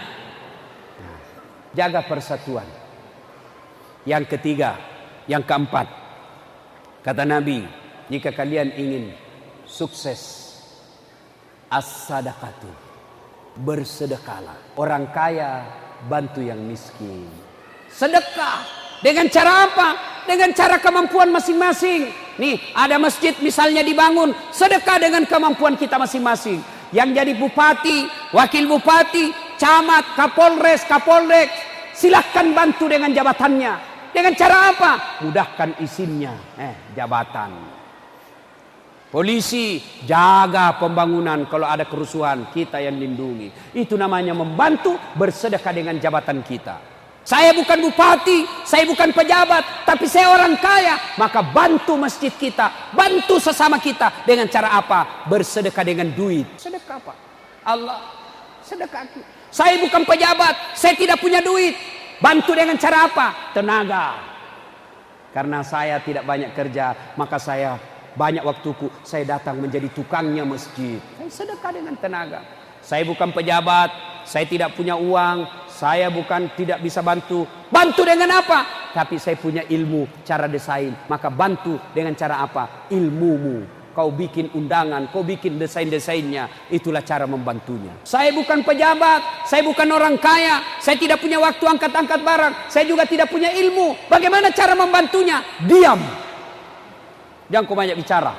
Jaga persatuan. Yang ketiga, yang keempat, kata Nabi, jika kalian ingin sukses, as-sadaqatu, bersedekahlah. Orang kaya bantu yang miskin. Sedekah dengan cara apa? Dengan cara kemampuan masing-masing. Nih, ada masjid misalnya dibangun, sedekah dengan kemampuan kita masing-masing. Yang jadi bupati, wakil bupati, camat, kapolres, kapolrek, silahkan bantu dengan jabatannya. Dengan cara apa? Mudahkan izinnya, eh, jabatan. Polisi, jaga pembangunan, kalau ada kerusuhan, kita yang lindungi. Itu namanya membantu, bersedekah dengan jabatan kita. Saya bukan bupati, saya bukan pejabat, tapi saya orang kaya, maka bantu masjid kita, bantu sesama kita. Dengan cara apa? Bersedekah dengan duit. Sedekah apa? Allah, sedekah. Saya bukan pejabat, saya tidak punya duit, bantu dengan cara apa? Tenaga. Karena saya tidak banyak kerja, maka saya banyak waktuku, saya datang menjadi tukangnya masjid. Saya sedekah dengan tenaga. Saya bukan pejabat, saya tidak punya uang, saya bukan tidak bisa bantu. Bantu dengan apa? Tapi saya punya ilmu cara desain. Maka bantu dengan cara apa? Ilmumu. Kau bikin undangan, kau bikin desain-desainnya. Itulah cara membantunya. Saya bukan pejabat, saya bukan orang kaya, saya tidak punya waktu angkat-angkat barang, saya juga tidak punya ilmu. Bagaimana cara membantunya? Diam. Jangan kau banyak bicara.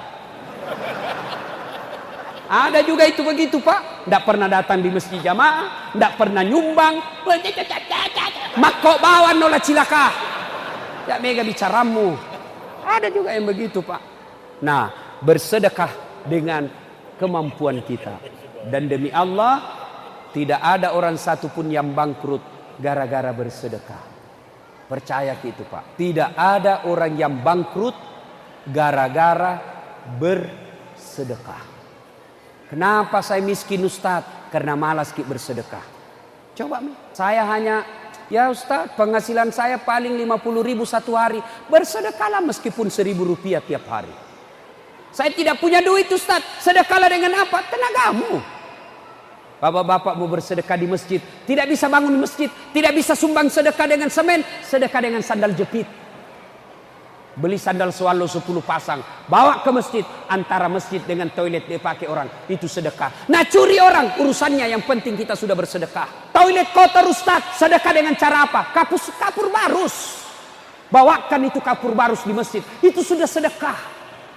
Ada juga itu begitu Pak. Tidak pernah datang di masjid jamaah, tidak pernah nyumbang. Mak kau bawa nolah cilaka. Ya mega bicaramu. Ada juga yang begitu Pak. Nah, bersedekah dengan kemampuan kita. Dan demi Allah, tidak ada orang satupun yang bangkrut gara-gara bersedekah. Percaya gitu Pak. Tidak ada orang yang bangkrut gara-gara bersedekah. Kenapa saya miskin Ustadz? Karena malas ki bersedekah. Coba saya hanya, ya Ustadz penghasilan saya paling lima puluh ribu satu hari. Bersedekahlah meskipun seribu rupiah tiap hari. Saya tidak punya duit Ustaz. Sedekahlah dengan apa? Tenagamu. Bapak-bapak mau bersedekah di masjid, tidak bisa bangun di masjid, tidak bisa sumbang sedekah dengan semen, sedekah dengan sandal jepit. Beli sandal swallow sepuluh pasang, bawa ke masjid. Antara masjid dengan toilet dipakai orang, itu sedekah. Nah curi orang, urusannya, yang penting kita sudah bersedekah. Toilet kotor Ustaz, sedekah dengan cara apa? Kapus, kapur barus. Bawakan itu kapur barus di masjid, itu sudah sedekah.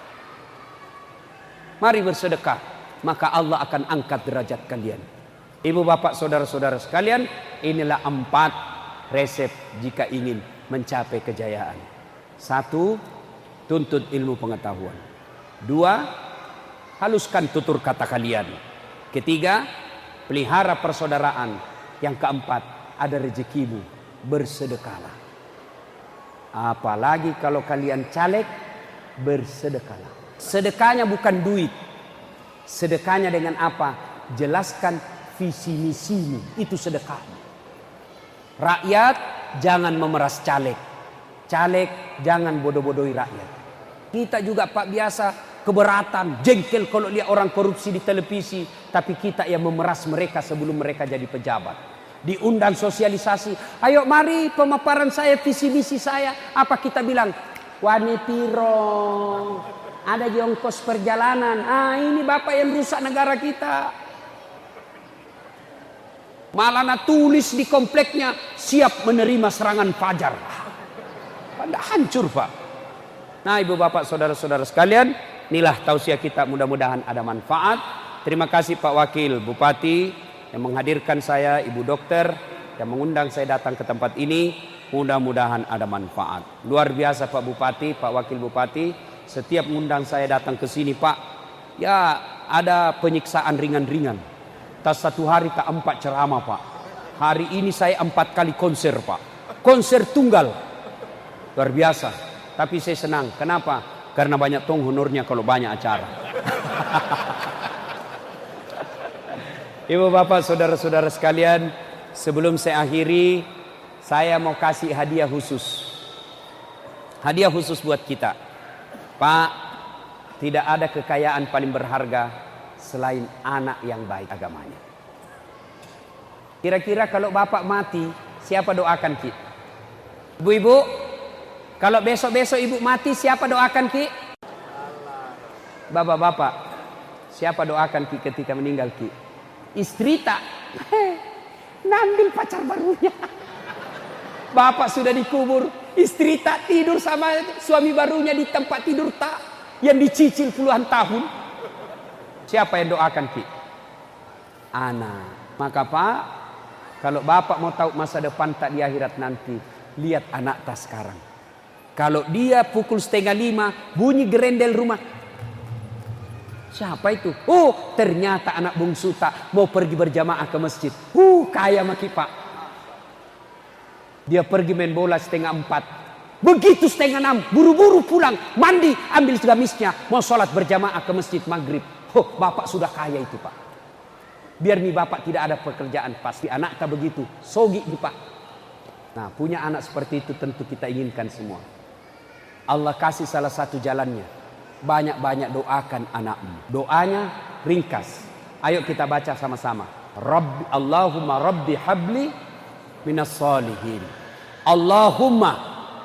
Mari bersedekah, maka Allah akan angkat derajat kalian. Ibu bapak saudara-saudara sekalian, inilah empat resep jika ingin mencapai kejayaan. Satu, tuntut ilmu pengetahuan. Dua, haluskan tutur kata kalian. Ketiga, pelihara persaudaraan. Yang keempat, ada rezekimu, bersedekahlah. Apalagi kalau kalian caleg, bersedekahlah. Sedekahnya bukan duit. Sedekahnya dengan apa? Jelaskan visi misimu. Itu sedekah. Rakyat jangan memeras caleg. Caleg jangan bodoh-bodohi rakyat. Kita juga Pak biasa keberatan, jengkel kalau lihat orang korupsi di televisi. Tapi kita yang memeras mereka sebelum mereka jadi pejabat. Diundang sosialisasi. Ayo mari pemaparan saya, visi misi saya. Apa kita bilang? Wani pirong. Ada di ongkos perjalanan. Ah ini bapak yang rusak negara kita. Malah na tulis di kompleknya, siap menerima serangan fajar. Pada hancur Pak. Nah ibu bapak saudara-saudara sekalian, inilah tausiah kita, mudah-mudahan ada manfaat. Terima kasih Pak Wakil Bupati yang menghadirkan saya, Ibu Dokter yang mengundang saya datang ke tempat ini. Mudah-mudahan ada manfaat. Luar biasa Pak Bupati, Pak Wakil Bupati. Setiap mengundang saya datang ke sini Pak, ya ada penyiksaan ringan-ringan. Tas satu hari tak empat ceramah Pak. Hari ini saya empat kali konser Pak. Konser tunggal. Luar biasa. Tapi saya senang. Kenapa? Karena banyak tong honornya kalau banyak acara. Ibu bapak saudara-saudara sekalian, sebelum saya akhiri, saya mau kasih hadiah khusus. Hadiah khusus buat kita. Pak, tidak ada kekayaan paling berharga selain anak yang baik agamanya. Kira-kira kalau bapak mati, siapa doakan Ki? Ibu-ibu, kalau besok-besok ibu mati, siapa doakan Ki? Bapak-bapak, siapa doakan Ki ketika meninggal Ki? Istri tak? Ngambil pacar barunya. Bapak sudah dikubur, istri tak tidur sama suami barunya di tempat tidur tak, yang dicicil puluhan tahun. Siapa yang doakan Ki? Anak. Maka Pak, kalau bapak mau tahu masa depan tak di akhirat nanti, lihat anak tak sekarang. Kalau dia pukul setengah lima bunyi gerendel rumah, siapa itu? Oh, ternyata anak bungsu tak mau pergi berjamaah ke masjid. Uh, kaya maki Pak. Dia pergi main bola setengah empat. Begitu setengah enam, buru-buru pulang, mandi, ambil gamisnya, mau sholat berjamaah ke masjid maghrib. Oh, bapak sudah kaya itu Pak. Biar nih bapak tidak ada pekerjaan, pasti anak tak begitu. Sogi nih Pak. Nah, punya anak seperti itu tentu kita inginkan semua. Allah kasih salah satu jalannya. banyak-banyak doakan anakmu. Doanya ringkas. Ayo kita baca sama-sama. Rabbi Allahumma Rabbi habli minas solihin. Allahumma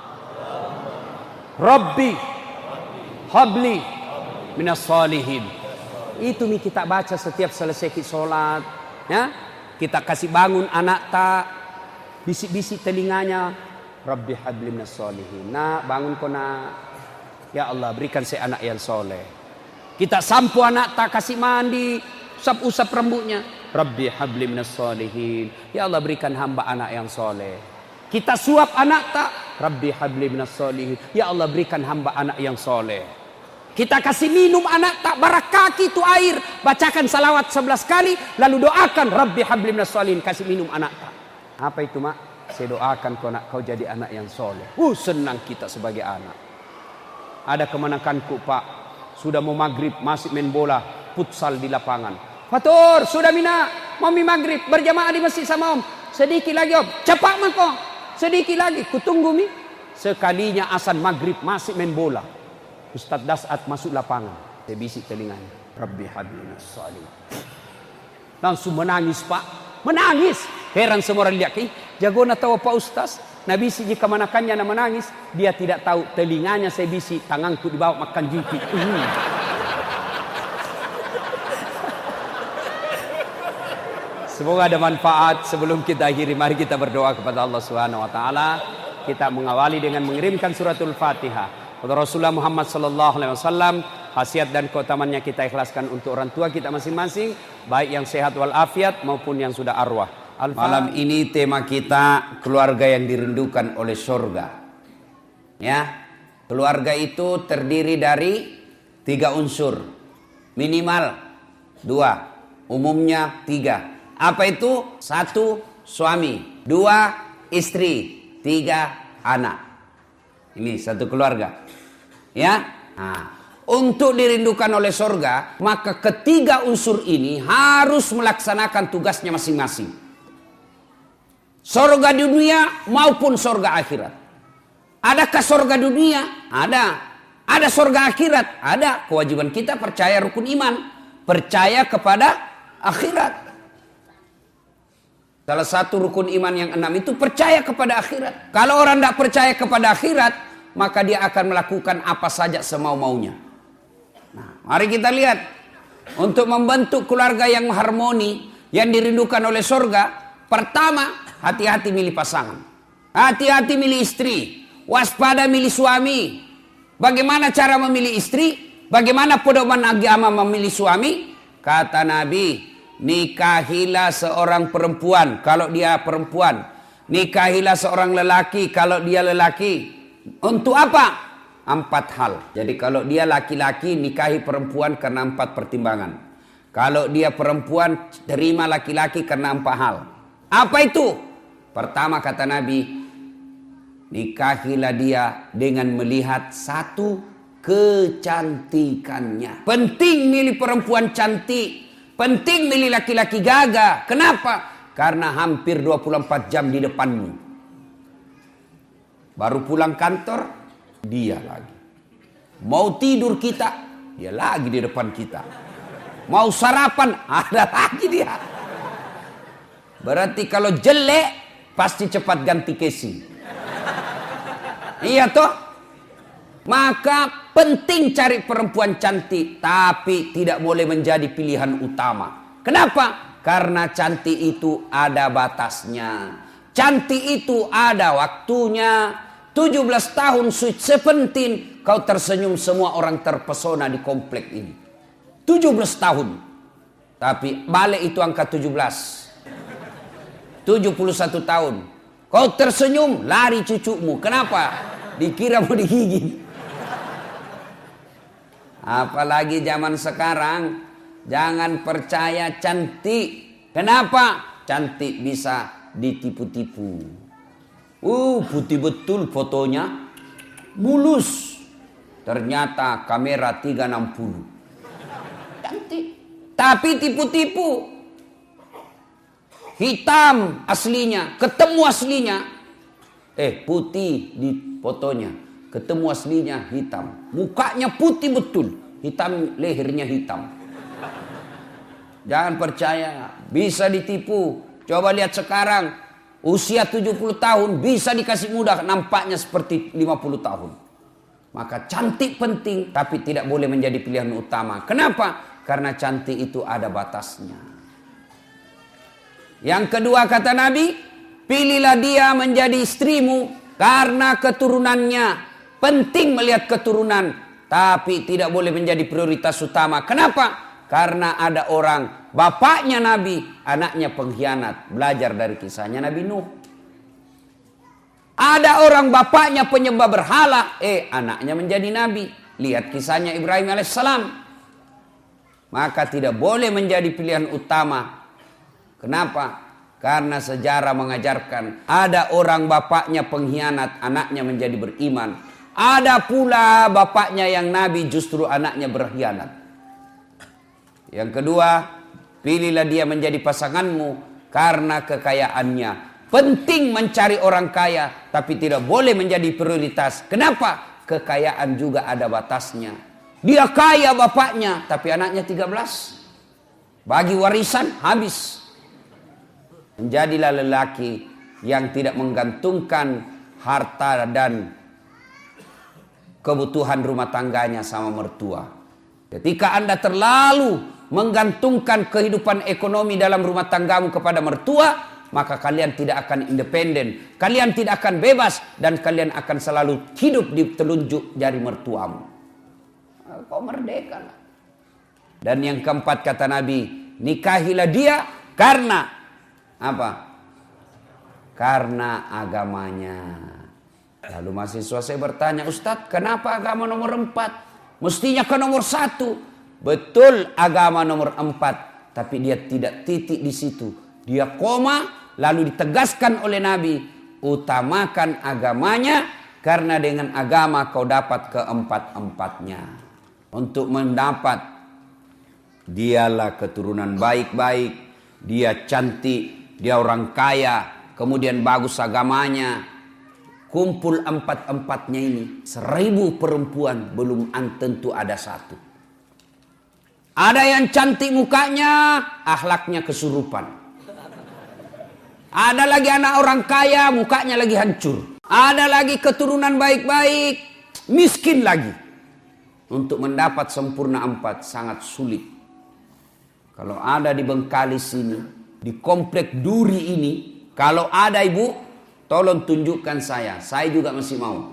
Rabbi habli minas solihin. Itu nih kita baca setiap selesai kita sholat. Ya? Kita kasih bangun anak tak. Bisik-bisik telinganya. Rabbi habli minas solihin. Nak, bangun kau nak. Ya Allah, berikan saya anak yang soleh. Kita sampo anak tak, kasih mandi, usap-usap rambutnya. Rabbi habli minas solihin. Ya Allah, berikan hamba anak yang soleh. Kita suap anak tak. Rabbi habli minas solihin. Ya Allah, berikan hamba anak yang soleh. Kita kasih minum anak tak, barak kaki itu air. Bacakan salawat sebelas kali. Lalu doakan Rabbi habli minas solihin. Kasih minum anak tak. Apa itu mak? Saya doakan kau nak kau jadi anak yang soleh. Uh, senang kita sebagai anak. Ada kemenakanku pak. Sudah mau maghrib masih main bola futsal di lapangan. Fatur sudah mina mami maghrib berjamaah di masjid sama om. Sedikit lagi om. Cepat mako. Sedikit lagi. Kutunggu mi. Sekalinya asan maghrib masih main bola. Ustaz Dasat masuk lapangan. Saya bisik telinganya. Rabbi hablina salih. Langsung menangis pak. Menangis. Heran semua orang lihat. Jago nak tahu pak Ustaz. Nabi si jika manakannya nak menangis, dia tidak tahu telinganya saya bisi, tanganku dibawa makan jiki. Uh. Semoga ada manfaat. Sebelum kita akhiri, mari kita berdoa kepada Allah Subhanahu wa taala. Kita mengawali dengan mengirimkan suratul Fatihah kepada Rasulullah Muhammad sallallahu alaihi wasallam. Khasiat dan keutamannya kita ikhlaskan untuk orang tua kita masing-masing, baik yang sehat walafiat maupun yang sudah arwah. Malam ini tema kita keluarga yang dirindukan oleh surga. Ya, keluarga itu terdiri dari tiga unsur, minimal dua, umumnya tiga. Apa itu? Satu, suami. Dua, istri. Tiga, anak. Ini satu keluarga. Ya. Nah, untuk dirindukan oleh surga, maka ketiga unsur ini harus melaksanakan tugasnya masing-masing. Surga dunia maupun surga akhirat. Adakah surga dunia? Ada. Ada surga akhirat? Ada. Kewajiban kita percaya rukun iman. Percaya kepada akhirat. Salah satu rukun iman yang enam itu percaya kepada akhirat. Kalau orang tidak percaya kepada akhirat, maka dia akan melakukan apa saja semau-maunya. Nah, mari kita lihat. Untuk membentuk keluarga yang harmoni, yang dirindukan oleh surga, pertama, hati-hati milih pasangan. Hati-hati milih istri. Waspada milih suami. Bagaimana cara memilih istri? Bagaimana pedoman agama memilih suami? Kata Nabi, nikahilah seorang perempuan kalau dia perempuan. Nikahilah seorang lelaki kalau dia lelaki. Untuk apa? Empat hal. Jadi kalau dia laki-laki, nikahi perempuan karena empat pertimbangan. Kalau dia perempuan, terima laki-laki karena empat hal. Apa itu? Pertama kata Nabi, nikahilah dia dengan melihat satu, kecantikannya. Penting milih perempuan cantik. Penting milih laki-laki gagah. Kenapa? Karena hampir dua puluh empat jam di depanmu. Baru pulang kantor, dia lagi. Mau tidur kita, dia lagi di depan kita. Mau sarapan, ada lagi dia. Berarti kalau jelek, pasti cepat ganti casing. Iya toh? Maka penting cari perempuan cantik, tapi tidak boleh menjadi pilihan utama. Kenapa? Karena cantik itu ada batasnya. Cantik itu ada waktunya. tujuh belas tahun sweet seventeen, kau tersenyum, semua orang terpesona di komplek ini. tujuh belas tahun. Tapi balik itu angka tujuh belas. tujuh puluh satu tahun. Kau tersenyum, lari cucumu. Kenapa? Dikira mau digigit. Apalagi zaman sekarang, jangan percaya cantik. Kenapa? Cantik bisa ditipu-tipu. Uh, putih betul fotonya. Mulus. Ternyata kamera tiga enam puluh. Cantik. Tapi tipu-tipu. Hitam aslinya, ketemu aslinya. Eh, putih di fotonya. ketemu aslinya hitam. Mukanya putih betul, hitam, lehernya hitam. Jangan percaya, bisa ditipu. Coba lihat sekarang, usia tujuh puluh tahun bisa dikasih muda, nampaknya seperti lima puluh tahun. Maka cantik penting, tapi tidak boleh menjadi pilihan utama. Kenapa? Karena cantik itu ada batasnya. Yang kedua kata Nabi, pilihlah dia menjadi istrimu karena keturunannya. Penting melihat keturunan, tapi tidak boleh menjadi prioritas utama. Kenapa? Karena ada orang, bapaknya Nabi, anaknya pengkhianat. Belajar dari kisahnya Nabi Nuh. Ada orang bapaknya penyembah berhala, eh anaknya menjadi Nabi. Lihat kisahnya Ibrahim alaihissalam. Maka tidak boleh menjadi pilihan utama. Kenapa? Karena sejarah mengajarkan ada orang bapaknya pengkhianat, anaknya menjadi beriman. Ada pula bapaknya yang Nabi, justru anaknya berkhianat. Yang kedua, pilihlah dia menjadi pasanganmu karena kekayaannya. Penting mencari orang kaya, tapi tidak boleh menjadi prioritas. Kenapa? Kekayaan juga ada batasnya. Dia kaya bapaknya, tapi anaknya tiga belas. Bagi warisan, habis. Menjadilah lelaki yang tidak menggantungkan harta dan kebutuhan rumah tangganya sama mertua. Ketika Anda terlalu menggantungkan kehidupan ekonomi dalam rumah tanggamu kepada mertua, maka kalian tidak akan independen, kalian tidak akan bebas, dan kalian akan selalu hidup di telunjuk jari mertuamu. Kau merdeka lah. Dan yang keempat kata Nabi, nikahilah dia karena apa? Karena agamanya. Lalu mahasiswa saya bertanya, Ustadz, kenapa agama nomor empat? Mestinya ke nomor satu. Betul, agama nomor empat, tapi dia tidak titik di situ. Dia koma, lalu ditegaskan oleh Nabi, utamakan agamanya, karena dengan agama kau dapat keempat-empatnya. Untuk mendapat, dialah keturunan baik-baik, dia cantik, dia orang kaya, kemudian bagus agamanya. Kumpul empat-empatnya ini, seribu perempuan belum tentu ada satu. Ada yang cantik mukanya, akhlaknya kesurupan. Ada lagi anak orang kaya, mukanya lagi hancur. Ada lagi keturunan baik-baik, miskin lagi. Untuk mendapat sempurna empat sangat sulit. Kalau ada di Bengkalis ini, di komplek Duri ini, kalau ada ibu, tolong tunjukkan saya, saya juga masih mau.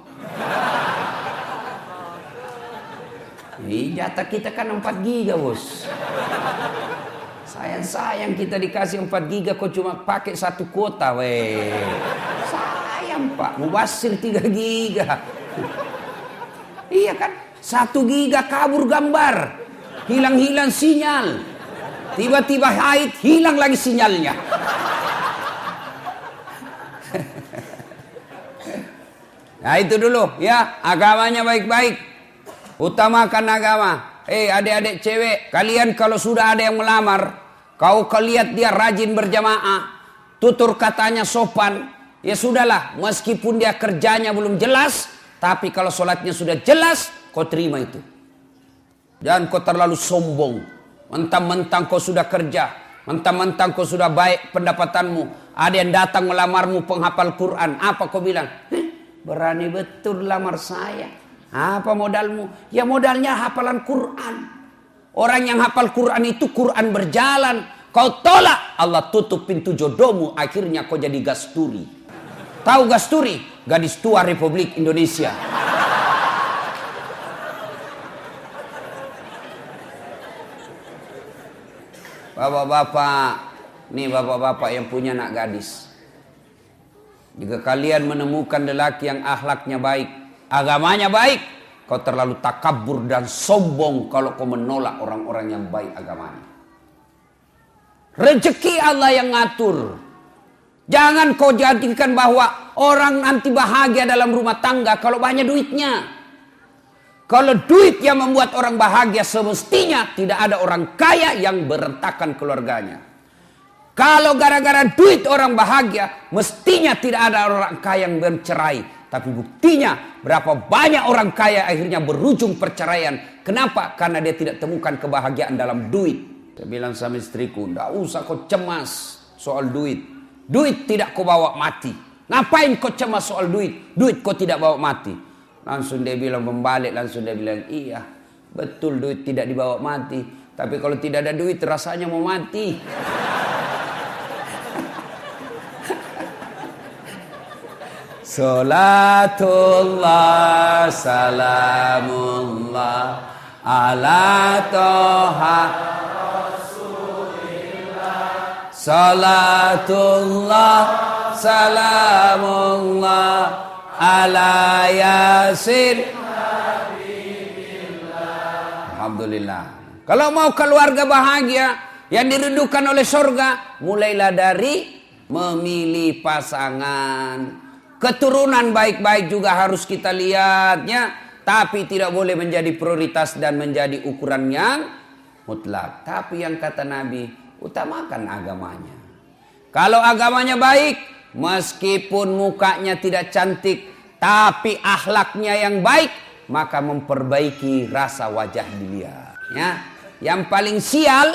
Ini jatah kita kan empat giga bos. Sayang-sayang kita dikasih empat giga kok cuma pakai satu kuota weh. Sayang pak, mubasir tiga giga. Iya kan, satu giga kabur gambar, hilang-hilang sinyal. Tiba-tiba haid, hilang lagi sinyalnya. Nah itu dulu ya, agamanya baik-baik. Utamakan agama. Eh adik-adik cewek, kalian kalau sudah ada yang melamar, kau lihat dia rajin berjamaah, tutur katanya sopan, ya sudahlah, meskipun dia kerjanya belum jelas, tapi kalau sholatnya sudah jelas, kau terima itu. Jangan kau terlalu sombong, mentang-mentang kau sudah kerja, mentang-mentang kau sudah baik pendapatanmu, ada yang datang melamarmu penghafal Quran, apa kau bilang? Berani betul lamar saya. Apa modalmu? Ya modalnya hafalan Quran. Orang yang hafal Quran itu Quran berjalan. Kau tolak, Allah tutup pintu jodohmu. Akhirnya kau jadi gasturi. Tahu gasturi? Gadis tua Republik Indonesia. Bapak-bapak, nih bapak-bapak yang punya anak gadis. Jika kalian menemukan lelaki yang akhlaknya baik, agamanya baik, kau terlalu takabur dan sombong kalau kau menolak orang-orang yang baik agamanya. Rezeki Allah yang ngatur. Jangan kau jadikan bahwa orang nanti bahagia dalam rumah tangga kalau banyak duitnya. Kalau duit yang membuat orang bahagia, semestinya tidak ada orang kaya yang berantakan keluarganya. Kalau gara-gara duit orang bahagia, mestinya tidak ada orang kaya yang bercerai. Tapi buktinya berapa banyak orang kaya akhirnya berujung perceraian. Kenapa? Karena dia tidak temukan kebahagiaan dalam duit. Saya bilang sama istriku, tidak usah kau cemas soal duit. Duit tidak kau bawa mati. Ngapain kau cemas soal duit? Duit kau tidak bawa mati. Langsung dia bilang membalik, langsung dia bilang, iya betul duit tidak dibawa mati. Tapi kalau tidak ada duit rasanya mau mati. Salatullah salamullah ala toha Rasulillah. Salatullah salamullah ala yasin. Alhamdulillah. Kalau mau keluarga bahagia yang dirindukan oleh surga, mulailah dari memilih pasangan. Keturunan baik-baik juga harus kita lihatnya, tapi tidak boleh menjadi prioritas dan menjadi ukuran yang mutlak. Tapi yang kata Nabi, utamakan agamanya. Kalau agamanya baik, meskipun mukanya tidak cantik, tapi akhlaknya yang baik, maka memperbaiki rasa wajah dilihat. Ya, yang paling sial,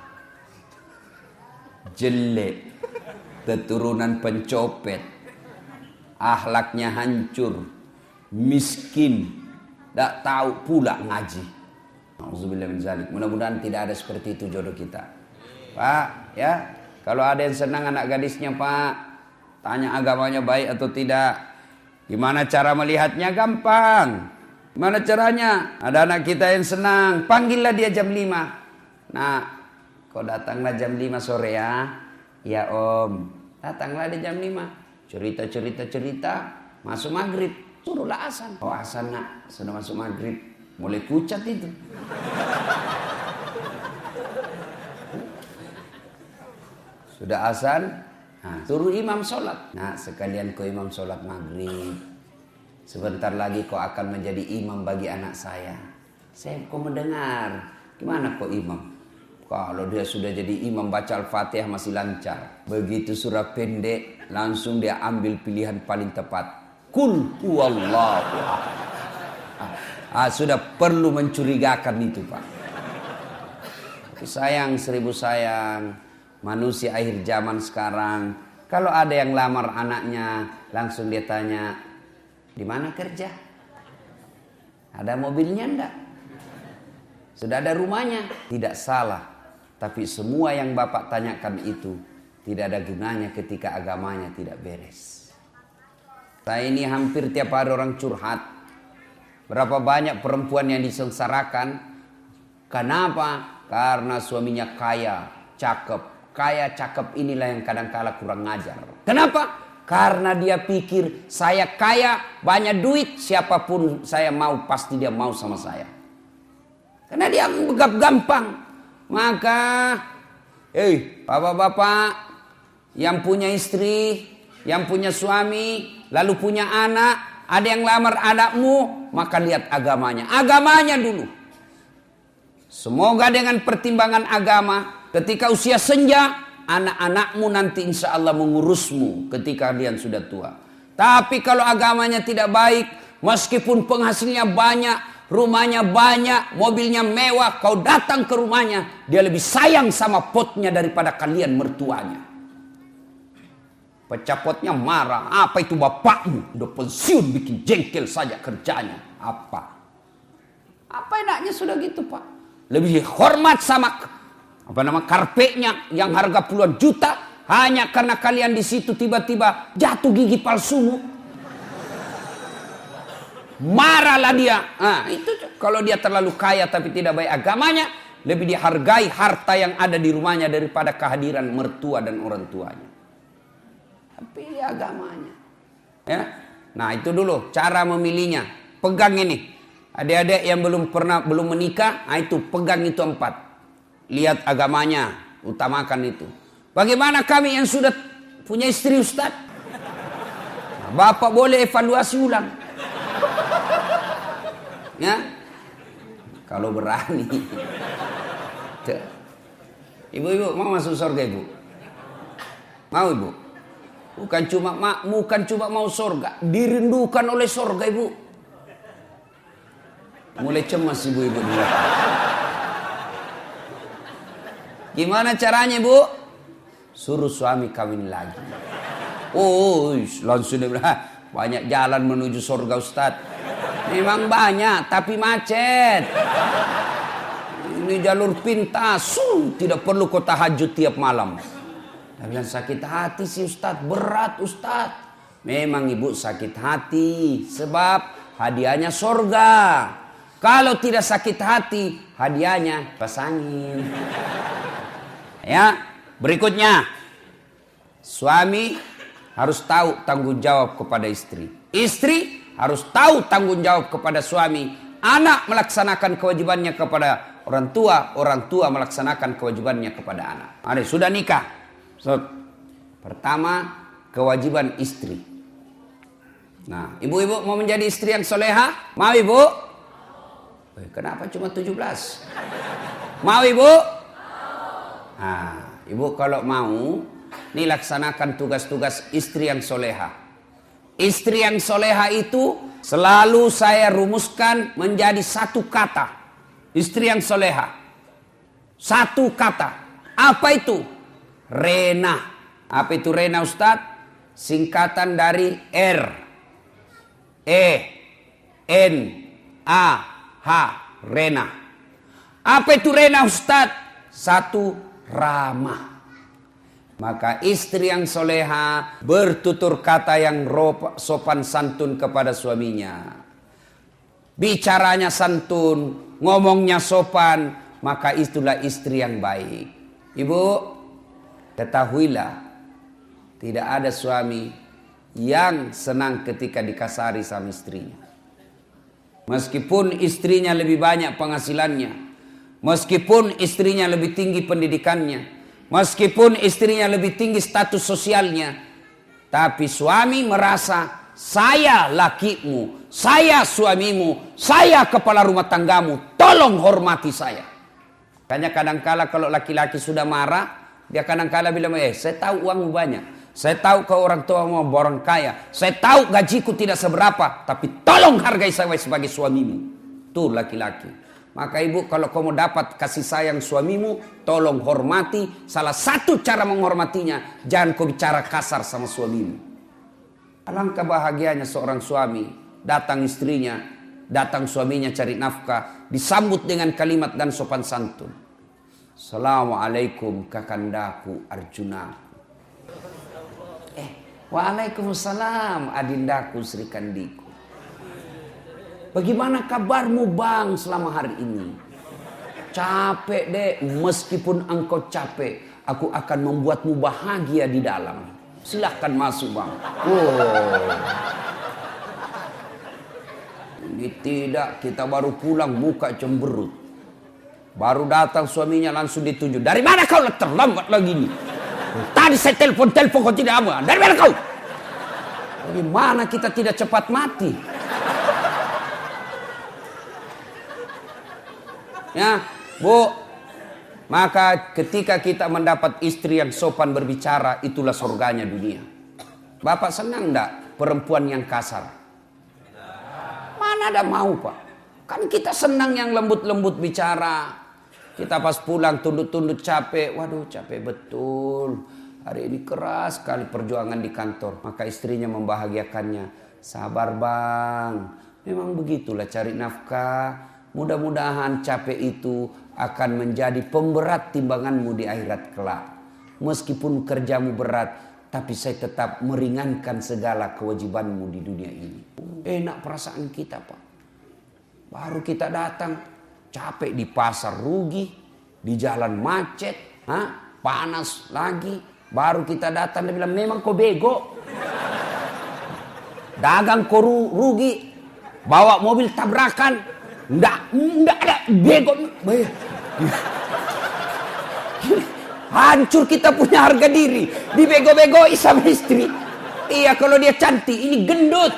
jelek, keturunan pencopet. Akhlaknya hancur, miskin, tak tahu pula ngaji. Auzubillah min zalik. Mudah-mudahan tidak ada seperti itu jodoh kita. Pak, ya, kalau ada yang senang anak gadisnya, Pak, tanya agamanya baik atau tidak. Gimana cara melihatnya? Gampang. Gimana caranya? Ada anak kita yang senang, panggillah dia jam lima. Nah, kau datanglah jam lima sore ya. Ya Om, datanglah dia jam lima. Cerita-cerita-cerita, masuk maghrib, suruhlah azan. Oh azan nak, sudah masuk maghrib, mulai pucat itu. Sudah azan, nah, suruh imam sholat. Nah sekalian kau imam sholat maghrib. Sebentar lagi kau akan menjadi imam bagi anak saya. Saya kau mendengar, gimana kau imam? Kalau dia sudah jadi imam baca Al-Fatihah masih lancar. Begitu surah pendek, langsung dia ambil pilihan paling tepat. Kul huwallahu ahad. Ah, sudah perlu mencurigakan itu, Pak. Sayang seribu sayang, manusia akhir zaman sekarang, kalau ada yang lamar anaknya, langsung dia tanya, di mana kerja? Ada mobilnya enggak? Sudah ada rumahnya? Tidak salah. Tapi semua yang Bapak tanyakan itu tidak ada gunanya ketika agamanya tidak beres. Saya ini hampir tiap hari orang curhat. Berapa banyak perempuan yang disengsarakan. Kenapa? Karena suaminya kaya, cakep. Kaya, cakep inilah yang kadang-kala kurang ngajar. Kenapa? Karena dia pikir saya kaya, banyak duit, siapapun saya mau pasti dia mau sama saya. Karena dia anggap gampang. Maka, eh, bapak-bapak yang punya istri, yang punya suami, lalu punya anak, ada yang lamar anakmu, maka lihat agamanya. Agamanya dulu. Semoga dengan pertimbangan agama, ketika usia senja, anak-anakmu nanti insya Allah mengurusmu ketika kalian sudah tua. Tapi kalau agamanya tidak baik, meskipun penghasilnya banyak, rumahnya banyak, mobilnya mewah, kau datang ke rumahnya, dia lebih sayang sama potnya daripada kalian mertuanya. Pecah potnya marah, apa itu bapakmu? Udah pensiun bikin jengkel saja kerjanya. Apa? Apa enaknya sudah gitu, Pak? Lebih hormat sama apa nama karpetnya yang harga puluhan juta, hanya karena kalian di situ tiba-tiba jatuh gigi palsumu. Marahlah dia. Nah, itu kalau dia terlalu kaya tapi tidak baik agamanya, lebih dihargai harta yang ada di rumahnya daripada kehadiran mertua dan orang tuanya. Tapi agamanya. Ya. Nah, itu dulu cara memilihnya. Pegang ini. Adik-adik yang belum pernah belum menikah, nah itu pegang itu empat. Lihat agamanya, utamakan itu. Bagaimana kami yang sudah punya istri Ustaz? Nah, Bapak boleh evaluasi ulang. Ya, kalau berani. Ibu-ibu mau masuk surga ibu? Mau ibu? Bukan cuma bukan cuma mau surga, dirindukan oleh surga, Ibu. Mulai cemas ibu-ibu dulu. Gimana caranya, Bu? Suruh suami kawin lagi. Oh, langsung dia bilang, banyak jalan menuju surga, Ustaz. Memang banyak, tapi macet. Ini jalur pintas, sun, tidak perlu kau tahajud tiap malam. Dia bilang, sakit hati sih Ustaz, berat Ustaz. Memang ibu sakit hati, sebab hadiahnya surga. Kalau tidak sakit hati, hadiahnya kipas angin. Ya, berikutnya. Suami harus tahu tanggung jawab kepada istri. Istri harus tahu tanggung jawab kepada suami. Anak melaksanakan kewajibannya kepada orang tua. Orang tua melaksanakan kewajibannya kepada anak. Ada, sudah nikah. So, pertama, kewajiban istri. Nah, ibu-ibu mau menjadi istri yang soleha? Mau ibu? Eh, kenapa cuma tujuh belas? Mau ibu? Nah, ibu kalau mau, nih laksanakan tugas-tugas istri yang soleha. Istri yang soleha itu selalu saya rumuskan menjadi satu kata. Istri yang soleha. Satu kata. Apa itu? Rena. Apa itu Rena, Ustadz? Singkatan dari R. E. N. A. H. Rena. Apa itu Rena, Ustadz? Satu, ramah. Maka istri yang soleha bertutur kata yang sopan santun kepada suaminya. Bicaranya santun, ngomongnya sopan, maka itulah istri yang baik. Ibu, ketahuilah, tidak ada suami yang senang ketika dikasari sama istrinya. Meskipun istrinya lebih banyak penghasilannya, meskipun istrinya lebih tinggi pendidikannya, meskipun istrinya lebih tinggi status sosialnya, tapi suami merasa saya lakimu, saya suamimu, saya kepala rumah tanggamu, tolong hormati saya. Makanya kadangkala kalau laki-laki sudah marah, dia kadangkala bilang, eh saya tahu uangmu banyak, saya tahu kau orang tua mau borong kaya, saya tahu gajiku tidak seberapa, tapi tolong hargai saya sebagai suamimu. Tuh laki-laki. Maka ibu kalau kamu dapat kasih sayang suamimu, tolong hormati. Salah satu cara menghormatinya, jangan kau bicara kasar sama suamimu. Alangkah bahagianya seorang suami, datang istrinya, datang suaminya cari nafkah, disambut dengan kalimat dan sopan santun. Assalamualaikum kakandaku Arjunaku. Eh, waalaikumsalam adindaku Sri Kandiku. Bagaimana kabarmu bang selama hari ini? Capek deh, meskipun engkau capek, aku akan membuatmu bahagia di dalam. Silahkan masuk bang. Oh. Ini tidak, kita baru pulang muka cemberut. Baru datang suaminya langsung ditunjuk. Dari mana kau terlambat lagi nih? Tadi saya telepon-telepon kau tidak apa. Dari mana kau? Bagaimana kita tidak cepat mati? Ya, Bu, maka ketika kita mendapat istri yang sopan berbicara, itulah surganya dunia. Bapak senang enggak perempuan yang kasar? Mana ada mau Pak? Kan kita senang yang lembut-lembut bicara. Kita pas pulang tunduk-tunduk capek. Waduh capek betul. Hari ini keras sekali perjuangan di kantor. Maka istrinya membahagiakannya. Sabar bang. Memang begitulah cari nafkah. Mudah-mudahan capek itu akan menjadi pemberat timbanganmu di akhirat kelak. Meskipun kerjamu berat, tapi saya tetap meringankan segala kewajibanmu di dunia ini. Enak perasaan kita Pak. Baru kita datang, capek di pasar rugi, di jalan macet, ha? Panas lagi. Baru kita datang, dia bilang memang kau bego. Dagang kau rugi, bawa mobil tabrakan. Enggak, enggak ada bego. Hancur kita punya harga diri. Dibego-begoi sama istri. Iya kalau dia cantik, ini gendut.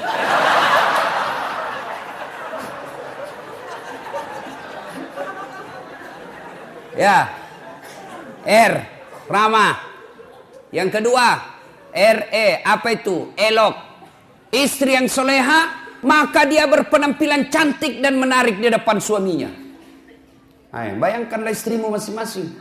Ya. R. Ramah. Yang kedua, R E, apa itu? Elok. Istri yang soleha, maka dia berpenampilan cantik dan menarik di depan suaminya. Ay, bayangkanlah istrimu masing-masing.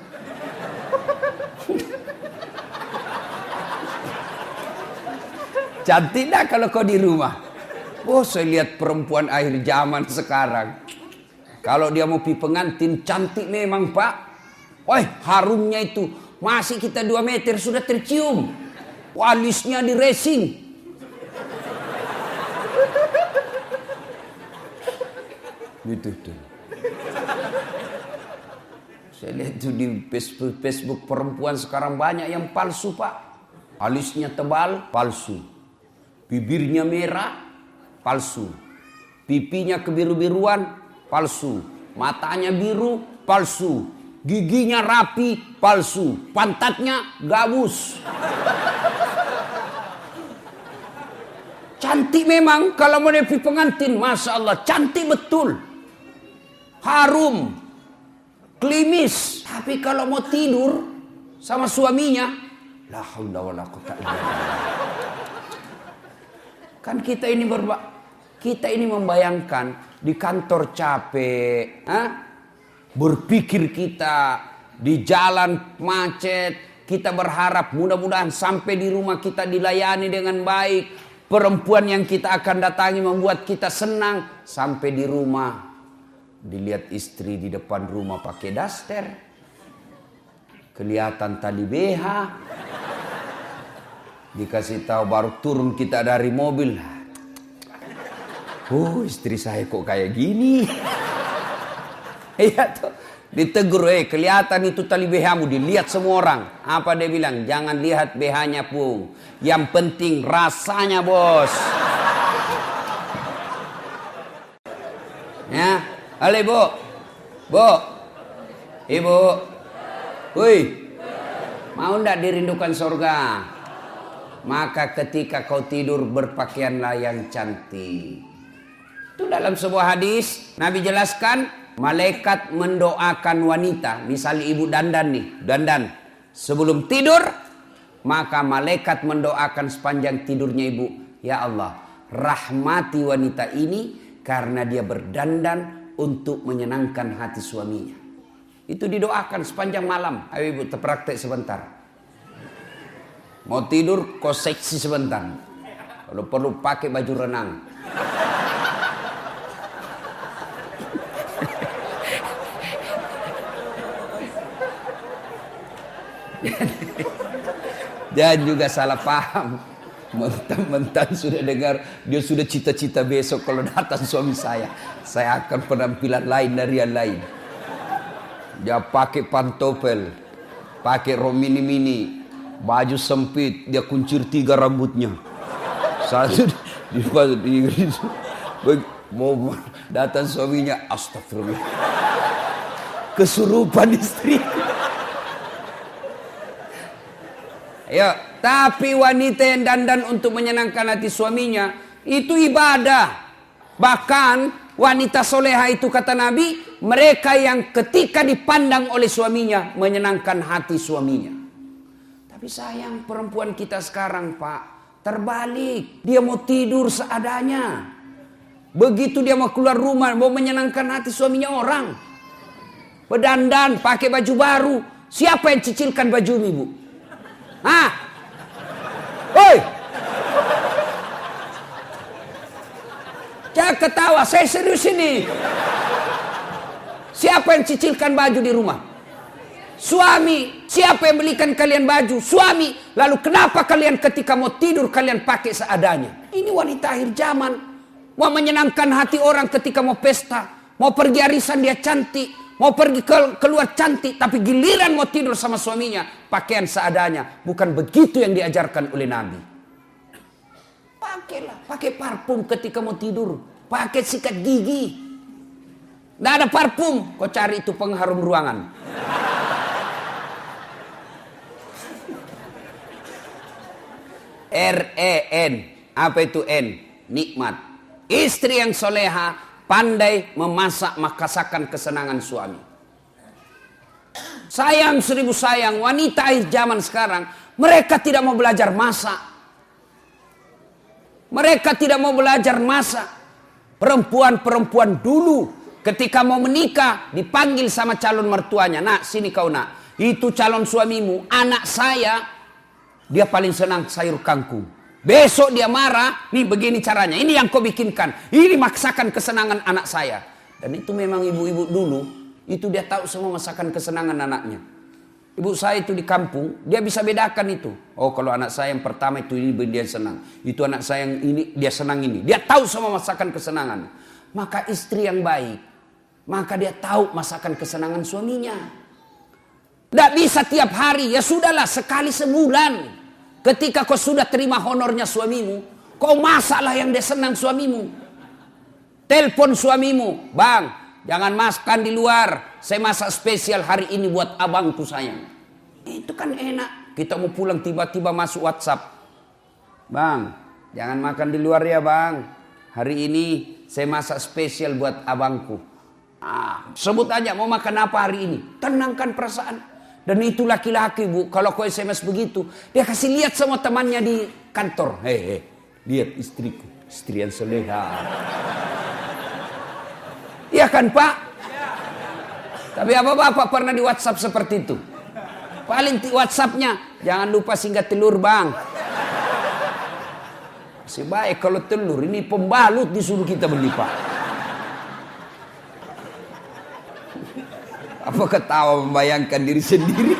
Cantik dah kalau kau di rumah. Oh, saya lihat perempuan akhir zaman sekarang. Kalau dia mau pi pengantin, cantik memang pak. Wah, harumnya itu. Masih kita dua meter sudah tercium. Walisnya di racing. Gitu tuh. Saya lihat tuh di Facebook, Facebook perempuan sekarang banyak yang palsu pak. Alisnya tebal, palsu. Bibirnya merah, palsu. Pipinya kebiru-biruan, palsu. Matanya biru, palsu. Giginya rapi, palsu. Pantatnya gabus. Cantik memang kalau mau nepi pengantin, masya Allah, cantik betul. Harum, klimis. Tapi kalau mau tidur sama suaminya, la haula wala quwwata illa billah. Kan kita ini berba, kita ini membayangkan di kantor capek, ha? Berpikir kita di jalan macet, kita berharap mudah-mudahan sampai di rumah kita dilayani dengan baik. Perempuan yang kita akan datangi membuat kita senang. Sampai di rumah dilihat istri di depan rumah pakai daster, kelihatan tali B H. Dikasih tahu baru turun kita dari mobil. Oh, istri saya kok kayak gini. Iya tuh. Ditegur, eh kelihatan itu tali B H-mu, dilihat semua orang. Apa dia bilang? Jangan lihat B H-nya pun. Yang penting rasanya, bos. Ya, halo ibu. Bu. Ibu. Woi. Mau ndak dirindukan surga? Maka ketika kau tidur berpakaianlah yang cantik. Itu dalam sebuah hadis Nabi jelaskan, malaikat mendoakan wanita, misalnya ibu dandan nih, dandan sebelum tidur, maka malaikat mendoakan sepanjang tidurnya ibu, ya Allah, rahmati wanita ini karena dia berdandan untuk menyenangkan hati suaminya. Itu didoakan sepanjang malam. Ayo ibu terpraktek sebentar. Mau tidur kau seksi sebentar. Kalau perlu pakai baju renang. Jangan juga salah paham. Mentang-mentang sudah dengar, dia sudah cita-cita besok kalau datang suami saya, saya akan penampilan lain dari yang lain. Dia pakai pantofel, pakai rok mini-mini, baju sempit, dia kuncir tiga rambutnya. Satu di, di, di mau datang suaminya, astagfirullah, kesurupan istri. Ya, tapi wanita yang dandan untuk menyenangkan hati suaminya itu ibadah. Bahkan wanita soleha itu kata Nabi, mereka yang ketika dipandang oleh suaminya menyenangkan hati suaminya. Tapi sayang perempuan kita sekarang pak, terbalik. Dia mau tidur seadanya. Begitu dia mau keluar rumah, mau menyenangkan hati suaminya orang. Berdandan, pakai baju baru. Siapa yang cicilkan baju ibu? Hah? Hoi! Jangan ketawa, saya serius ini. Siapa yang cicilkan baju di rumah? Suami. Siapa yang belikan kalian baju? Suami. Lalu kenapa kalian ketika mau tidur kalian pakai seadanya? Ini wanita akhir zaman. Mau menyenangkan hati orang ketika mau pesta. Mau pergi arisan dia cantik. Mau pergi ke, keluar cantik, tapi giliran mau tidur sama suaminya, pakaian seadanya. Bukan begitu yang diajarkan oleh Nabi. Pakailah, pakai parfum ketika mau tidur. Pakai sikat gigi. Nggak ada parfum, kau cari itu pengharum ruangan. R E N, apa itu N? Nikmat. Istri yang soleha pandai memasak makasakan kesenangan suami. Sayang seribu sayang, wanita zaman sekarang, mereka tidak mau belajar masak. Mereka tidak mau belajar masak. Perempuan-perempuan dulu ketika mau menikah dipanggil sama calon mertuanya. Nak, sini kau nak. Itu calon suamimu, anak saya, dia paling senang sayur kangkung. Besok dia marah, nih begini caranya. Ini yang kau bikinkan. Ini maksakan kesenangan anak saya. Dan itu memang ibu-ibu dulu, itu dia tahu semua masakan kesenangan anaknya. Ibu saya itu di kampung, dia bisa bedakan itu. Oh, kalau anak saya yang pertama itu ini dia senang. Itu anak saya yang ini dia senang ini. Dia tahu semua masakan kesenangan. Maka istri yang baik, maka dia tahu masakan kesenangan suaminya. Tidak bisa tiap hari, ya sudahlah sekali sebulan. Ketika kau sudah terima honornya suamimu, kau masaklah yang dia senang suamimu. Telepon suamimu, bang, jangan makan di luar. Saya masak spesial hari ini buat abangku sayang. Itu kan enak. Kita mau pulang tiba-tiba masuk WhatsApp. Bang, jangan makan di luar ya bang. Hari ini saya masak spesial buat abangku. Ah, sebut aja mau makan apa hari ini. Tenangkan perasaan. Dan itu laki-laki bu, kalau kau S M S begitu, dia kasih lihat semua temannya di kantor. Hei, hei, lihat istriku, istri yang soleha. Iya kan pak? Tapi apa bapak pernah di WhatsApp seperti itu? Paling WhatsAppnya, jangan lupa singgah telur bang. Masih baik kalau telur, ini pembalut disuruh kita beli pak. Apa ketawa membayangkan diri sendiri?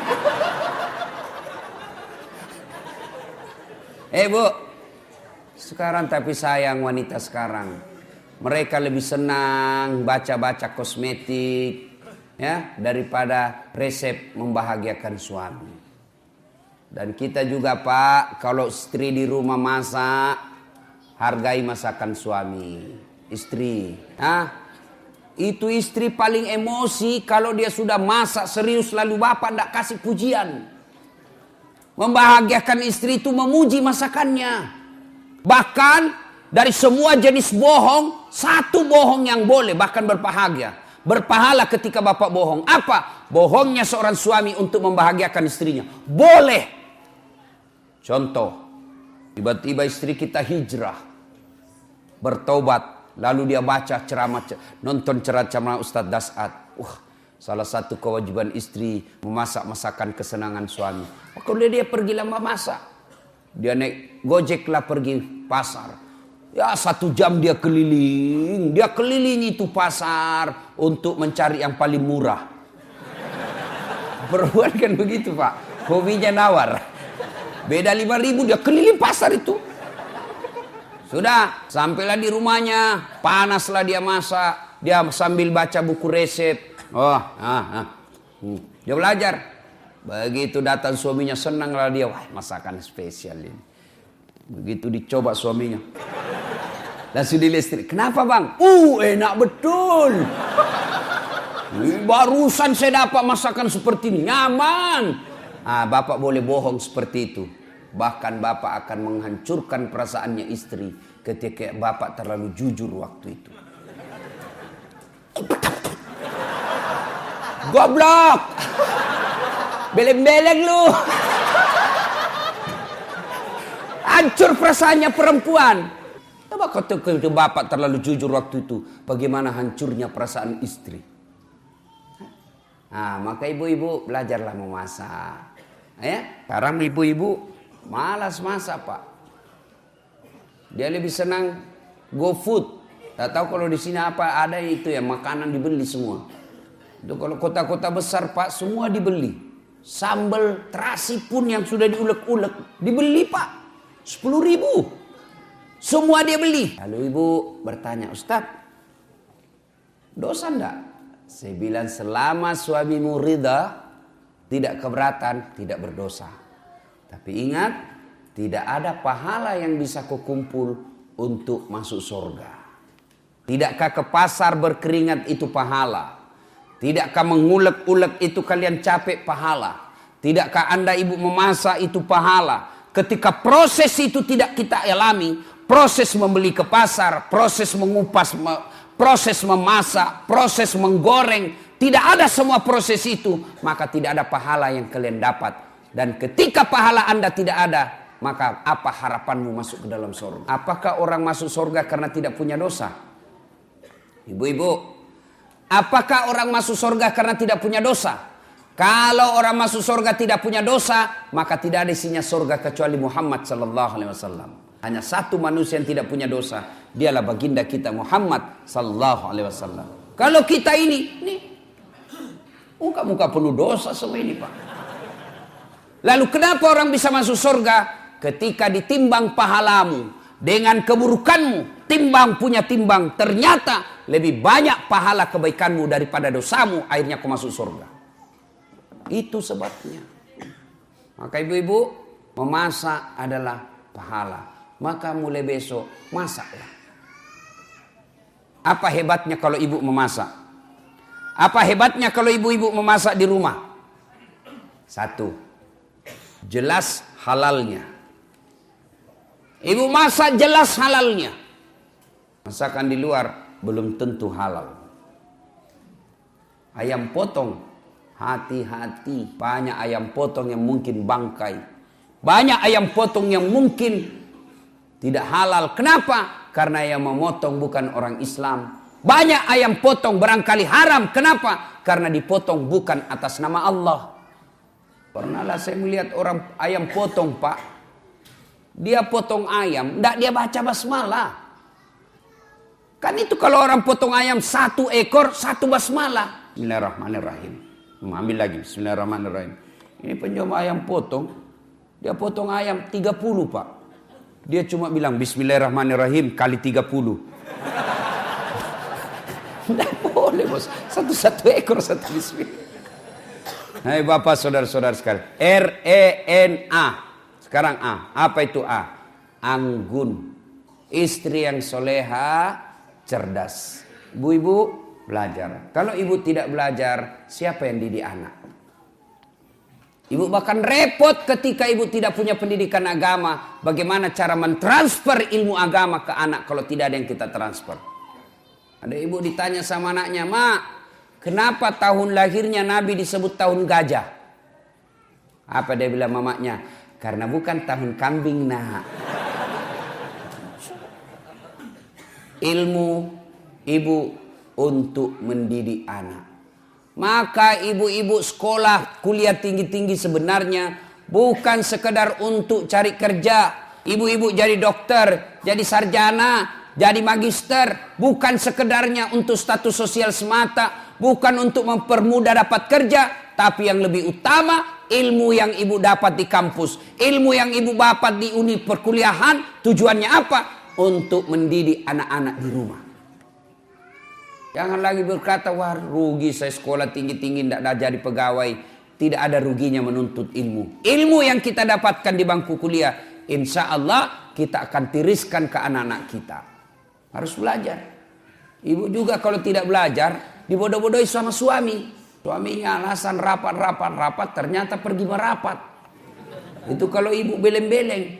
Eh bu, sekarang tapi sayang wanita sekarang. Mereka lebih senang baca-baca kosmetik ya daripada resep membahagiakan suami. Dan kita juga pak, kalau istri di rumah masak, hargai masakan suami. Istri, ah. Itu istri paling emosi kalau dia sudah masak serius lalu bapak tidak kasih pujian. Membahagiakan istri itu memuji masakannya. Bahkan dari semua jenis bohong, satu bohong yang boleh bahkan berbahagia. Berpahala ketika bapak bohong. Apa? Bohongnya seorang suami untuk membahagiakan istrinya. Boleh. Contoh, tiba-tiba istri kita hijrah. Bertobat. Lalu dia baca ceramah, nonton ceramah Ustadz Das'ad. Wah, salah satu kewajiban istri memasak masakan kesenangan suami. Kalau dia pergi lama masak, dia naik gojek lah pergi pasar. Ya satu jam dia keliling, dia keliling itu pasar untuk mencari yang paling murah. Perempuan kan begitu pak, hobinya nawar. Beda lima ribu dia keliling pasar itu. Sudah, sampailah di rumahnya, panaslah dia masak, dia sambil baca buku resep. Oh, ah, ah. Hmm. Dia belajar. Begitu datang suaminya senanglah dia, wah masakan spesial ini. Begitu dicoba suaminya. Langsung dilistrik. Kenapa bang? Uh, enak betul. Barusan saya dapat masakan seperti ini, nyaman. Ah, bapak boleh bohong seperti itu. Bahkan bapak akan menghancurkan perasaannya istri ketika bapak terlalu jujur waktu itu. Goblok! Beleng-beleng lu! Hancur perasaannya perempuan. Coba kalau bapak terlalu jujur waktu itu, bagaimana hancurnya perasaan istri. Nah, maka ibu-ibu belajarlah memasak. Ya, sekarang ibu-ibu malas masak pak. Dia lebih senang go food. Tak tahu kalau di sini apa ada itu ya, makanan dibeli semua. Itu kalau kota-kota besar pak semua dibeli. Sambal terasi pun yang sudah diulek-ulek dibeli pak. Sepuluh ribu. Semua dia beli. Lalu ibu bertanya, Ustaz, dosa enggak? Saya bilang selama suamimu ridha, tidak keberatan, tidak berdosa. Tapi ingat, tidak ada pahala yang bisa kau kumpul untuk masuk surga. Tidakkah ke pasar berkeringat itu pahala? Tidakkah mengulek-ulek itu kalian capek pahala? Tidakkah anda ibu memasak itu pahala? Ketika proses itu tidak kita alami, proses membeli ke pasar, proses mengupas, proses memasak, proses menggoreng, tidak ada semua proses itu, maka tidak ada pahala yang kalian dapat. Dan ketika pahala Anda tidak ada, maka apa harapanmu masuk ke dalam surga? Apakah orang masuk surga karena tidak punya dosa? Ibu-ibu, apakah orang masuk surga karena tidak punya dosa? Kalau orang masuk surga tidak punya dosa, maka tidak ada isinya surga kecuali Muhammad sallallahu alaihi wasallam. Hanya satu manusia yang tidak punya dosa, dialah baginda kita Muhammad sallallahu alaihi wasallam. Kalau kita ini, nih, muka-muka penuh dosa semua ini, Pak. Lalu kenapa orang bisa masuk surga? Ketika ditimbang pahalamu dengan keburukanmu, timbang punya timbang, ternyata lebih banyak pahala kebaikanmu daripada dosamu, akhirnya kau masuk surga. Itu sebabnya. Maka ibu-ibu, memasak adalah pahala. Maka mulai besok masaklah. Apa hebatnya kalau ibu memasak? Apa hebatnya kalau ibu-ibu memasak di rumah? Satu, jelas halalnya. Ibu masak jelas halalnya. Masakan di luar belum tentu halal. Ayam potong, hati-hati. Banyak ayam potong yang mungkin bangkai. Banyak ayam potong yang mungkin tidak halal. Kenapa? Karena yang memotong bukan orang Islam. Banyak ayam potong barangkali haram. Kenapa? Karena dipotong bukan atas nama Allah. Pernahlah saya melihat orang ayam potong, Pak. Dia potong ayam, tidak dia baca basmalah. Kan itu kalau orang potong ayam satu ekor, satu basmalah. Bismillahirrahmanirrahim. Ambil lagi, bismillahirrahmanirrahim. Ini penjual ayam potong, dia potong ayam tiga puluh, Pak. Dia cuma bilang bismillahirrahmanirrahim kali tiga puluh. Tidak boleh, bos. Satu-satu ekor, satu bismillah. Hai Bapak, saudara-saudara sekalian. R E N A. Sekarang A. Apa itu A? Anggun. Istri yang soleha, cerdas. Ibu-ibu belajar. Kalau ibu tidak belajar, siapa yang didik anak? Ibu bahkan repot ketika ibu tidak punya pendidikan agama. Bagaimana cara mentransfer ilmu agama ke anak kalau tidak ada yang kita transfer? Ada ibu ditanya sama anaknya, "Mak, kenapa tahun lahirnya Nabi disebut tahun gajah?" Apa dia bilang mamanya? Karena bukan tahun kambing, nak. Ilmu ibu untuk mendidik anak. Maka ibu-ibu sekolah kuliah tinggi-tinggi sebenarnya bukan sekedar untuk cari kerja. Ibu-ibu jadi dokter, jadi sarjana, jadi magister. Bukan sekedarnya untuk status sosial semata. Bukan untuk mempermudah dapat kerja. Tapi yang lebih utama, ilmu yang ibu dapat di kampus, ilmu yang ibu dapat di uni perkuliahan, tujuannya apa? Untuk mendidik anak-anak di rumah. Jangan lagi berkata, wah rugi saya sekolah tinggi-tinggi tidak jadi pegawai. Tidak ada ruginya menuntut ilmu. Ilmu yang kita dapatkan di bangku kuliah, insya Allah kita akan tiriskan ke anak-anak kita. Harus belajar. Ibu juga kalau tidak belajar, dibodoh-bodohi sama suami. Suaminya alasan rapat-rapat-rapat, ternyata pergi merapat. Itu kalau ibu beleng-beleng.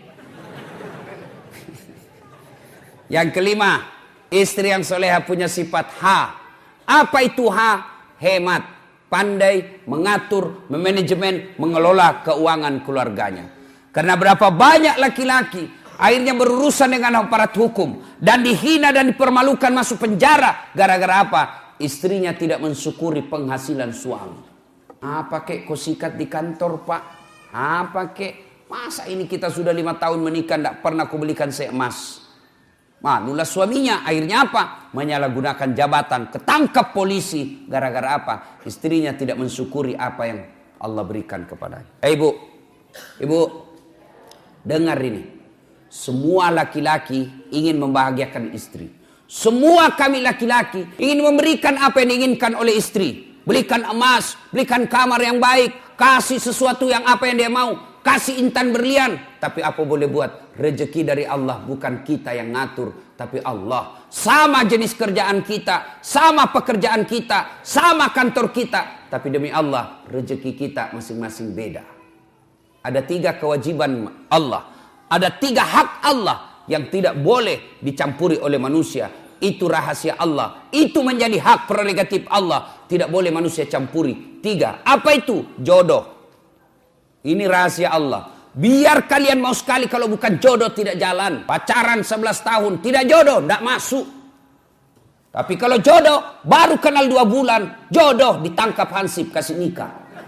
Yang kelima, istri yang soleha punya sifat H. Apa itu H? Hemat, pandai, mengatur, memanajemen, mengelola keuangan keluarganya. Karena berapa banyak laki-laki akhirnya berurusan dengan aparat hukum dan dihina dan dipermalukan masuk penjara. Gara-gara apa? Istrinya tidak mensyukuri penghasilan suami. Apa kek kau sikat di kantor, Pak? Apa kek? Masa ini kita sudah lima tahun menikah tidak pernah kau belikan saya emas? Malulah suaminya. Akhirnya apa? Menyalahgunakan jabatan. Ketangkap polisi. Gara-gara apa? Istrinya tidak mensyukuri apa yang Allah berikan kepadanya. Eh ibu. Ibu. Dengar ini. Semua laki-laki ingin membahagiakan istri. Semua kami laki-laki ingin memberikan apa yang diinginkan oleh istri. Belikan emas, belikan kamar yang baik, kasih sesuatu yang apa yang dia mau, kasih intan berlian. Tapi apa boleh buat? Rezeki dari Allah, bukan kita yang ngatur, tapi Allah. Sama jenis kerjaan kita, sama pekerjaan kita, sama kantor kita. Tapi demi Allah, rezeki kita masing-masing beda. Ada tiga kewajiban Allah. Ada tiga hak Allah yang tidak boleh dicampuri oleh manusia. Itu rahasia Allah. Itu menjadi hak prerogatif Allah. Tidak boleh manusia campuri. Tiga. Apa itu? Jodoh. Ini rahasia Allah. Biar kalian mau sekali, kalau bukan jodoh tidak jalan. Pacaran sebelas tahun. Tidak jodoh. Tidak masuk. Tapi kalau jodoh, baru kenal dua bulan. Jodoh ditangkap hansip. Kasih nikah.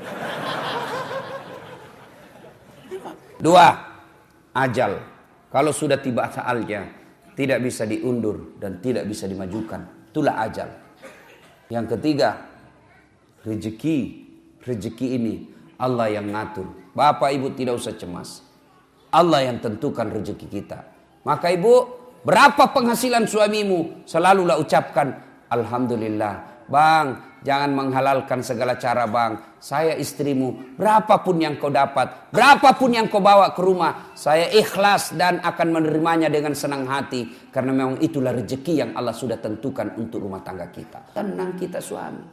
Dua. Ajal. Kalau sudah tiba saatnya, tidak bisa diundur dan tidak bisa dimajukan. Itulah ajal. Yang ketiga, rezeki. Rezeki ini Allah yang ngatur. Bapak ibu tidak usah cemas. Allah yang tentukan rezeki kita. Maka ibu, berapa penghasilan suamimu? Selalulah ucapkan alhamdulillah. Bang, jangan menghalalkan segala cara bang. Saya istrimu, berapapun yang kau dapat, berapapun yang kau bawa ke rumah, saya ikhlas dan akan menerimanya dengan senang hati. Karena memang itulah rezeki yang Allah sudah tentukan untuk rumah tangga kita. Tenang kita suami.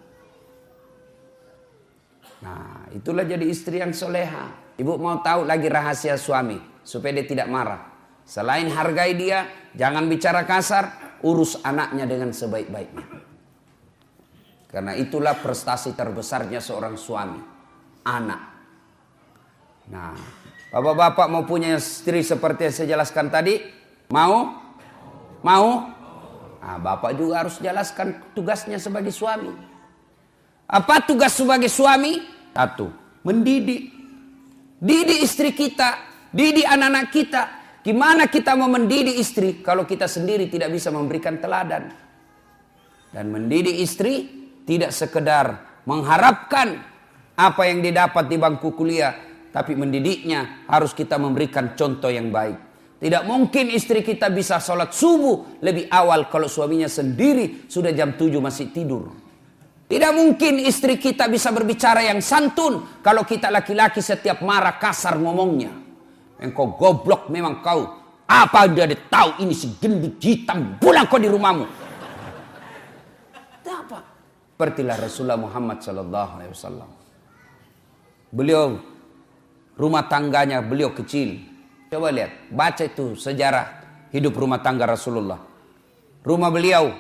Nah, itulah jadi istri yang soleha. Ibu mau tahu lagi rahasia suami supaya dia tidak marah. Selain hargai dia, jangan bicara kasar, urus anaknya dengan sebaik-baiknya. Karena itulah prestasi terbesarnya seorang suami. Anak. Nah, bapak-bapak mau punya istri seperti yang saya jelaskan tadi? Mau? Mau? Nah, bapak juga harus jelaskan tugasnya sebagai suami. Apa tugas sebagai suami? Satu, mendidik. Didik istri kita. Didik anak-anak kita. Gimana kita mau mendidik istri kalau kita sendiri tidak bisa memberikan teladan? Dan mendidik istri tidak sekedar mengharapkan apa yang didapat di bangku kuliah, tapi mendidiknya harus kita memberikan contoh yang baik. Tidak mungkin istri kita bisa sholat subuh lebih awal kalau suaminya sendiri sudah jam tujuh masih tidur. Tidak mungkin istri kita bisa berbicara yang santun kalau kita laki-laki setiap marah kasar ngomongnya. Engkau goblok memang kau. Apa dia tahu ini si gendut hitam, pulang kau di rumahmu. Apa? Sepertilah Rasulullah Muhammad sallallahu alaihi wasallam. Beliau rumah tangganya beliau kecil. Coba lihat, baca itu sejarah hidup rumah tangga Rasulullah. Rumah beliau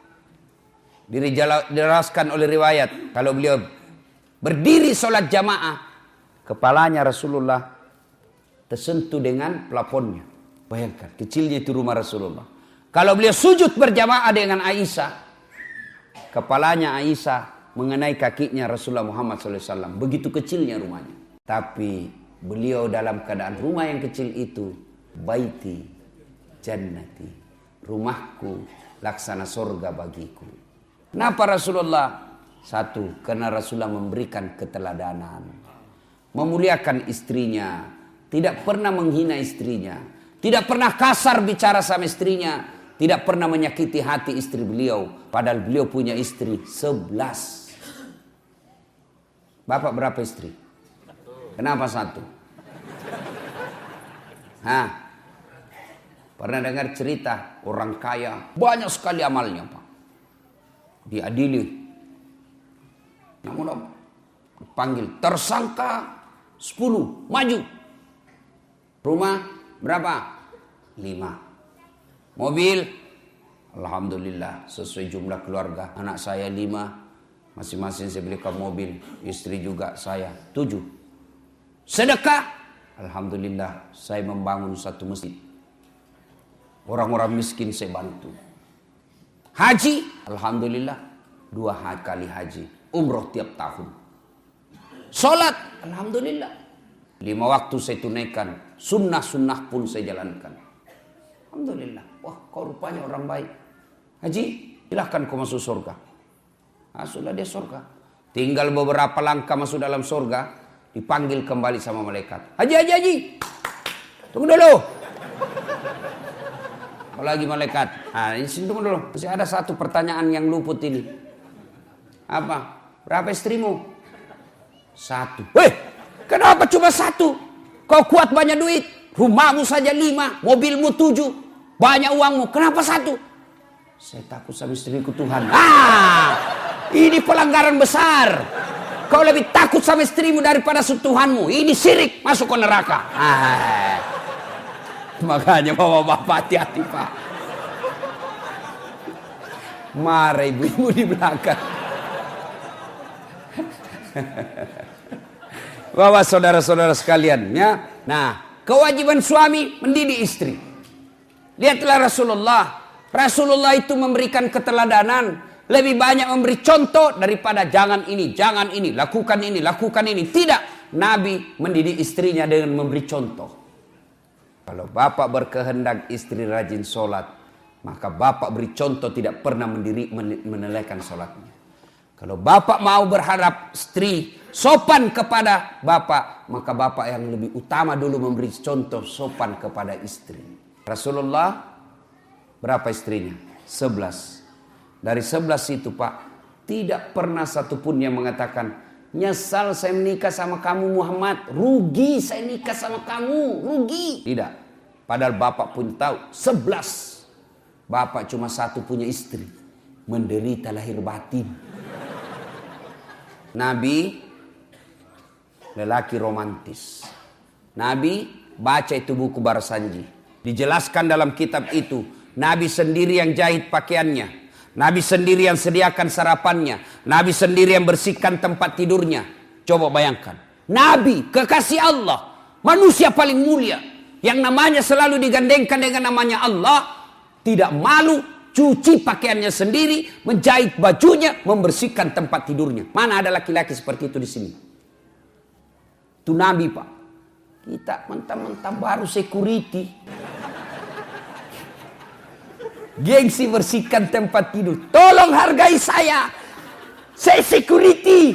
dijelaskan oleh riwayat kalau beliau berdiri sholat jamaah, kepalanya Rasulullah tersentuh dengan plafonnya. Bayangkan, kecilnya itu rumah Rasulullah. Kalau beliau sujud berjamaah dengan Aisyah, kepalanya Aisyah mengenai kakinya Rasulullah Muhammad shallallahu alaihi wasallam. Begitu kecilnya rumahnya. Tapi beliau dalam keadaan rumah yang kecil itu, baiti jannati, rumahku laksana surga bagiku. Kenapa Rasulullah? Satu, karena Rasulullah memberikan keteladanan, memuliakan istrinya, tidak pernah menghina istrinya, tidak pernah kasar bicara sama istrinya, tidak pernah menyakiti hati istri beliau. Padahal beliau punya istri sebelas. Bapak berapa istri? Kenapa satu? Hah? Pernah dengar cerita orang kaya banyak sekali amalnya Pak. Diadili. Namun panggil tersangka sepuluh maju. Rumah berapa? Lima. Mobil, alhamdulillah sesuai jumlah keluarga. Anak saya lima, masing-masing saya belikan mobil. Istri juga saya tujuh. Sedekah, alhamdulillah saya membangun satu masjid. Orang-orang miskin saya bantu. Haji, alhamdulillah dua kali haji. Umroh tiap tahun. Sholat, alhamdulillah lima waktu saya tunaikan. Sunnah-sunnah pun saya jalankan. Alhamdulillah. Wah, kau rupanya orang baik. Haji, silahkan kau masuk surga. Nah, sudah dia surga. Tinggal beberapa langkah masuk dalam surga, dipanggil kembali sama malaikat. Haji, haji, haji. Tunggu dulu. Apalagi malaikat. Nah, ini tunggu dulu. Masih ada satu pertanyaan yang luput ini. Apa? Berapa istrimu? Satu. Weh, kenapa cuma satu? Kau kuat banyak duit. Rumahmu saja lima, mobilmu tujuh, banyak uangmu. Kenapa satu? Saya takut sama istriku Tuhan. Ah, ini pelanggaran besar. Kau lebih takut sama istrimu daripada Tuhanmu. Ini syirik, masuk ke neraka. Ah. Makanya bapak-bapak hati-hati Pak. Marah ibu-ibu di belakang. Bapak saudara-saudara sekalian ya. Nah, kewajiban suami mendidik istri. Lihatlah Rasulullah. Rasulullah itu memberikan keteladanan. Lebih banyak memberi contoh daripada jangan ini, jangan ini, lakukan ini, lakukan ini. Tidak. Nabi mendidik istrinya dengan memberi contoh. Kalau bapak berkehendak istri rajin sholat, maka bapak beri contoh tidak pernah mendiri, menelaikan sholatnya. Kalau bapak mau berharap istri sopan kepada bapak, maka bapak yang lebih utama dulu memberi contoh sopan kepada istri. Rasulullah berapa istrinya? Sebelas. Dari sebelas itu Pak, tidak pernah satupun yang mengatakan, nyesal saya menikah sama kamu Muhammad, rugi saya nikah sama kamu, rugi. Tidak. Padahal bapak pun tahu, sebelas. Bapak cuma satu punya istri, menderita lahir batin. Nabi, lelaki romantis. Nabi baca itu buku Barsanji. Dijelaskan dalam kitab itu, Nabi sendiri yang jahit pakaiannya. Nabi sendiri yang sediakan sarapannya. Nabi sendiri yang bersihkan tempat tidurnya. Coba bayangkan. Nabi, kekasih Allah. Manusia paling mulia. Yang namanya selalu digandengkan dengan namanya Allah. Tidak malu, cuci pakaiannya sendiri. Menjahit bajunya, membersihkan tempat tidurnya. Mana ada laki-laki seperti itu di sini? Itu Nabi Pak. Kita mentah-mentah baru security. Gengsi bersihkan tempat tidur. Tolong hargai saya. Saya security.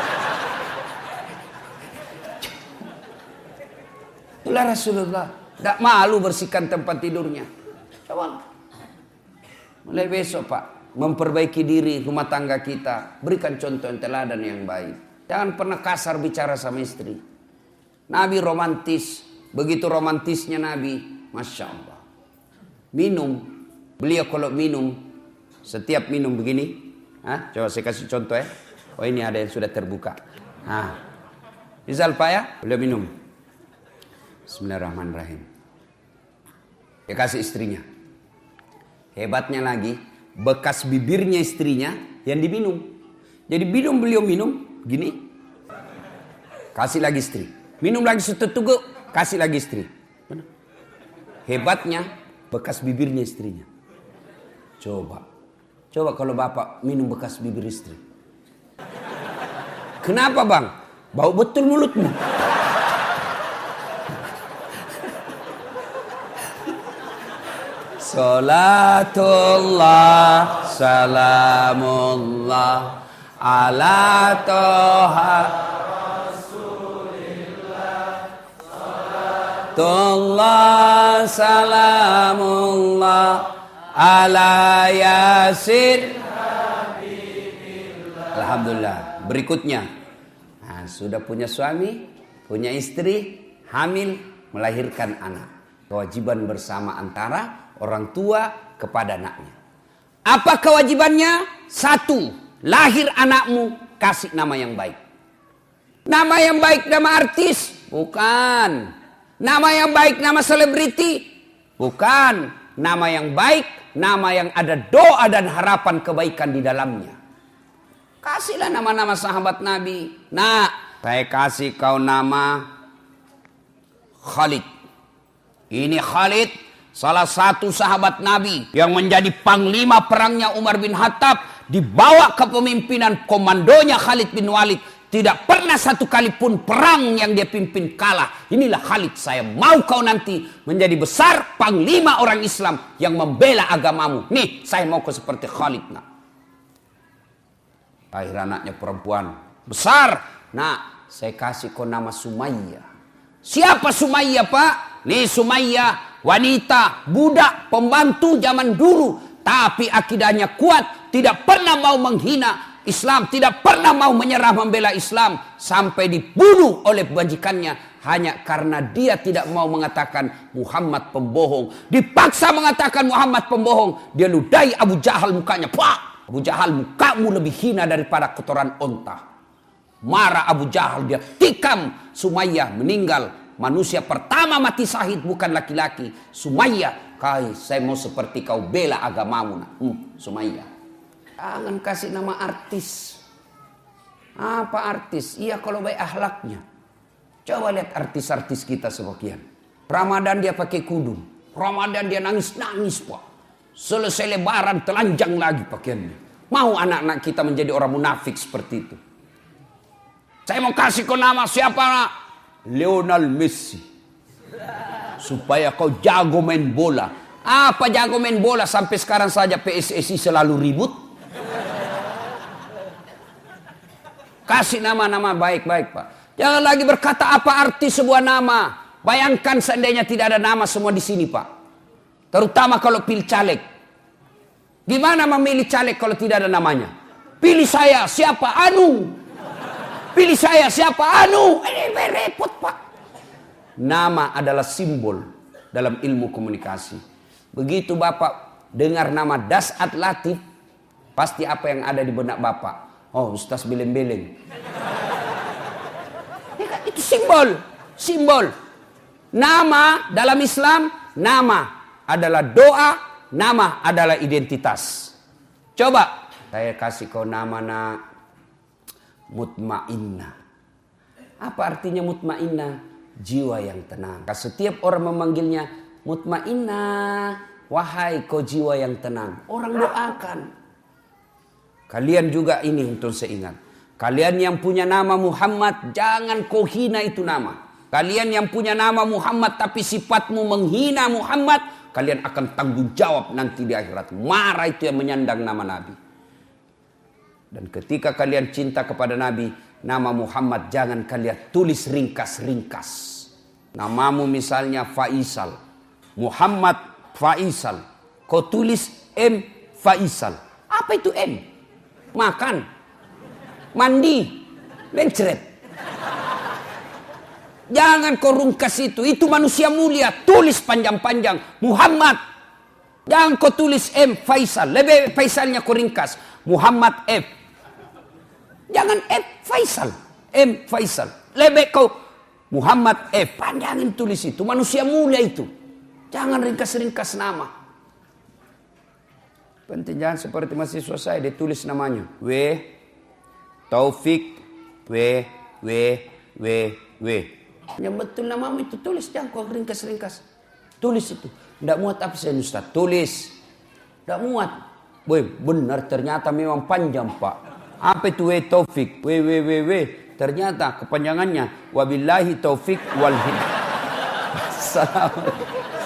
Itulah Rasulullah. Tidak malu bersihkan tempat tidurnya. Coba. Mulai besok Pak. Memperbaiki diri rumah tangga kita. Berikan contoh yang teladan yang baik. Jangan pernah kasar bicara sama istri. Nabi romantis. Begitu romantisnya Nabi. Masya Allah. Minum. Beliau kalau minum, setiap minum begini, ah, coba saya kasih contoh ya. Oh ini ada yang sudah terbuka. Nah, misal Pak ya, beliau minum. Bismillahirrahmanirrahim. Dia kasih istrinya. Hebatnya lagi, bekas bibirnya istrinya yang diminum. Jadi minum beliau minum, gini. Kasih lagi istri. Minum lagi setetuk, kasih lagi istri. Hebatnya, bekas bibirnya istrinya. Coba, coba kalau bapak minum bekas bibir istri. Kenapa bang? Bau betul mulutmu. Salatullah, salamullah, ala toha Rasulillah. Salatullah, salamullah, ala yasin habibillah. Alhamdulillah. Berikutnya, nah, sudah punya suami, punya istri, hamil, melahirkan anak. Kewajiban bersama antara orang tua kepada anaknya. Apa kewajibannya? Satu, lahir anakmu, kasih nama yang baik. Nama yang baik nama artis? Bukan. Nama yang baik nama selebriti? Bukan. Nama yang baik, nama yang ada doa dan harapan kebaikan di dalamnya. Kasihlah nama-nama sahabat Nabi. Nah, saya kasih kau nama Khalid. Ini Khalid, salah satu sahabat Nabi yang menjadi panglima perangnya Umar bin Khattab. Dibawa kepemimpinan komandonya Khalid bin Walid. Tidak pernah satu kali pun perang yang dia pimpin kalah. Inilah Khalid, saya mau kau nanti menjadi besar panglima orang Islam yang membela agamamu. Nih, saya mau kau seperti Khalid. Nah. Lahir anaknya perempuan besar. Nah, saya kasih kau nama Sumayyah. Siapa Sumayyah Pak? Nih Sumayyah, wanita, budak, pembantu zaman dulu. Tapi akidahnya kuat, tidak pernah mau menghina Islam, tidak pernah mau menyerah membela Islam, sampai dibunuh oleh majikannya hanya karena dia tidak mau mengatakan Muhammad pembohong. Dipaksa mengatakan Muhammad pembohong, dia ludahi Abu Jahal mukanya. Pak, Abu Jahal, mukamu lebih hina daripada kotoran onta. Marah Abu Jahal, dia tikam Sumayyah, meninggal. Manusia pertama mati syahid bukan laki-laki. Sumayyah, kai, saya mau seperti kau bela agamamu. Nah, hmm, Sumayyah. Jangan kasih nama artis. Apa artis? Iya kalau baik akhlaknya. Coba lihat artis-artis kita sebagian. Ramadan dia pakai kudung. Ramadan dia nangis-nangis pak. Selesai lebaran telanjang lagi pakaiannya. Mau anak-anak kita menjadi orang munafik seperti itu. Saya mau kasih kau nama siapa nak? Lionel Messi. Supaya kau jago main bola. Apa jago main bola sampai sekarang saja P S S I selalu ribut. Kasih nama-nama baik-baik pak. Jangan lagi berkata apa arti sebuah nama. Bayangkan seandainya tidak ada nama semua di sini pak. Terutama kalau pilih caleg. Gimana memilih caleg kalau tidak ada namanya? Pilih saya siapa? Anu. Pilih saya siapa? Anu. Ini repot pak. Nama adalah simbol dalam ilmu komunikasi. Begitu bapak dengar nama Dasat Latif. Pasti apa yang ada di benak bapak? Oh Ustaz beleng-beleng. Ya kan? Itu simbol. Simbol. Nama dalam Islam, nama adalah doa, nama adalah identitas. Coba saya kasih kau nama nak Mutmainnah. Apa artinya mutmainnah? Jiwa yang tenang. Setiap orang memanggilnya Mutmainnah, wahai kau jiwa yang tenang. Orang doakan. Kalian juga ini untuk saya ingat. Kalian yang punya nama Muhammad, jangan kau hina itu nama. Kalian yang punya nama Muhammad tapi sifatmu menghina Muhammad, kalian akan tanggung jawab nanti di akhirat. Marah itu yang menyandang nama Nabi. Dan ketika kalian cinta kepada Nabi, nama Muhammad jangan kalian tulis ringkas-ringkas. Namamu misalnya Faisal. Muhammad Faisal. Kau tulis M Faisal. Apa itu M? Makan. Mandi. Mencret. Jangan kau rungkas itu. Itu manusia mulia. Tulis panjang-panjang. Muhammad. Jangan kau tulis M. Faisal. Lebih Faisalnya kau ringkas. Muhammad F. Jangan F. Faisal. M. Faisal. Lebih kau Muhammad F. Panjangin tulis itu. Manusia mulia itu. Jangan ringkas-ringkas nama. Penting jangan seperti mahasiswa saya. Dia tulis namanya. W. Taufik. W. W. W. W. Yang betul namamu itu tulis, jangan kau ringkas-ringkas. Tulis itu. Tidak muat absen Ustaz. Tulis. Tidak muat. Boy, benar ternyata memang panjang Pak. Apa itu W Taufik? W W W W. Ternyata kepanjangannya wabillahi taufik wal hidayah. Assalamualaikum.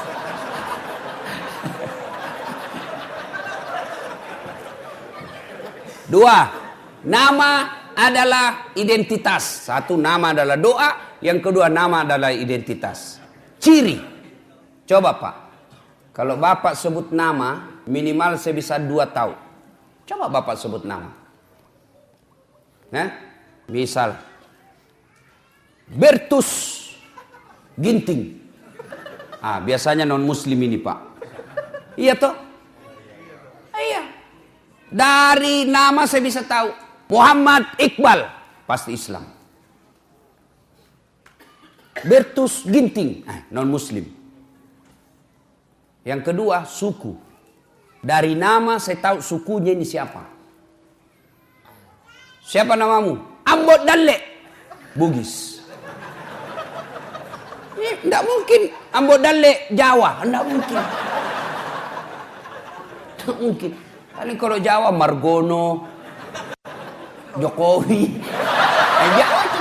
Dua. Nama adalah identitas. Satu nama adalah doa. Yang kedua nama adalah identitas. Ciri. Coba Pak. Kalau Bapak sebut nama, minimal saya bisa dua tahu. Coba Bapak sebut nama. Nah, misal. Bertus Ginting. Ah, biasanya non muslim ini Pak. Iya toh? Iya. Dari nama saya bisa tahu. Muhammad Iqbal. Pasti Islam. Bertus Ginting, eh, non muslim. Yang kedua suku. Dari nama saya tahu sukunya ini siapa. Siapa namamu? Ambot Dalle. Bugis. Ini tidak mungkin Ambot Dalle Jawa. Tidak mungkin. Tidak mungkin. Paling kalau Jawa Margono, Jokowi. Eh, Jawa itu.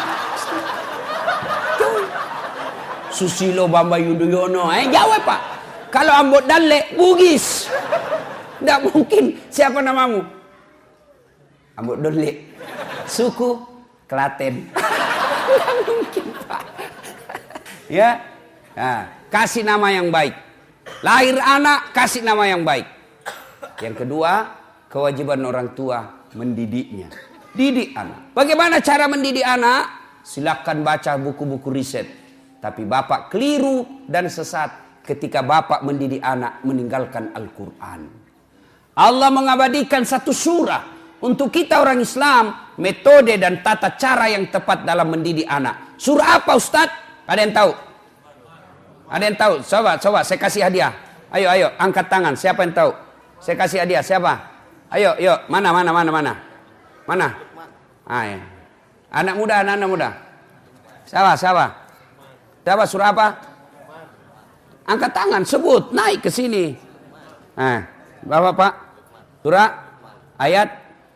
Susilo Bambang Yudhoyono. Eh Jawa Pak. Kalau Ambot Dalle Bugis. Tidak mungkin. Siapa namamu? Ambot Dalle. Suku Klaten. Tidak mungkin Pak. Ya. Nah, kasih nama yang baik. Lahir anak kasih nama yang baik. Yang kedua, kewajiban orang tua mendidiknya. Didik anak. Bagaimana cara mendidik anak? Silakan baca buku-buku riset. Tapi bapak keliru dan sesat ketika bapak mendidik anak meninggalkan Al-Quran. Allah mengabadikan satu surah untuk kita orang Islam, metode dan tata cara yang tepat dalam mendidik anak. Surah apa Ustaz? Ada yang tahu? Ada yang tahu? Coba, coba saya kasih hadiah. Ayo, ayo, angkat tangan. Siapa yang tahu? Saya kasih hadiah. Siapa? Ayo, yuk. Mana, mana, mana, mana? Mana? Ah, ya. Anak muda, anak, anak muda. Siapa, siapa? Siapa, surah apa? Angkat tangan, sebut, naik ke sini. Nah, Bapak, Pak. Surah, ayat.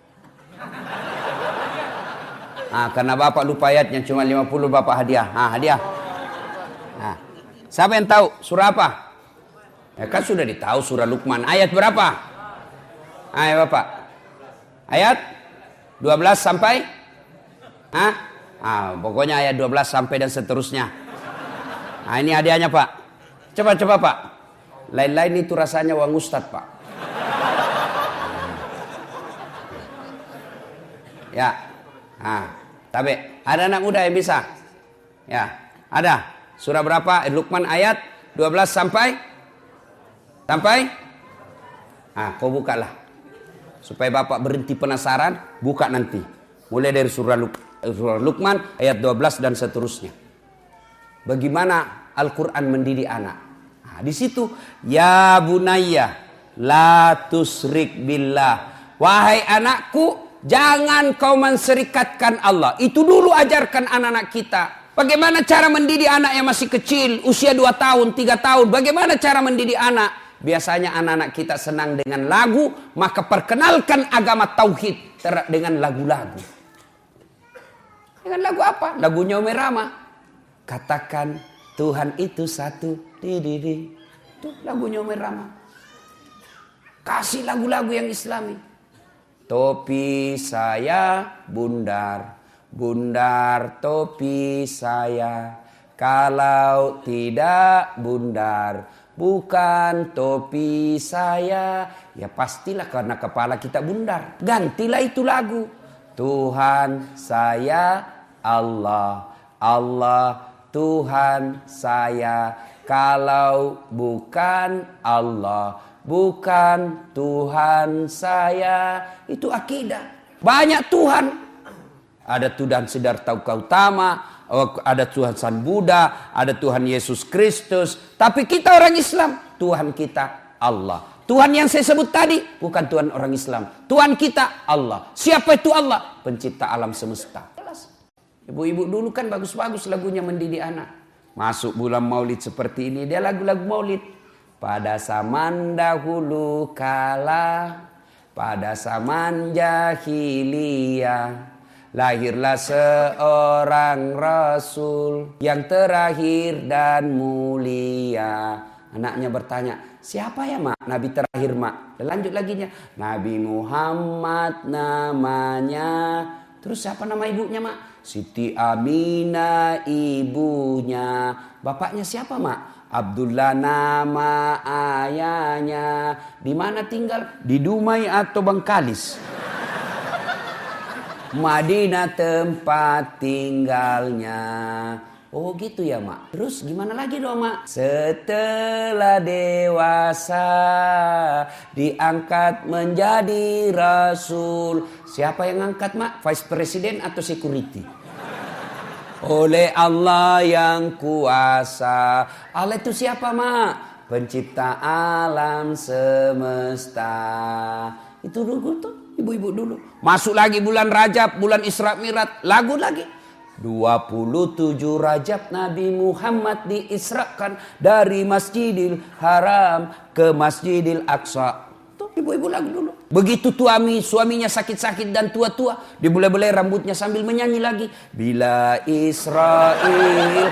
Ah, karena Bapak lupa ayatnya cuma lima puluh, Bapak hadiah. Ah, hadiah. Nah, siapa yang tahu surah apa? Ya kan sudah ditahu surah Luqman. Ayat berapa? Ayo Bapak. Ayat dua belas sampai? Hah? Ah, pokoknya ayat dua belas sampai dan seterusnya. Nah, ini hadiahnya Pak. Coba coba Pak. Lain-lain itu rasanya uang ustad Pak. Ya. Nah, tapi ada anak muda yang bisa? Ya, ada. Surah berapa? Luqman ayat dua belas sampai? Sampai? Nah, kau bukalah. Supaya Bapak berhenti penasaran, buka nanti. Mulai dari surah, Luk surah Luqman ayat dua belas dan seterusnya. Bagaimana Al-Quran mendidik anak? Nah, di situ, ya bunayya, la tusrik billah. Wahai anakku, jangan kau menserikatkan Allah. Itu dulu ajarkan anak-anak kita. Bagaimana cara mendidik anak yang masih kecil, usia dua tahun, tiga tahun. Bagaimana cara mendidik anak? Biasanya anak-anak kita senang dengan lagu, maka perkenalkan agama tauhid dengan lagu-lagu. Dengan lagu apa? Lagunya Umi Rama. Katakan Tuhan itu satu. Di, di, di. Itu lagunya Umi Rama. Kasih lagu-lagu yang Islami. Topi saya bundar, bundar topi saya. Kalau tidak bundar, bukan topi saya. Ya pastilah karena kepala kita bundar. Gantilah itu lagu. Tuhan saya Allah, Allah Tuhan saya. Kalau bukan Allah, bukan Tuhan saya. Itu akidah. Banyak Tuhan. Ada Tuhan Siddhartha Gautama, ada Tuhan San Buddha, ada Tuhan Yesus Kristus. Tapi kita orang Islam, Tuhan kita Allah. Tuhan yang saya sebut tadi bukan Tuhan orang Islam. Tuhan kita Allah. Siapa itu Allah? Pencipta alam semesta. Ibu-ibu dulu kan bagus-bagus lagunya mendidik anak. Masuk bulan Maulid seperti ini, dia lagu-lagu Maulid. Pada zaman dahulu kala, pada zaman jahiliyah, lahirlah seorang Rasul yang terakhir dan mulia. Anaknya bertanya, siapa ya mak? Nabi terakhir mak. Lanjut laginya, Nabi Muhammad namanya. Terus siapa nama ibunya mak? Siti Aminah ibunya. Bapaknya siapa mak? Abdullah nama ayahnya. Di mana tinggal? Di Dumai atau Bangkalis? Madinah tempat tinggalnya. Oh gitu ya mak. Terus gimana lagi dong mak? Setelah dewasa diangkat menjadi rasul. Siapa yang angkat mak? Vice President atau security? Oleh Allah yang kuasa. Allah itu siapa mak? Pencipta alam semesta. Itu dulu tuh ibu-ibu dulu. Masuk lagi bulan Rajab, bulan Isra Mi'raj, lagu lagi. dua puluh tujuh Rajab Nabi Muhammad diisrakan dari Masjidil Haram ke Masjidil Aqsa. Tuh ibu-ibu lagu dulu. Begitu tuami suaminya sakit-sakit dan tua-tua, dibelai-belai rambutnya sambil menyanyi lagi. Bila Israel.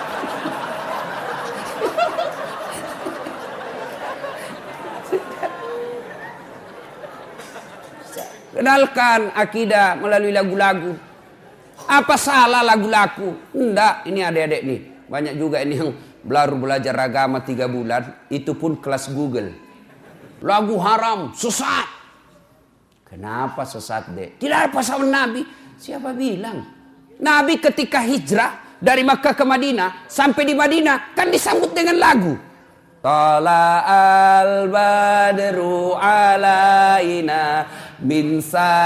Kenalkan akidah melalui lagu-lagu. Apa salah lagu-lagu? Enggak, ini adik-adik nih. Banyak juga ini yang baru belajar agama tiga bulan. Itu pun kelas Google. Lagu haram, sesat. Kenapa sesat dek? Tidak ada pasal Nabi. Siapa bilang? Nabi ketika hijrah dari Makkah ke Madinah. Sampai di Madinah kan disambut dengan lagu. Tala al-badru alaina min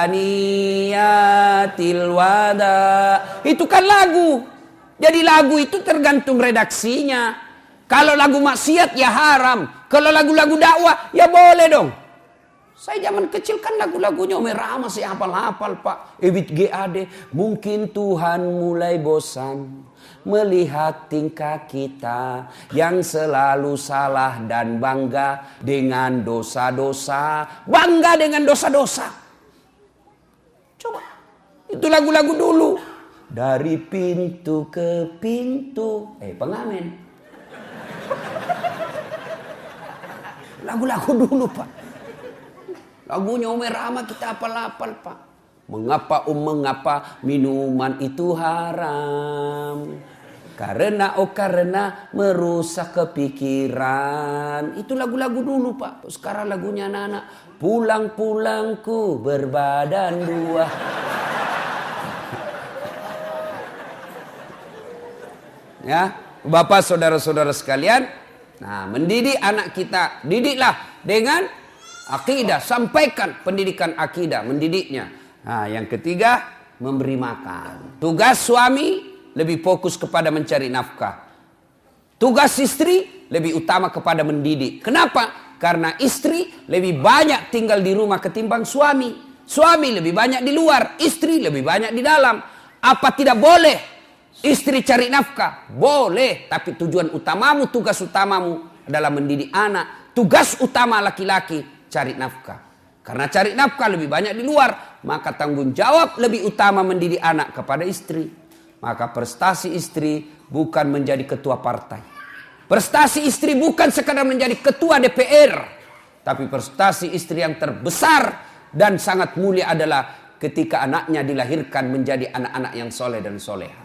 saniyatil wada. Itu kan lagu. Jadi lagu itu tergantung redaksinya. Kalau lagu maksiat ya haram. Kalau lagu-lagu dakwah ya boleh dong. Saya zaman kecil kan lagu-lagunya Umi Rahma saya hafal-hafal Pak. Ebit G A D. Mungkin Tuhan mulai bosan melihat tingkah kita yang selalu salah dan bangga dengan dosa-dosa. Bangga dengan dosa-dosa. Coba. Itu lagu-lagu dulu. Dari pintu ke pintu. Eh pengamen. Lagu-lagu dulu Pak. Lagunya Umi Rahma kita hafal-hafal Pak. Mengapa um mengapa minuman itu haram? Karena oh karena merusak kepikiran. Itu lagu-lagu dulu Pak. Sekarang lagunya anak-anak. Pulang-pulangku berbadan dua. Ya, Bapak saudara-saudara sekalian. Nah, mendidik anak kita, didiklah dengan akidah, sampaikan pendidikan akidah, mendidiknya. Nah, yang ketiga, memberi makan. Tugas suami lebih fokus kepada mencari nafkah. Tugas istri lebih utama kepada mendidik. Kenapa? Karena istri lebih banyak tinggal di rumah ketimbang suami. Suami lebih banyak di luar, istri lebih banyak di dalam. Apa tidak boleh istri cari nafkah? Boleh, tapi tujuan utamamu, tugas utamamu adalah mendidik anak. Tugas utama laki-laki cari nafkah. Karena cari nafkah lebih banyak di luar, maka tanggung jawab lebih utama mendidik anak kepada istri. Maka prestasi istri bukan menjadi ketua partai. Prestasi istri bukan sekadar menjadi ketua D P R. Tapi prestasi istri yang terbesar dan sangat mulia adalah ketika anaknya dilahirkan menjadi anak-anak yang soleh dan soleha.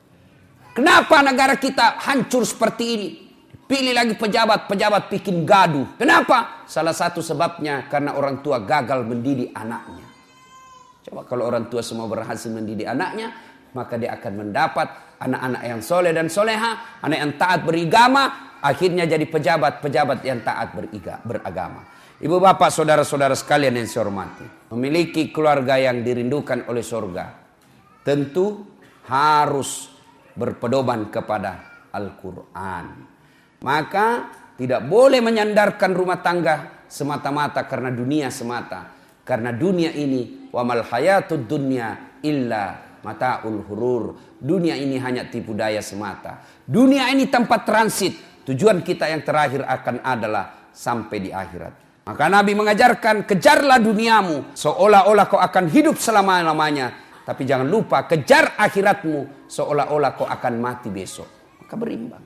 Kenapa negara kita hancur seperti ini? Pilih lagi pejabat-pejabat bikin gaduh. Kenapa? Salah satu sebabnya karena orang tua gagal mendidik anaknya. Coba kalau orang tua semua berhasil mendidik anaknya, maka dia akan mendapat anak-anak yang soleh dan soleha, anak yang taat beragama, akhirnya jadi pejabat-pejabat yang taat beriga, beragama. Ibu bapak saudara-saudara sekalian yang saya hormati, memiliki keluarga yang dirindukan oleh surga, tentu harus berpedoman kepada Al-Quran. Maka tidak boleh menyandarkan rumah tangga semata-mata karena dunia semata. Karena dunia ini wa mal hayatud dunya illa mataul hurur. Dunia ini hanya tipu daya semata. Dunia ini tempat transit. Tujuan kita yang terakhir akan adalah sampai di akhirat. Maka Nabi mengajarkan kejarlah duniamu seolah-olah kau akan hidup selama-lamanya. Tapi jangan lupa kejar akhiratmu seolah-olah kau akan mati besok. Maka berimbang.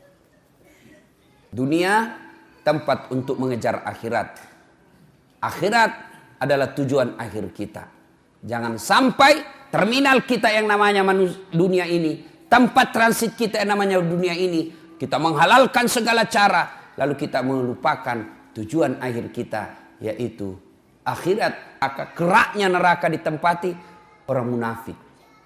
Dunia tempat untuk mengejar akhirat. Akhirat adalah tujuan akhir kita. Jangan sampai terminal kita yang namanya dunia ini, tempat transit kita yang namanya dunia ini, kita menghalalkan segala cara, lalu kita melupakan tujuan akhir kita, yaitu akhirat. Maka keraknya neraka ditempati orang munafik.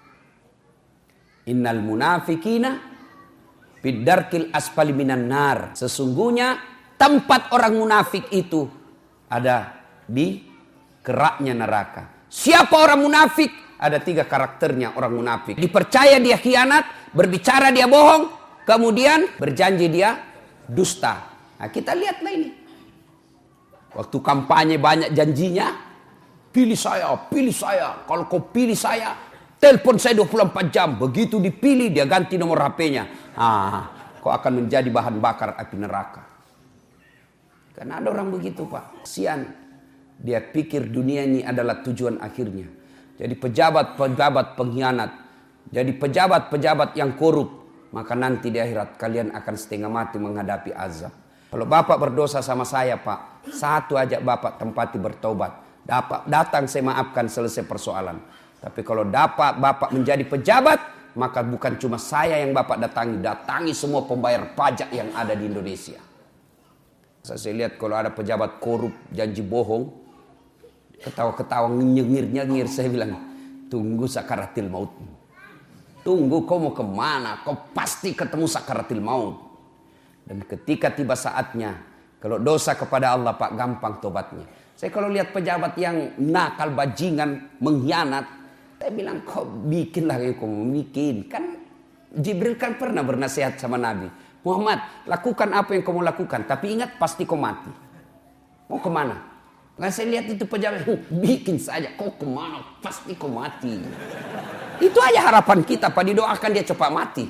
Innal munafikina fid-darkil asfali minan nar. Sesungguhnya tempat orang munafik itu ada di keraknya neraka. Siapa orang munafik? Ada tiga karakternya orang munafik. Dipercaya dia khianat, berbicara dia bohong, kemudian berjanji dia dusta. Nah, kita lihatlah ini. Waktu kampanye banyak janjinya. Pilih saya, pilih saya. Kalau kau pilih saya, telepon saya dua puluh empat jam. Begitu dipilih, dia ganti nomor H P-nya. Ah, kau akan menjadi bahan bakar api neraka. Karena ada orang begitu Pak. Kasihan. Dia pikir dunia ini adalah tujuan akhirnya. Jadi pejabat-pejabat pengkhianat. Jadi pejabat-pejabat yang korup. Maka nanti di akhirat kalian akan setengah mati menghadapi azab. Kalau Bapak berdosa sama saya Pak, satu aja Bapak tempati bertobat. Dapat datang saya maafkan, selesai persoalan. Tapi kalau dapat Bapak menjadi pejabat, maka bukan cuma saya yang Bapak datangi, datangi semua pembayar pajak yang ada di Indonesia. Saya lihat kalau ada pejabat korup, janji bohong, ketawa-ketawa nyengir-nyengir, saya bilang, tunggu sakaratil maut. Tunggu kau mau kemana, kau pasti ketemu sakaratil maut. Dan ketika tiba saatnya, kalau dosa kepada Allah Pak, gampang tobatnya. Saya kalau lihat pejabat yang nakal, bajingan, mengkhianat, saya bilang kau bikinlah yang kau bikin. Kan Jibril kan pernah bernasihat sama Nabi. Muhammad, lakukan apa yang kau mau lakukan. Tapi ingat pasti kau mati. Mau kemana? Nggak saya lihat itu pejabat, bikin saja, kau kemana, pasti kau mati. Itu aja harapan kita, Pak, didoakan dia cepat mati.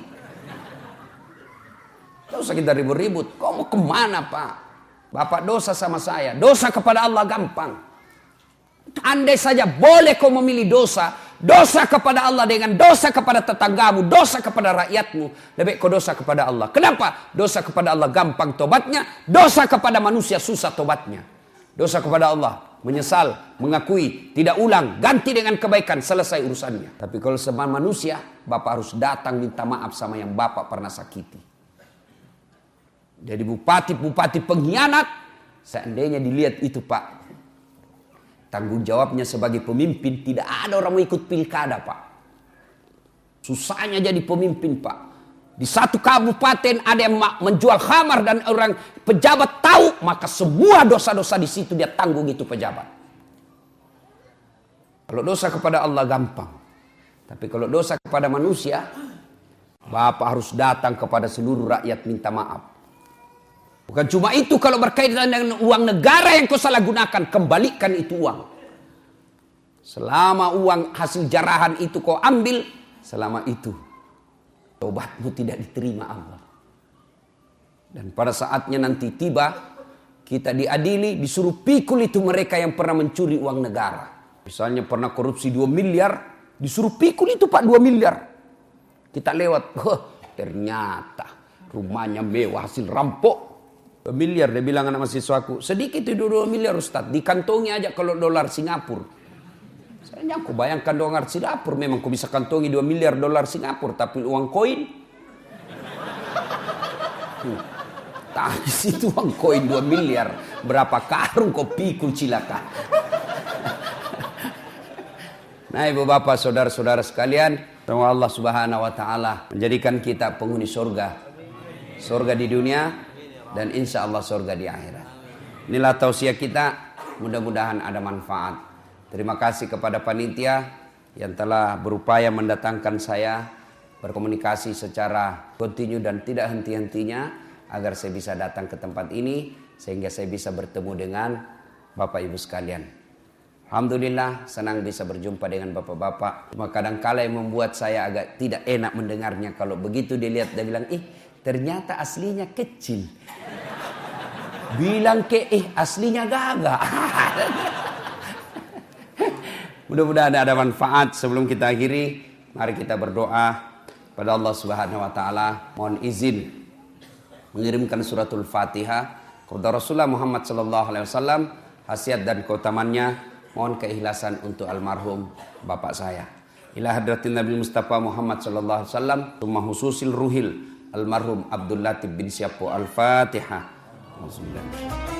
Tidak usah kita ribut-ribut, kau mau kemana, Pak? Bapak dosa sama saya, dosa kepada Allah gampang. Andai saja boleh kau memilih dosa, dosa kepada Allah dengan dosa kepada tetanggamu, dosa kepada rakyatmu, lebih kau dosa kepada Allah. Kenapa? Dosa kepada Allah gampang tobatnya, dosa kepada manusia susah tobatnya. Dosa kepada Allah, menyesal, mengakui, tidak ulang, ganti dengan kebaikan, selesai urusannya. Tapi kalau sama manusia, Bapak harus datang minta maaf sama yang Bapak pernah sakiti. Jadi bupati-bupati pengkhianat, seandainya dilihat itu, Pak, tanggung jawabnya sebagai pemimpin, tidak ada orang mau ikut pilkada, Pak. Susahnya jadi pemimpin, Pak. Di satu kabupaten ada yang menjual khamar dan orang pejabat tahu, maka semua dosa-dosa di situ dia tanggung itu pejabat. Kalau dosa kepada Allah gampang. Tapi kalau dosa kepada manusia, Bapak harus datang kepada seluruh rakyat minta maaf. Bukan cuma itu, kalau berkaitan dengan uang negara yang kau salah gunakan, kembalikan itu uang. Selama uang hasil jarahan itu kau ambil, selama itu tobatmu tidak diterima Allah. Dan pada saatnya nanti tiba, kita diadili, disuruh pikul itu mereka yang pernah mencuri uang negara. Misalnya pernah korupsi dua miliar, disuruh pikul itu, Pak, dua miliar. Kita lewat, huh, ternyata rumahnya mewah hasil rampok. dua miliar, dia bilang anak mahasiswaku, sedikit itu dua miliar Ustaz, dikantongi aja kalau dolar Singapura. Saya aku bayangkan dolar Singapura, memang aku bisa kantongi dua miliar dolar Singapura, tapi uang koin. Hmm. Tapi itu uang koin dua miliar, berapa karung kau pikul cilaka. Nah, ibu bapak, saudara-saudara sekalian, semoga Allah Subhanahu wa taala menjadikan kita penghuni surga. Surga di dunia dan insya Allah surga di akhirat. Inilah tausiah kita, mudah-mudahan ada manfaat. Terima kasih kepada panitia yang telah berupaya mendatangkan saya berkomunikasi secara kontinu dan tidak henti-hentinya agar saya bisa datang ke tempat ini sehingga saya bisa bertemu dengan Bapak Ibu sekalian. Alhamdulillah senang bisa berjumpa dengan bapak-bapak. Cuma kadang-kala yang membuat saya agak tidak enak mendengarnya, kalau begitu dilihat dia bilang, ih ternyata aslinya kecil. Bilang ke eh aslinya gagah. Mudah-mudahan ada manfaat. Sebelum kita akhiri, mari kita berdoa pada Allah Subhanahu wa taala. Mohon izin mengirimkan suratul Fatihah kepada Rasulullah Muhammad sallallahu alaihi wasallam, khasiat dan keutamannya. Mohon keikhlasan untuk almarhum bapak saya. Ila hadratin Nabi Mustafa Muhammad sallallahu alaihi wasallam, tsumma hususil ruhil almarhum Abdul Latif bin Syapo. Al-Fatihah. Bismillah.